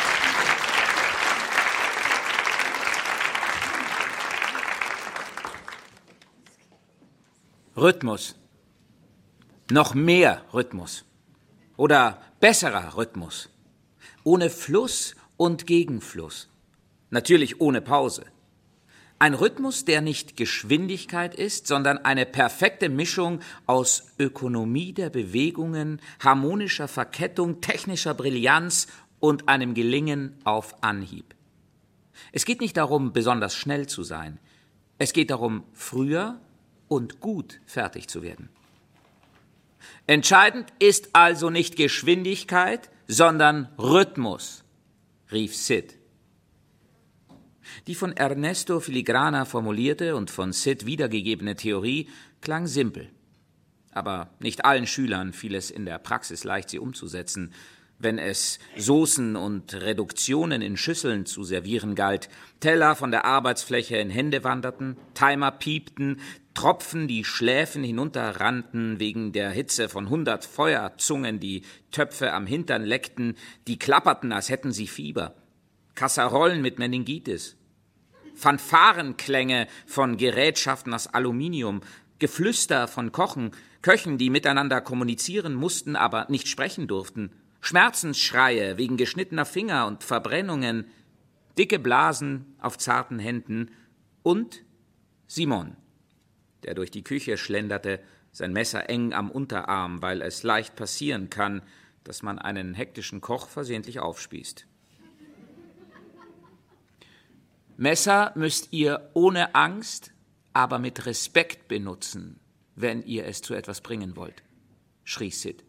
Rhythmus. Noch mehr Rhythmus. Oder besserer Rhythmus. Ohne Fluss und Gegenfluss. Natürlich ohne Pause. Ein Rhythmus, der nicht Geschwindigkeit ist, sondern eine perfekte Mischung aus Ökonomie der Bewegungen, harmonischer Verkettung, technischer Brillanz und einem Gelingen auf Anhieb. Es geht nicht darum, besonders schnell zu sein. Es geht darum, früher und gut fertig zu werden. Entscheidend ist also nicht Geschwindigkeit, sondern Rhythmus, rief Sid. Die von Ernesto Filigrana formulierte und von Sid wiedergegebene Theorie klang simpel. Aber nicht allen Schülern fiel es in der Praxis leicht, sie umzusetzen. Wenn es Soßen und Reduktionen in Schüsseln zu servieren galt, Teller von der Arbeitsfläche in Hände wanderten, Timer piepten, Tropfen die Schläfen hinunterrannten wegen der Hitze von 100 Feuerzungen, die Töpfe am Hintern leckten, die klapperten, als hätten sie Fieber, Kasserollen mit Meningitis, Fanfarenklänge von Gerätschaften aus Aluminium, Geflüster von Köchen, die miteinander kommunizieren mussten, aber nicht sprechen durften, Schmerzensschreie wegen geschnittener Finger und Verbrennungen, dicke Blasen auf zarten Händen und Simon, der durch die Küche schlenderte, sein Messer eng am Unterarm, weil es leicht passieren kann, dass man einen hektischen Koch versehentlich aufspießt. Messer müsst ihr ohne Angst, aber mit Respekt benutzen, wenn ihr es zu etwas bringen wollt, schrie Sid.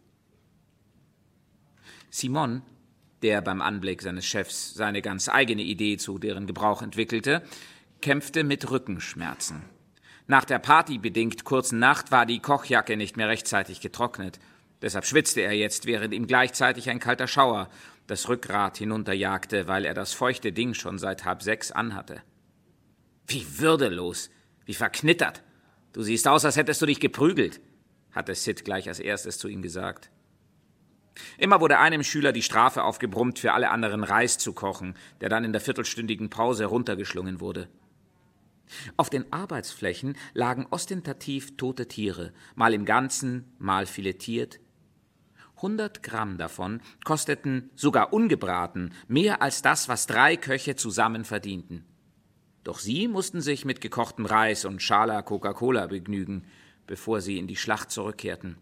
Simon, der beim Anblick seines Chefs seine ganz eigene Idee zu deren Gebrauch entwickelte, kämpfte mit Rückenschmerzen. Nach der partybedingt kurzen Nacht war die Kochjacke nicht mehr rechtzeitig getrocknet. Deshalb schwitzte er jetzt, während ihm gleichzeitig ein kalter Schauer das Rückgrat hinunterjagte, weil er das feuchte Ding schon seit 5:30 anhatte. »Wie würdelos, wie verknittert. Du siehst aus, als hättest du dich geprügelt«, hatte Sid gleich als erstes zu ihm gesagt. Immer wurde einem Schüler die Strafe aufgebrummt, für alle anderen Reis zu kochen, der dann in der viertelstündigen Pause runtergeschlungen wurde. Auf den Arbeitsflächen lagen ostentativ tote Tiere, mal im Ganzen, mal filetiert. 100 Gramm davon kosteten, sogar ungebraten, mehr als das, was 3 Köche zusammen verdienten. Doch sie mussten sich mit gekochtem Reis und Schala Coca-Cola begnügen, bevor sie in die Schlacht zurückkehrten.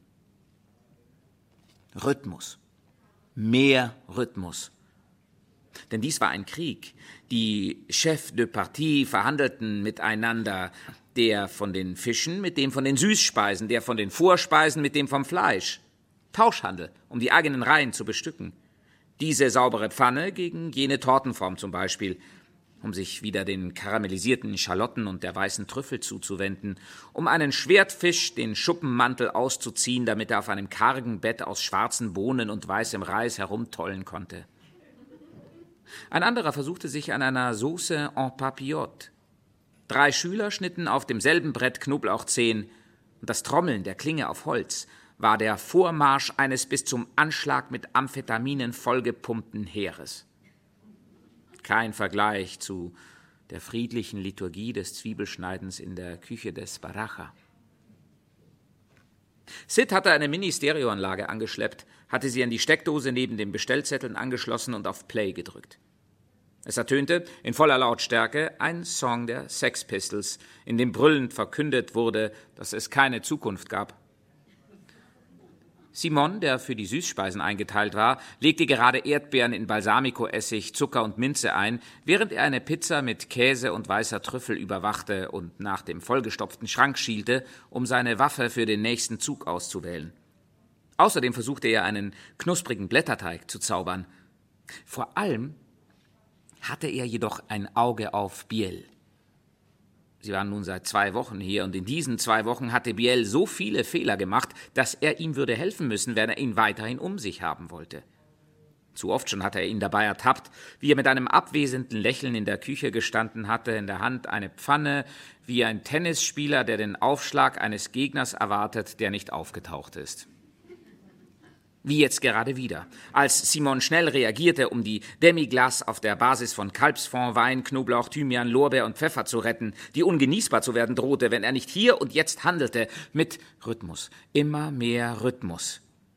Rhythmus. Mehr Rhythmus. Denn dies war ein Krieg. Die Chefs de Partie verhandelten miteinander, der von den Fischen mit dem von den Süßspeisen, der von den Vorspeisen mit dem vom Fleisch. Tauschhandel, um die eigenen Reihen zu bestücken. Diese saubere Pfanne gegen jene Tortenform zum Beispiel, um sich wieder den karamellisierten Schalotten und der weißen Trüffel zuzuwenden, um einen Schwertfisch den Schuppenmantel auszuziehen, damit er auf einem kargen Bett aus schwarzen Bohnen und weißem Reis herumtollen konnte. Ein anderer versuchte sich an einer Sauce en papillote. 3 Schüler schnitten auf demselben Brett Knoblauchzehen, und das Trommeln der Klinge auf Holz war der Vormarsch eines bis zum Anschlag mit Amphetaminen vollgepumpten Heeres. Kein Vergleich zu der friedlichen Liturgie des Zwiebelschneidens in der Küche des Baracha. Sid hatte eine Mini-Stereoanlage angeschleppt, hatte sie an die Steckdose neben den Bestellzetteln angeschlossen und auf Play gedrückt. Es ertönte in voller Lautstärke ein Song der Sex Pistols, in dem brüllend verkündet wurde, dass es keine Zukunft gab. Simon, der für die Süßspeisen eingeteilt war, legte gerade Erdbeeren in Balsamico-Essig, Zucker und Minze ein, während er eine Pizza mit Käse und weißer Trüffel überwachte und nach dem vollgestopften Schrank schielte, um seine Waffe für den nächsten Zug auszuwählen. Außerdem versuchte er, einen knusprigen Blätterteig zu zaubern. Vor allem hatte er jedoch ein Auge auf Biel. Sie waren nun seit 2 Wochen hier, und in diesen 2 Wochen hatte Biel so viele Fehler gemacht, dass er ihm würde helfen müssen, wenn er ihn weiterhin um sich haben wollte. Zu oft schon hatte er ihn dabei ertappt, wie er mit einem abwesenden Lächeln in der Küche gestanden hatte, in der Hand eine Pfanne, wie ein Tennisspieler, der den Aufschlag eines Gegners erwartet, der nicht aufgetaucht ist. Wie jetzt gerade wieder, als Simon schnell reagierte, um die Demi-Glace auf der Basis von Kalbsfond, Wein, Knoblauch, Thymian, Lorbeer und Pfeffer zu retten, die ungenießbar zu werden drohte, wenn er nicht hier und jetzt handelte, mit Rhythmus, immer mehr Rhythmus.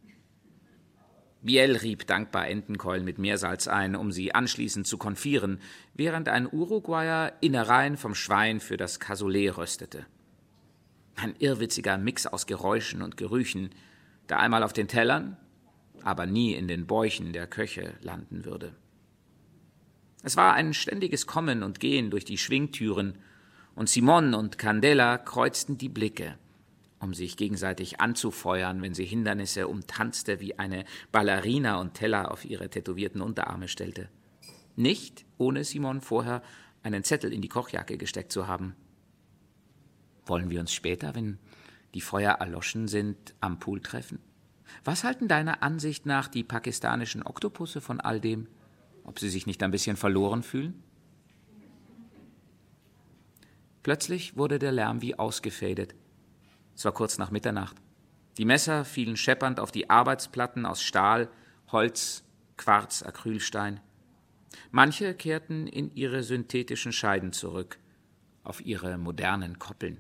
Biel rieb dankbar Entenkeulen mit Meersalz ein, um sie anschließend zu konfieren, während ein Uruguayer Innereien vom Schwein für das Cassoulet röstete. Ein irrwitziger Mix aus Geräuschen und Gerüchen, der einmal auf den Tellern, aber nie in den Bäuchen der Köche landen würde. Es war ein ständiges Kommen und Gehen durch die Schwingtüren, und Simon und Candela kreuzten die Blicke, um sich gegenseitig anzufeuern, wenn sie Hindernisse umtanzte, wie eine Ballerina und Teller auf ihre tätowierten Unterarme stellte. Nicht, ohne Simon vorher einen Zettel in die Kochjacke gesteckt zu haben. Wollen wir uns später, wenn die Feuer erloschen sind, am Pool treffen? Was halten deiner Ansicht nach die pakistanischen Oktopusse von all dem? Ob sie sich nicht ein bisschen verloren fühlen? Plötzlich wurde der Lärm wie ausgefadet. Es war kurz nach Mitternacht. Die Messer fielen scheppernd auf die Arbeitsplatten aus Stahl, Holz, Quarz, Acrylstein. Manche kehrten in ihre synthetischen Scheiden zurück, auf ihre modernen Koppeln.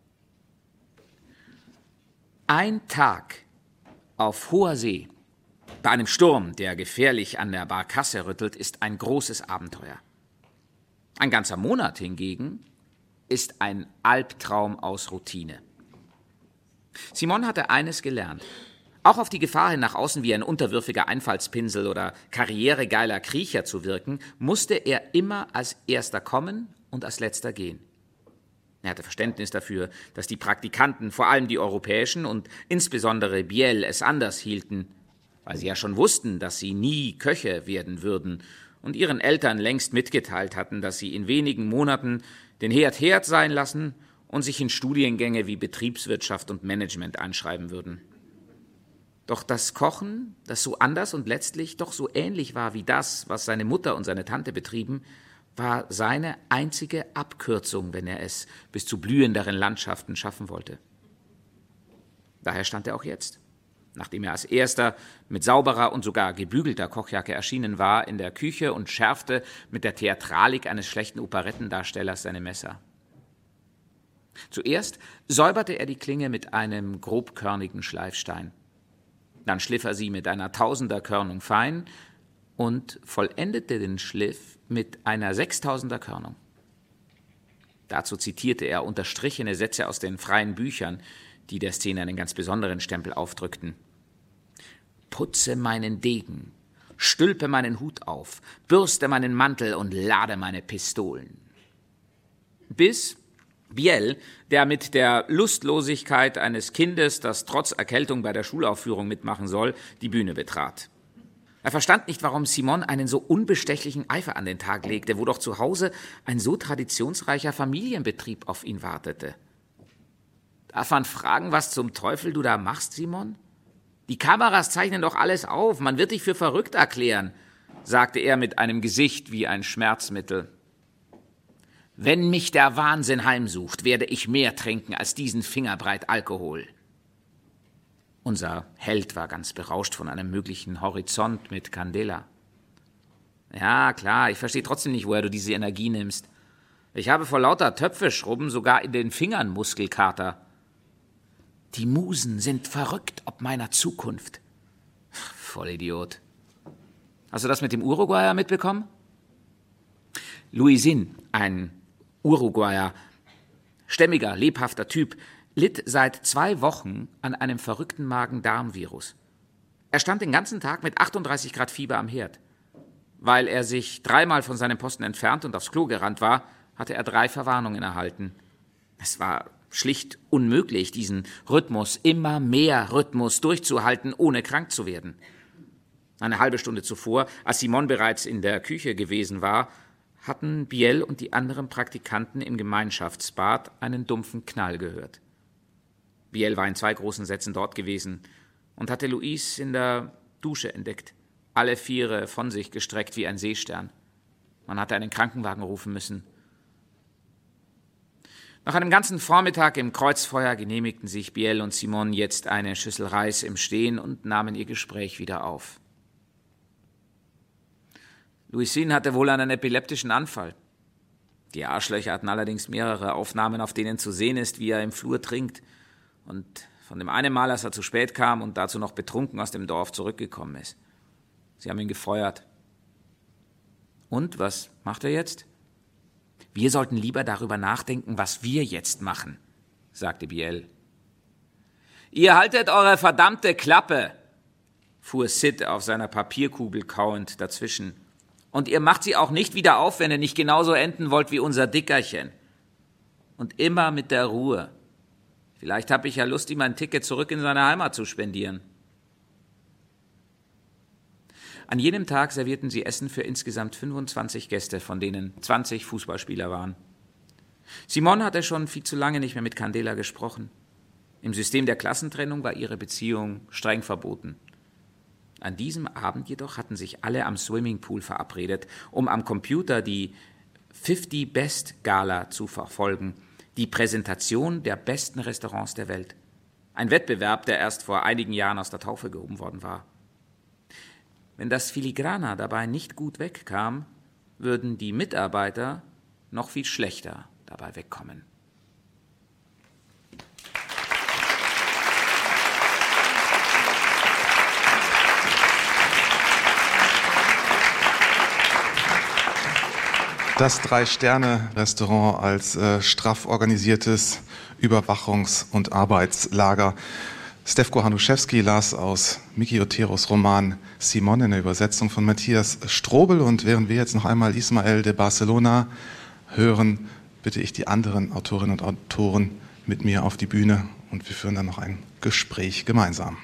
Ein Tag auf hoher See, bei einem Sturm, der gefährlich an der Barkasse rüttelt, ist ein großes Abenteuer. Ein ganzer Monat hingegen ist ein Albtraum aus Routine. Simon hatte eines gelernt. Auch auf die Gefahr hin, nach außen wie ein unterwürfiger Einfallspinsel oder karrieregeiler Kriecher zu wirken, musste er immer als Erster kommen und als Letzter gehen. Er hatte Verständnis dafür, dass die Praktikanten, vor allem die europäischen und insbesondere Biel, es anders hielten, weil sie ja schon wussten, dass sie nie Köche werden würden und ihren Eltern längst mitgeteilt hatten, dass sie in wenigen Monaten den Herd sein lassen und sich in Studiengänge wie Betriebswirtschaft und Management einschreiben würden. Doch das Kochen, das so anders und letztlich doch so ähnlich war wie das, was seine Mutter und seine Tante betrieben, war seine einzige Abkürzung, wenn er es bis zu blühenderen Landschaften schaffen wollte. Daher stand er auch jetzt, nachdem er als erster mit sauberer und sogar gebügelter Kochjacke erschienen war, in der Küche und schärfte mit der Theatralik eines schlechten Operettendarstellers seine Messer. Zuerst säuberte er die Klinge mit einem grobkörnigen Schleifstein. Dann schliff er sie mit einer Tausenderkörnung fein und vollendete den Schliff mit einer 6000er Körnung. Dazu zitierte er unterstrichene Sätze aus den freien Büchern, die der Szene einen ganz besonderen Stempel aufdrückten. Putze meinen Degen, stülpe meinen Hut auf, bürste meinen Mantel und lade meine Pistolen. Bis Biel, der mit der Lustlosigkeit eines Kindes, das trotz Erkältung bei der Schulaufführung mitmachen soll, die Bühne betrat. Er verstand nicht, warum Simon einen so unbestechlichen Eifer an den Tag legte, wo doch zu Hause ein so traditionsreicher Familienbetrieb auf ihn wartete. Darf man fragen, was zum Teufel du da machst, Simon? Die Kameras zeichnen doch alles auf, man wird dich für verrückt erklären, sagte er mit einem Gesicht wie ein Schmerzmittel. Wenn mich der Wahnsinn heimsucht, werde ich mehr trinken als diesen Fingerbreit Alkohol. Unser Held war ganz berauscht von einem möglichen Horizont mit Candela. Ja, klar, ich verstehe trotzdem nicht, woher du diese Energie nimmst. Ich habe vor lauter Töpfeschrubben sogar in den Fingern Muskelkater. Die Musen sind verrückt ob meiner Zukunft. Vollidiot. Hast du das mit dem Uruguayer mitbekommen? Luisin, ein Uruguayer, stämmiger, lebhafter Typ, litt seit 2 Wochen an einem verrückten Magen-Darm-Virus. Er stand den ganzen Tag mit 38 Grad Fieber am Herd. Weil er sich 3-mal von seinem Posten entfernt und aufs Klo gerannt war, hatte er 3 Verwarnungen erhalten. Es war schlicht unmöglich, diesen Rhythmus, immer mehr Rhythmus durchzuhalten, ohne krank zu werden. Eine halbe Stunde zuvor, als Simon bereits in der Küche gewesen war, hatten Biel und die anderen Praktikanten im Gemeinschaftsbad einen dumpfen Knall gehört. Biel war in 2 großen Sätzen dort gewesen und hatte Louise in der Dusche entdeckt, alle 4 von sich gestreckt wie ein Seestern. Man hatte einen Krankenwagen rufen müssen. Nach einem ganzen Vormittag im Kreuzfeuer genehmigten sich Biel und Simon jetzt eine Schüssel Reis im Stehen und nahmen ihr Gespräch wieder auf. Louisine hatte wohl einen epileptischen Anfall. Die Arschlöcher hatten allerdings mehrere Aufnahmen, auf denen zu sehen ist, wie er im Flur trinkt. Und von dem einen Mal, als er zu spät kam und dazu noch betrunken aus dem Dorf zurückgekommen ist. Sie haben ihn gefeuert. Und, was macht er jetzt? Wir sollten lieber darüber nachdenken, was wir jetzt machen, sagte Biel. Ihr haltet eure verdammte Klappe, fuhr Sid auf seiner Papierkugel kauend dazwischen. Und ihr macht sie auch nicht wieder auf, wenn ihr nicht genauso enden wollt wie unser Dickerchen. Und immer mit der Ruhe. Vielleicht habe ich ja Lust, ihm ein Ticket zurück in seine Heimat zu spendieren. An jenem Tag servierten sie Essen für insgesamt 25 Gäste, von denen 20 Fußballspieler waren. Simon hatte schon viel zu lange nicht mehr mit Candela gesprochen. Im System der Klassentrennung war ihre Beziehung streng verboten. An diesem Abend jedoch hatten sich alle am Swimmingpool verabredet, um am Computer die 50 Best Gala zu verfolgen, die Präsentation der besten Restaurants der Welt. Ein Wettbewerb, der erst vor einigen Jahren aus der Taufe gehoben worden war. Wenn das Filigrana dabei nicht gut wegkam, würden die Mitarbeiter noch viel schlechter dabei wegkommen. Das 3-Sterne-Restaurant als straff organisiertes Überwachungs- und Arbeitslager. Stefko Hanuszewski las aus Miki Oteros Roman Simon in der Übersetzung von Matthias Strobel. Und während wir jetzt noch einmal Ismael de Barcelona hören, bitte ich die anderen Autorinnen und Autoren mit mir auf die Bühne und wir führen dann noch ein Gespräch gemeinsam.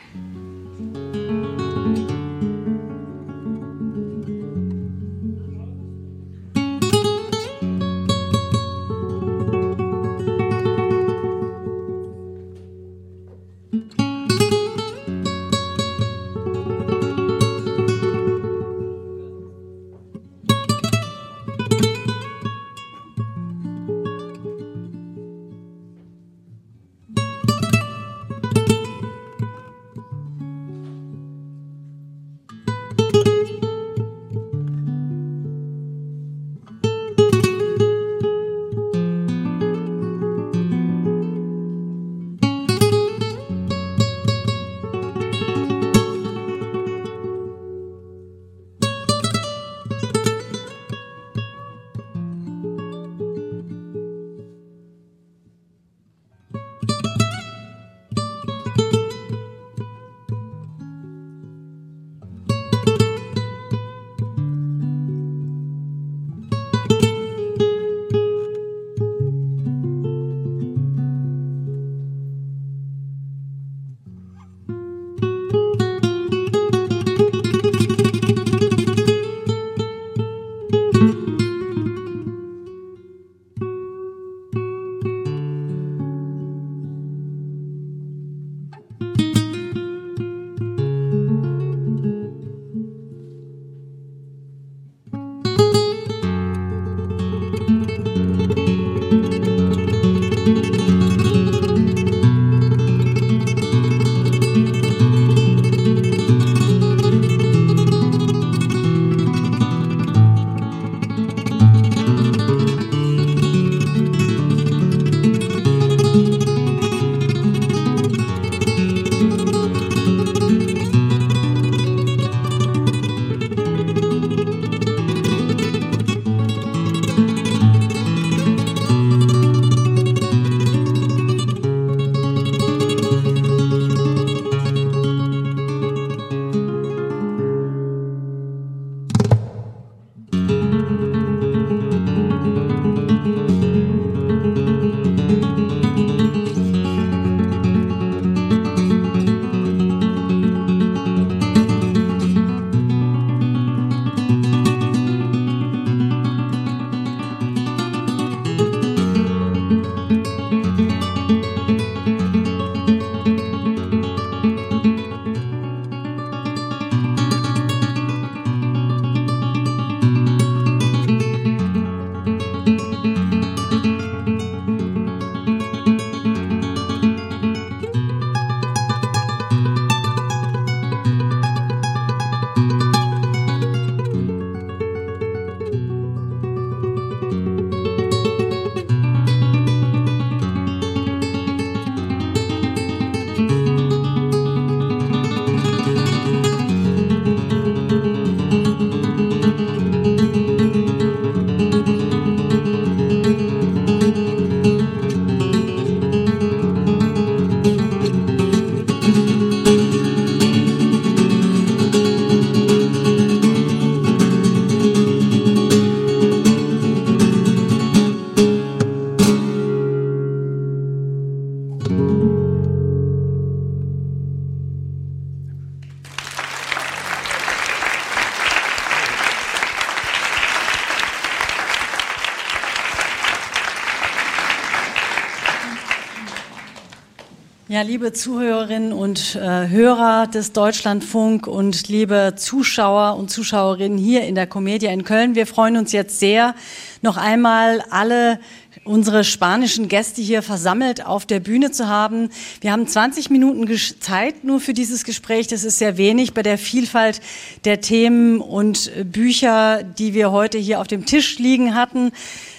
Ja, liebe Zuhörerinnen und Hörer des Deutschlandfunk und liebe Zuschauer und Zuschauerinnen hier in der Comedia in Köln, wir freuen uns jetzt sehr, noch einmal alle unsere spanischen Gäste hier versammelt auf der Bühne zu haben. Wir haben 20 Minuten Zeit nur für dieses Gespräch. Das ist sehr wenig bei der Vielfalt der Themen und Bücher, die wir heute hier auf dem Tisch liegen hatten.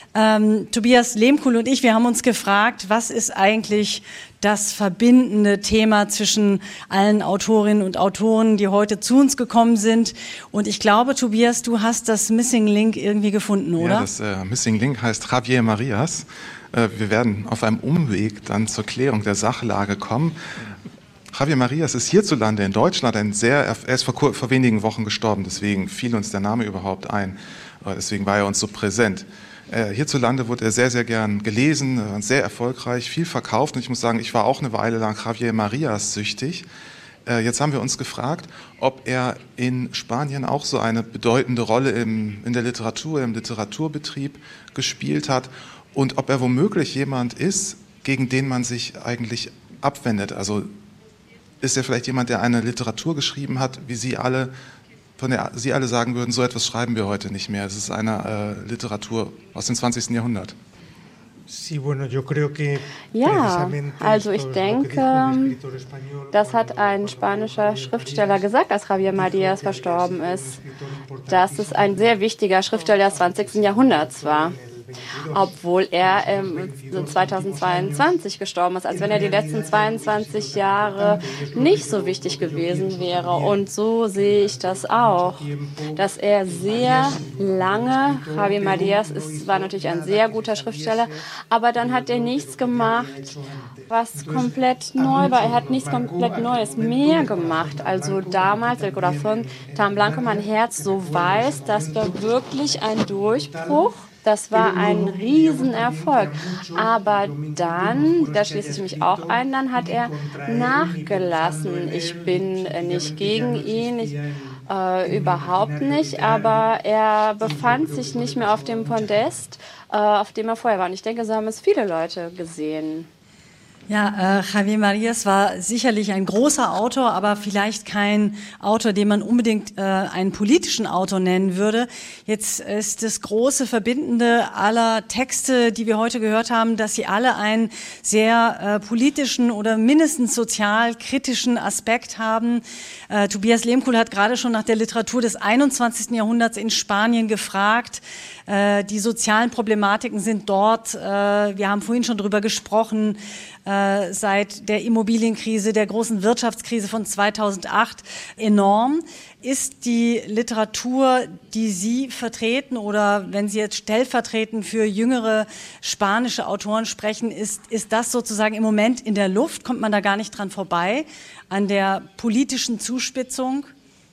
Tobias Lehmkuhl und ich, wir haben uns gefragt, was ist eigentlich das verbindende Thema zwischen allen Autorinnen und Autoren, die heute zu uns gekommen sind. Und ich glaube, Tobias, du hast das Missing Link irgendwie gefunden, oder? Ja, das Missing Link heißt Javier Marias. Wir werden auf einem Umweg dann zur Klärung der Sachlage kommen. Javier Marias ist hierzulande in Deutschland er ist vor wenigen Wochen gestorben, deswegen fiel uns der Name überhaupt ein. Deswegen war er uns so präsent. Hierzulande wurde er sehr, sehr gern gelesen, sehr erfolgreich, viel verkauft. Und ich muss sagen, ich war auch eine Weile lang Javier Marias süchtig. Jetzt haben wir uns gefragt, ob er in Spanien auch so eine bedeutende Rolle in der Literatur, im Literaturbetrieb gespielt hat und ob er womöglich jemand ist, gegen den man sich eigentlich abwendet. Also ist er vielleicht jemand, der eine Literatur geschrieben hat, wie Sie alle, von der Sie alle sagen würden, so etwas schreiben wir heute nicht mehr. Es ist eine Literatur aus dem 20. Jahrhundert. Ja, also ich denke, das hat ein spanischer Schriftsteller gesagt, als Javier Marias verstorben ist, dass es ein sehr wichtiger Schriftsteller des 20. Jahrhunderts war. obwohl er 2022 gestorben ist, als wenn er die letzten 22 Jahre nicht so wichtig gewesen wäre. Und so sehe ich das auch, dass er sehr lange, Javier Marías war natürlich ein sehr guter Schriftsteller, aber dann hat er nichts gemacht, was komplett neu war. Er hat nichts komplett Neues mehr gemacht. Also damals, El Corazón tan Blanco, mein Herz so weiß, das war wirklich ein Durchbruch. Das war ein Riesenerfolg. Aber dann, da schließe ich mich auch ein, dann hat er nachgelassen. Ich bin nicht gegen ihn, überhaupt nicht, aber er befand sich nicht mehr auf dem Podest, auf dem er vorher war. Und ich denke, so haben es viele Leute gesehen. Ja, Javier Marías war sicherlich ein großer Autor, aber vielleicht kein Autor, den man unbedingt einen politischen Autor nennen würde. Jetzt ist das große Verbindende aller Texte, die wir heute gehört haben, dass sie alle einen sehr politischen oder mindestens sozial-kritischen Aspekt haben. Tobias Lehmkuhl hat gerade schon nach der Literatur des 21. Jahrhunderts in Spanien gefragt. Die sozialen Problematiken sind dort, wir haben vorhin schon drüber gesprochen, seit der Immobilienkrise, der großen Wirtschaftskrise von 2008 enorm. Ist die Literatur, die Sie vertreten oder wenn Sie jetzt stellvertretend für jüngere spanische Autoren sprechen, ist das sozusagen im Moment in der Luft? Kommt man da gar nicht dran vorbei, an der politischen Zuspitzung?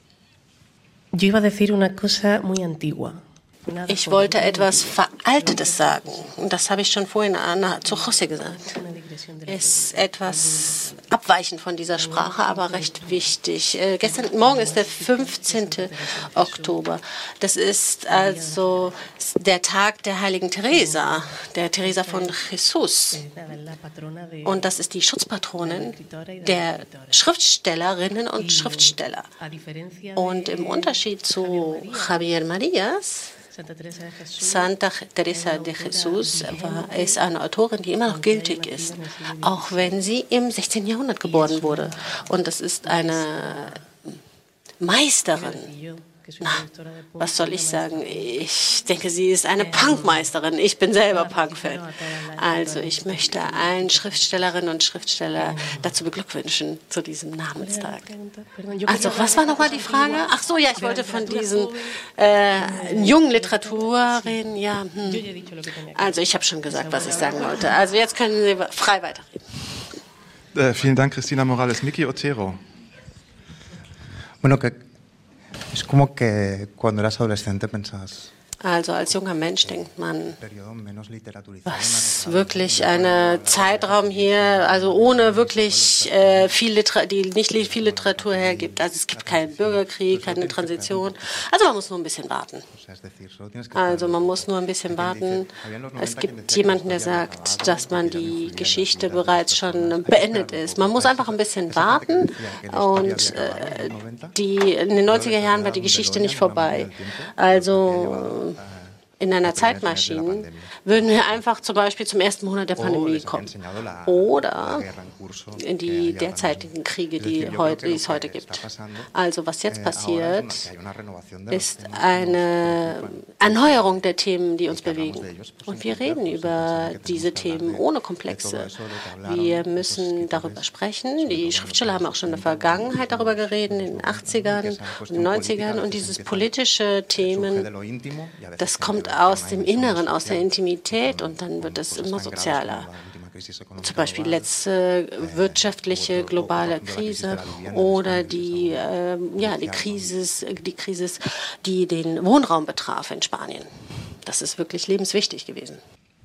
Yo iba a decir una cosa muy antigua. Ich wollte etwas Veraltetes sagen. Und das habe ich schon vorhin zu José gesagt. Ist etwas abweichend von dieser Sprache, aber recht wichtig. Morgen ist der 15. Oktober. Das ist also der Tag der heiligen Teresa, der Teresa von Jesus. Und das ist die Schutzpatronin der Schriftstellerinnen und Schriftsteller. Und im Unterschied zu Javier Marías, Santa Teresa de Jesus ist eine Autorin, die immer noch gültig ist, auch wenn sie im 16. Jahrhundert geboren wurde. Und das ist eine Meisterin. Na, was soll ich sagen? Ich denke, sie ist eine Punkmeisterin. Ich bin selber Punk-Fan. Also ich möchte allen Schriftstellerinnen und Schriftsteller dazu beglückwünschen zu diesem Namenstag. Also was war nochmal die Frage? Ach so, ja, ich wollte von diesen jungen Literatur reden. Ja, Also ich habe schon gesagt, was ich sagen wollte. Also jetzt können Sie frei weiterreden. Vielen Dank, Cristina Morales. Miki Otero. Bueno, es como que cuando eras adolescente pensabas. Also als junger Mensch denkt man, was wirklich ein Zeitraum hier, also ohne wirklich die nicht viel Literatur hergibt. Also es gibt keinen Bürgerkrieg, keine Transition. Also man muss nur ein bisschen warten. Es gibt jemanden, der sagt, dass man die Geschichte bereits schon beendet ist. Man muss einfach ein bisschen warten und in den 90er Jahren war die Geschichte nicht vorbei. Also in einer Zeitmaschine würden wir einfach zum Beispiel zum ersten Monat der Pandemie kommen oder in die derzeitigen Kriege, die es heute gibt. Also was jetzt passiert, ist eine Erneuerung der Themen, die uns bewegen. Und wir reden über diese Themen ohne Komplexe. Wir müssen darüber sprechen. Die Schriftsteller haben auch schon in der Vergangenheit darüber geredet, in den 80ern und den 90ern. Und dieses politische Themen, das kommt aus dem Inneren, aus der Intimität und dann wird es immer sozialer. Zum Beispiel die letzte wirtschaftliche globale Krise oder die Krise, die den Wohnraum betraf in Spanien. Das ist wirklich lebenswichtig gewesen.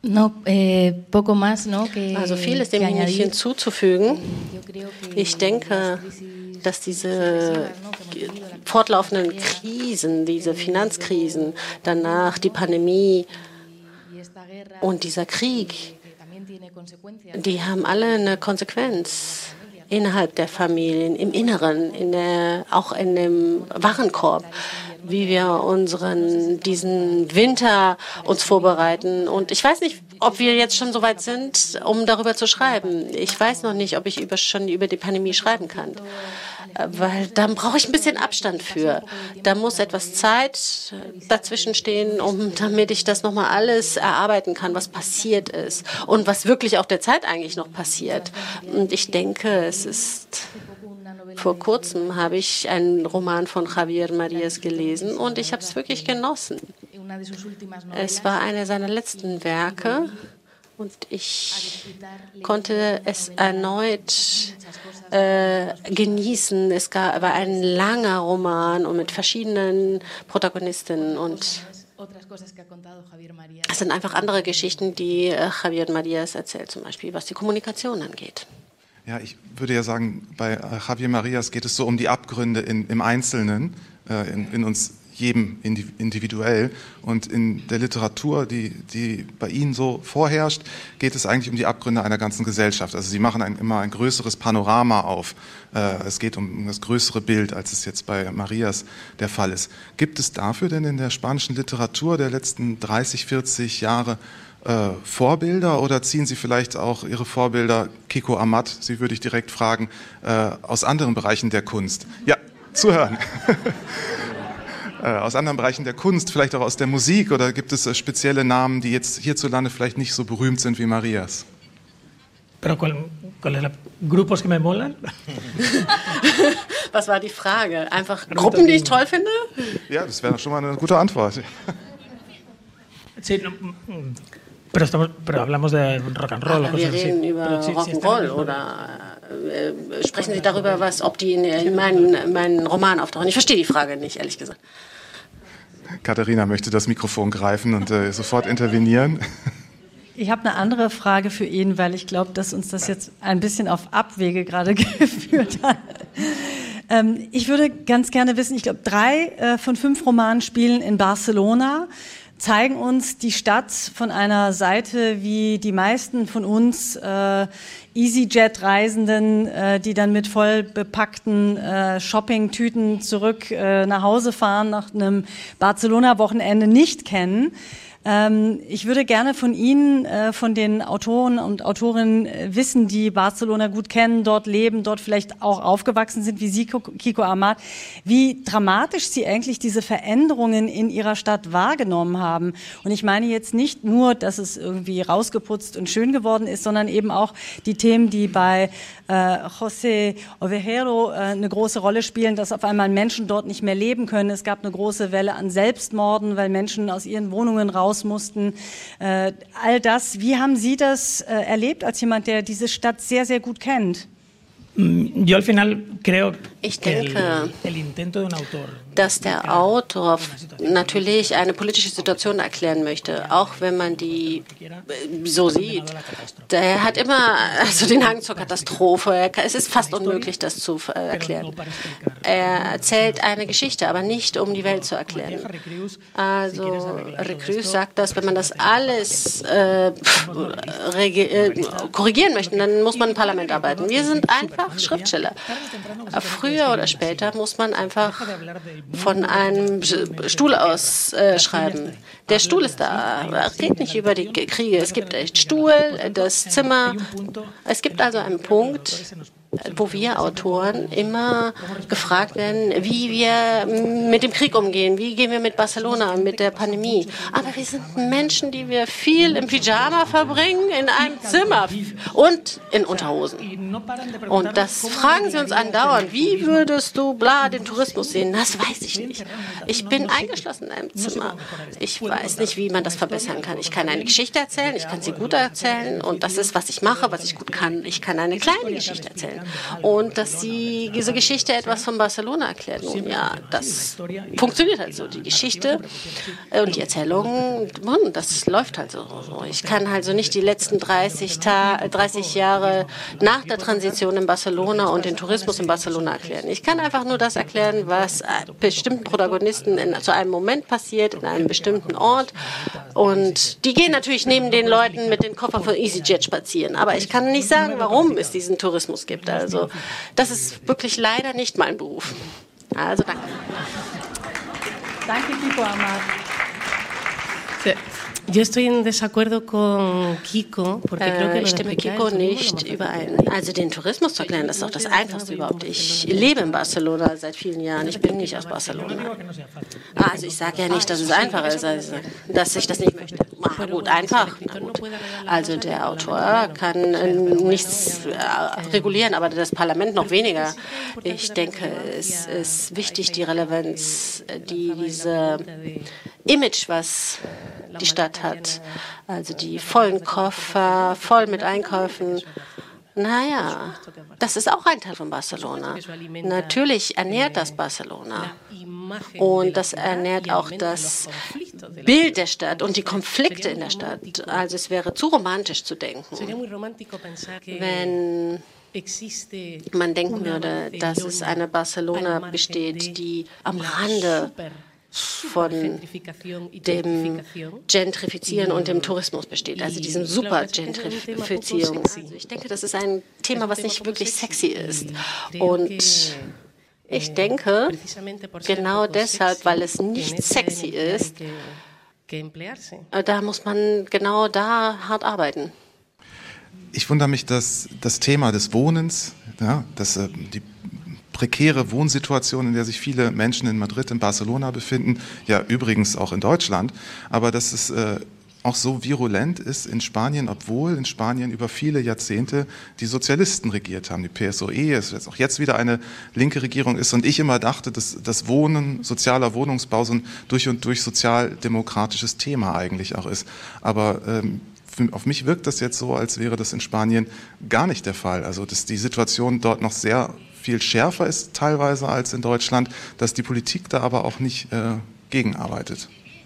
Also viel ist dem nicht hinzuzufügen. Ich denke, dass diese fortlaufenden Krisen, diese Finanzkrisen, danach die Pandemie und dieser Krieg, die haben alle eine Konsequenz innerhalb der Familien, im Inneren, auch in dem Warenkorb, wie wir diesen Winter uns vorbereiten. Und ich weiß nicht, ob wir jetzt schon so weit sind, um darüber zu schreiben. Ich weiß noch nicht, ob ich schon über die Pandemie schreiben kann. weil dann brauche ich ein bisschen Abstand für. Da muss etwas Zeit dazwischen stehen, damit ich das nochmal alles erarbeiten kann, was passiert ist und was wirklich auch derzeit eigentlich noch passiert. Und ich denke, es ist... Vor kurzem habe ich einen Roman von Javier Marías gelesen und ich habe es wirklich genossen. Es war einer seiner letzten Werke und ich konnte es erneut genießen. War ein langer Roman und mit verschiedenen Protagonistinnen und es sind einfach andere Geschichten, die Javier Marías erzählt, zum Beispiel was die Kommunikation angeht. Ja, ich würde ja sagen, bei Javier Marías geht es so um die Abgründe im Einzelnen, in uns jedem individuell. Und in der Literatur, die bei Ihnen so vorherrscht, geht es eigentlich um die Abgründe einer ganzen Gesellschaft. Also Sie machen immer ein größeres Panorama auf. Es geht um das größere Bild, als es jetzt bei Marías der Fall ist. Gibt es dafür denn in der spanischen Literatur der letzten 30, 40 Jahre Vorbilder oder ziehen Sie vielleicht auch Ihre Vorbilder, Kiko Amat, Sie würde ich direkt fragen, aus anderen Bereichen der Kunst? Ja, zuhören. Aus anderen Bereichen der Kunst, vielleicht auch aus der Musik, oder gibt es spezielle Namen, die jetzt hierzulande vielleicht nicht so berühmt sind wie Marías? Grupos que me molan? Was war die Frage? Einfach Gruppen, die ich toll finde? Ja, das wäre schon mal eine gute Antwort. Pero hablamos de rock and roll. Wir reden über Rock'n'Roll oder sprechen Sie darüber, ob die in meinen Roman auftauchen? Ich verstehe die Frage nicht, ehrlich gesagt. Katharina möchte das Mikrofon greifen und sofort intervenieren. Ich habe eine andere Frage für ihn, weil ich glaube, dass uns das jetzt ein bisschen auf Abwege gerade geführt hat. Ich würde ganz gerne wissen, ich glaube, 3 von 5 Romanen spielen in Barcelona, zeigen uns die Stadt von einer Seite, wie die meisten von uns EasyJet-Reisenden, die dann mit voll bepackten Shoppingtüten zurück nach Hause fahren nach einem Barcelona-Wochenende nicht kennen. Ich würde gerne von Ihnen, von den Autoren und Autorinnen wissen, die Barcelona gut kennen, dort leben, dort vielleicht auch aufgewachsen sind, wie Sie, Kiko Amat, wie dramatisch Sie eigentlich diese Veränderungen in Ihrer Stadt wahrgenommen haben. Und ich meine jetzt nicht nur, dass es irgendwie rausgeputzt und schön geworden ist, sondern eben auch die Themen, die bei José Ovejero eine große Rolle spielen, dass auf einmal Menschen dort nicht mehr leben können. Es gab eine große Welle an Selbstmorden, weil Menschen aus ihren Wohnungen raus mussten. All das, wie haben Sie das erlebt als jemand, der diese Stadt sehr, sehr gut kennt? Ich denke, dass der Autor natürlich eine politische Situation erklären möchte, auch wenn man die so sieht. Der hat immer den Hang zur Katastrophe. Es ist fast unmöglich, das zu erklären. Er erzählt eine Geschichte, aber nicht, um die Welt zu erklären. Also Reclus sagt, dass wenn man das alles korrigieren möchte, dann muss man im Parlament arbeiten. Wir sind einfach Schriftsteller. Früher oder später muss man einfach von einem Stuhl aus schreiben. Der Stuhl ist da. Redet nicht über die Kriege. Es gibt den Stuhl, das Zimmer. Es gibt also einen Punkt, wo wir Autoren immer gefragt werden, wie wir mit dem Krieg umgehen, wie gehen wir mit Barcelona, mit der Pandemie. Aber wir sind Menschen, die wir viel im Pyjama verbringen, in einem Zimmer und in Unterhosen. Und das fragen sie uns andauernd. Wie würdest du den Tourismus sehen? Das weiß ich nicht. Ich bin eingeschlossen in einem Zimmer. Ich weiß nicht, wie man das verbessern kann. Ich kann eine Geschichte erzählen, ich kann sie gut erzählen und das ist, was ich mache, was ich gut kann. Ich kann eine kleine Geschichte erzählen. Und dass diese Geschichte etwas von Barcelona erklärt. Nun ja, das funktioniert halt so. Die Geschichte und die Erzählung, das läuft halt so. Ich kann also nicht die letzten 30 Jahre nach der Transition in Barcelona und den Tourismus in Barcelona erklären. Ich kann einfach nur das erklären, was bestimmten Protagonisten zu einem Moment passiert, in einem bestimmten Ort. Und die gehen natürlich neben den Leuten mit den Koffern von EasyJet spazieren. Aber ich kann nicht sagen, warum es diesen Tourismus gibt. Also das ist wirklich leider nicht mein Beruf. Also danke. Danke, Kiko Amat. Yo estoy en desacuerdo con Kiko, porque creo que ich stimme Kiko nicht überein. Also den Tourismus zu erklären, das ist auch das Einfachste überhaupt. Ich lebe in Barcelona seit vielen Jahren. Ich bin nicht aus Barcelona. Also ich sage ja nicht, dass es einfach ist, also, dass ich das nicht möchte. Na gut, einfach. Na gut. Also der Autor kann nichts regulieren, aber das Parlament noch weniger. Ich denke, es ist wichtig, die Relevanz, diese Image, was die Stadt hat. Also die vollen Koffer, voll mit Einkäufen. Naja, das ist auch ein Teil von Barcelona. Natürlich ernährt das Barcelona. Und das ernährt auch das Bild der Stadt und die Konflikte in der Stadt. Also es wäre zu romantisch zu denken, wenn man denken würde, dass es eine Barcelona besteht, die am Rande von dem Gentrifizieren und dem Tourismus besteht, also diesem Super-Gentrifizierung. Also ich denke, das ist ein Thema, was nicht wirklich sexy ist. Und ich denke, genau deshalb, weil es nicht sexy ist, da muss man genau da hart arbeiten. Ich wundere mich, dass das Thema des Wohnens, ja, die prekäre Wohnsituation, in der sich viele Menschen in Madrid, in Barcelona befinden, ja übrigens auch in Deutschland, aber dass es auch so virulent ist in Spanien, obwohl in Spanien über viele Jahrzehnte die Sozialisten regiert haben, die PSOE, es jetzt auch jetzt wieder eine linke Regierung ist und ich immer dachte, dass das Wohnen, sozialer Wohnungsbau so ein durch und durch sozialdemokratisches Thema eigentlich auch ist. Aber auf mich wirkt das jetzt so, als wäre das in Spanien gar nicht der Fall. Also dass die Situation dort noch sehr viel schärfer ist teilweise als in Deutschland, dass die Politik da aber auch nicht gegenarbeitet.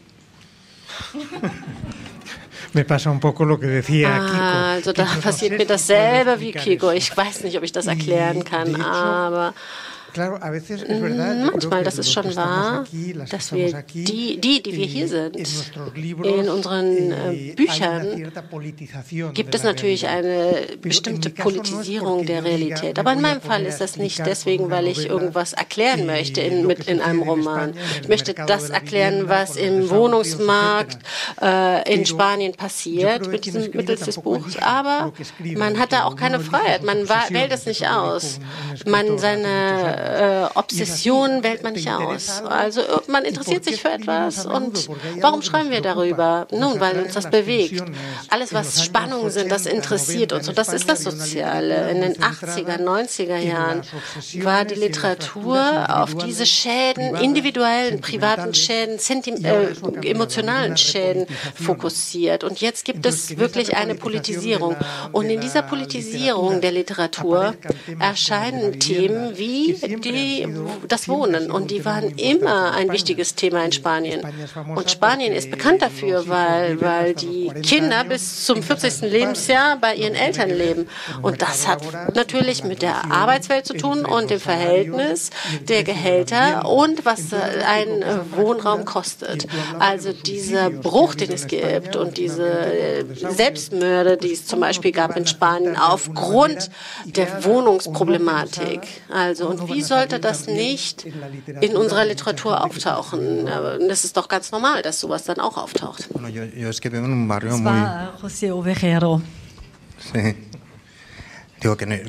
Also da passiert mir dasselbe wie Kiko. Ich weiß nicht, ob ich das erklären kann, aber manchmal, das ist schon wahr, dass wir die wir hier sind, in unseren Büchern gibt es natürlich eine bestimmte Politisierung der Realität. Aber in meinem Fall ist das nicht deswegen, weil ich irgendwas erklären möchte in einem Roman. Ich möchte das erklären, was im Wohnungsmarkt in Spanien passiert mittels des Buchs. Aber man hat da auch keine Freiheit. Man wählt es nicht aus. Seine Obsession wählt man nicht aus. Also man interessiert sich für etwas und warum schreiben wir darüber? Nun, weil uns das bewegt. Alles, was Spannungen sind, das interessiert uns und das ist das Soziale. In den 80er, 90er Jahren war die Literatur auf diese Schäden, individuellen, privaten Schäden, emotionalen Schäden fokussiert und jetzt gibt es wirklich eine Politisierung und in dieser Politisierung der Literatur erscheinen Themen wie das Wohnen und die waren immer ein wichtiges Thema in Spanien. Und Spanien ist bekannt dafür, weil die Kinder bis zum 40. Lebensjahr bei ihren Eltern leben. Und das hat natürlich mit der Arbeitswelt zu tun und dem Verhältnis der Gehälter und was ein Wohnraum kostet. Also dieser Bruch, den es gibt und diese Selbstmorde, die es zum Beispiel gab in Spanien aufgrund der Wohnungsproblematik. Also und wie sollte das nicht in unserer Literatur auftauchen? Das ist doch ganz normal, dass sowas dann auch auftaucht. Das war José Ovejero. Also ich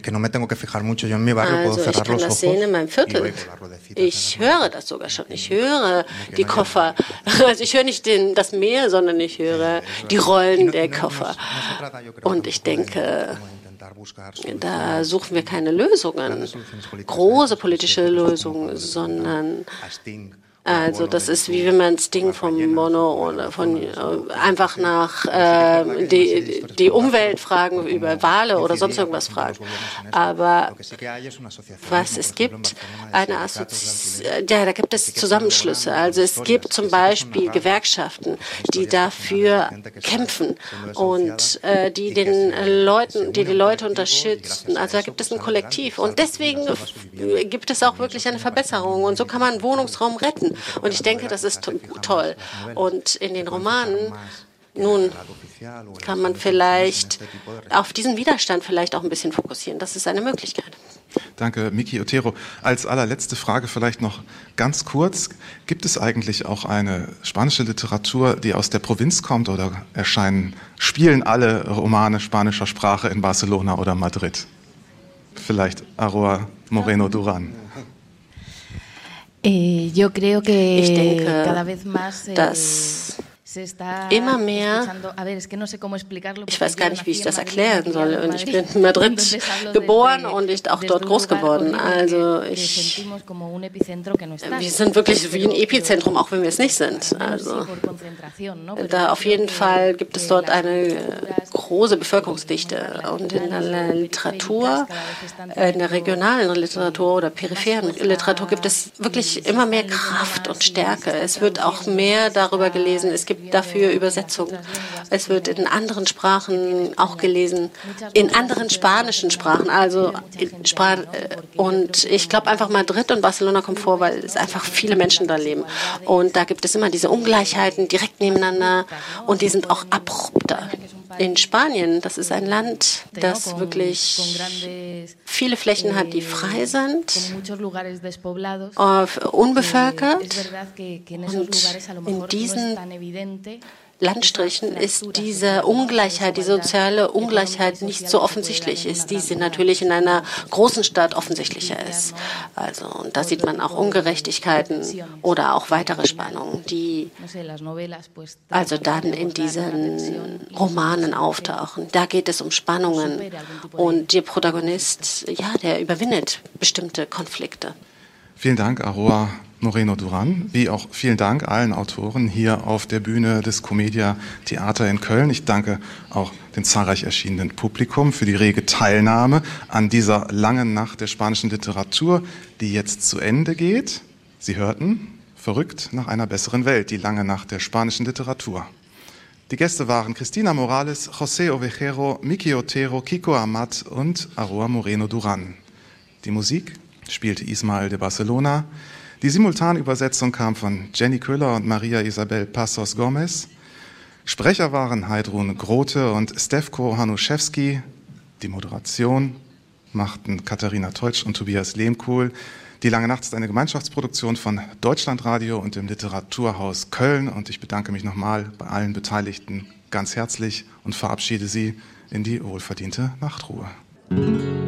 kann das sehen in meinem Viertel. Ich höre das sogar schon. Ich höre die Koffer. Also ich höre nicht das Meer, sondern ich höre die Rollen der Koffer. Und ich denke, da suchen wir keine Lösungen, große politische Lösungen, sondern also das ist wie wenn man Sting vom Bono oder von einfach nach die Umwelt fragen über Wale oder sonst irgendwas fragen. Aber was es gibt, da gibt es Zusammenschlüsse. Also es gibt zum Beispiel Gewerkschaften, die dafür kämpfen und die die Leute unterstützen. Also da gibt es ein Kollektiv und deswegen gibt es auch wirklich eine Verbesserung und so kann man Wohnungsraum retten. Und ich denke, das ist toll. Und in den Romanen Nun kann man vielleicht auf diesen Widerstand vielleicht auch ein bisschen fokussieren. Das ist eine Möglichkeit. Danke, Miki Otero. Als allerletzte Frage vielleicht noch ganz kurz. Gibt es eigentlich auch eine spanische Literatur, die aus der Provinz kommt oder spielen alle Romane spanischer Sprache in Barcelona oder Madrid? Vielleicht Aroa Moreno Duran. Ich denke, dass immer mehr, ich weiß gar nicht, wie ich das erklären soll, und ich bin in Madrid geboren und ich auch dort groß geworden, also wir sind wirklich wie ein Epizentrum, auch wenn wir es nicht sind, also da auf jeden Fall gibt es dort eine große Bevölkerungsdichte und in der Literatur, in der regionalen Literatur oder peripheren Literatur gibt es wirklich immer mehr Kraft und Stärke, es wird auch mehr darüber gelesen, es gibt dafür Übersetzungen. Es wird in anderen Sprachen auch gelesen, in anderen spanischen Sprachen. Und ich glaube einfach, Madrid und Barcelona kommt vor, weil es einfach viele Menschen da leben. Und da gibt es immer diese Ungleichheiten direkt nebeneinander und die sind auch abrupter. In Spanien, das ist ein Land, das wirklich viele Flächen hat, die frei sind, unbevölkert. Und in diesen Landstrichen ist diese Ungleichheit, die soziale Ungleichheit nicht so offensichtlich ist, die sie natürlich in einer großen Stadt offensichtlicher ist. Also, und da sieht man auch Ungerechtigkeiten oder auch weitere Spannungen, die also dann in diesen Romanen auftauchen. Da geht es um Spannungen und der Protagonist, ja, der überwindet bestimmte Konflikte. Vielen Dank, Aroa Moreno Duran, wie auch vielen Dank allen Autoren hier auf der Bühne des Comedia Theater in Köln. Ich danke auch dem zahlreich erschienenen Publikum für die rege Teilnahme an dieser langen Nacht der spanischen Literatur, die jetzt zu Ende geht. Sie hörten Verrückt nach einer besseren Welt, die lange Nacht der spanischen Literatur. Die Gäste waren Cristina Morales, José Ovejero, Miki Otero, Kiko Amat und Aroa Moreno Duran. Die Musik spielte Ismael de Barcelona. Die Simultanübersetzung kam von Jenny Köhler und Maria Isabel Passos Gomez. Sprecher waren Heidrun Grote und Stefko Hanuszewski. Die Moderation machten Katharina Teutsch und Tobias Lehmkuhl. Die Lange Nacht ist eine Gemeinschaftsproduktion von Deutschlandradio und dem Literaturhaus Köln. Und ich bedanke mich nochmal bei allen Beteiligten ganz herzlich und verabschiede Sie in die wohlverdiente Nachtruhe.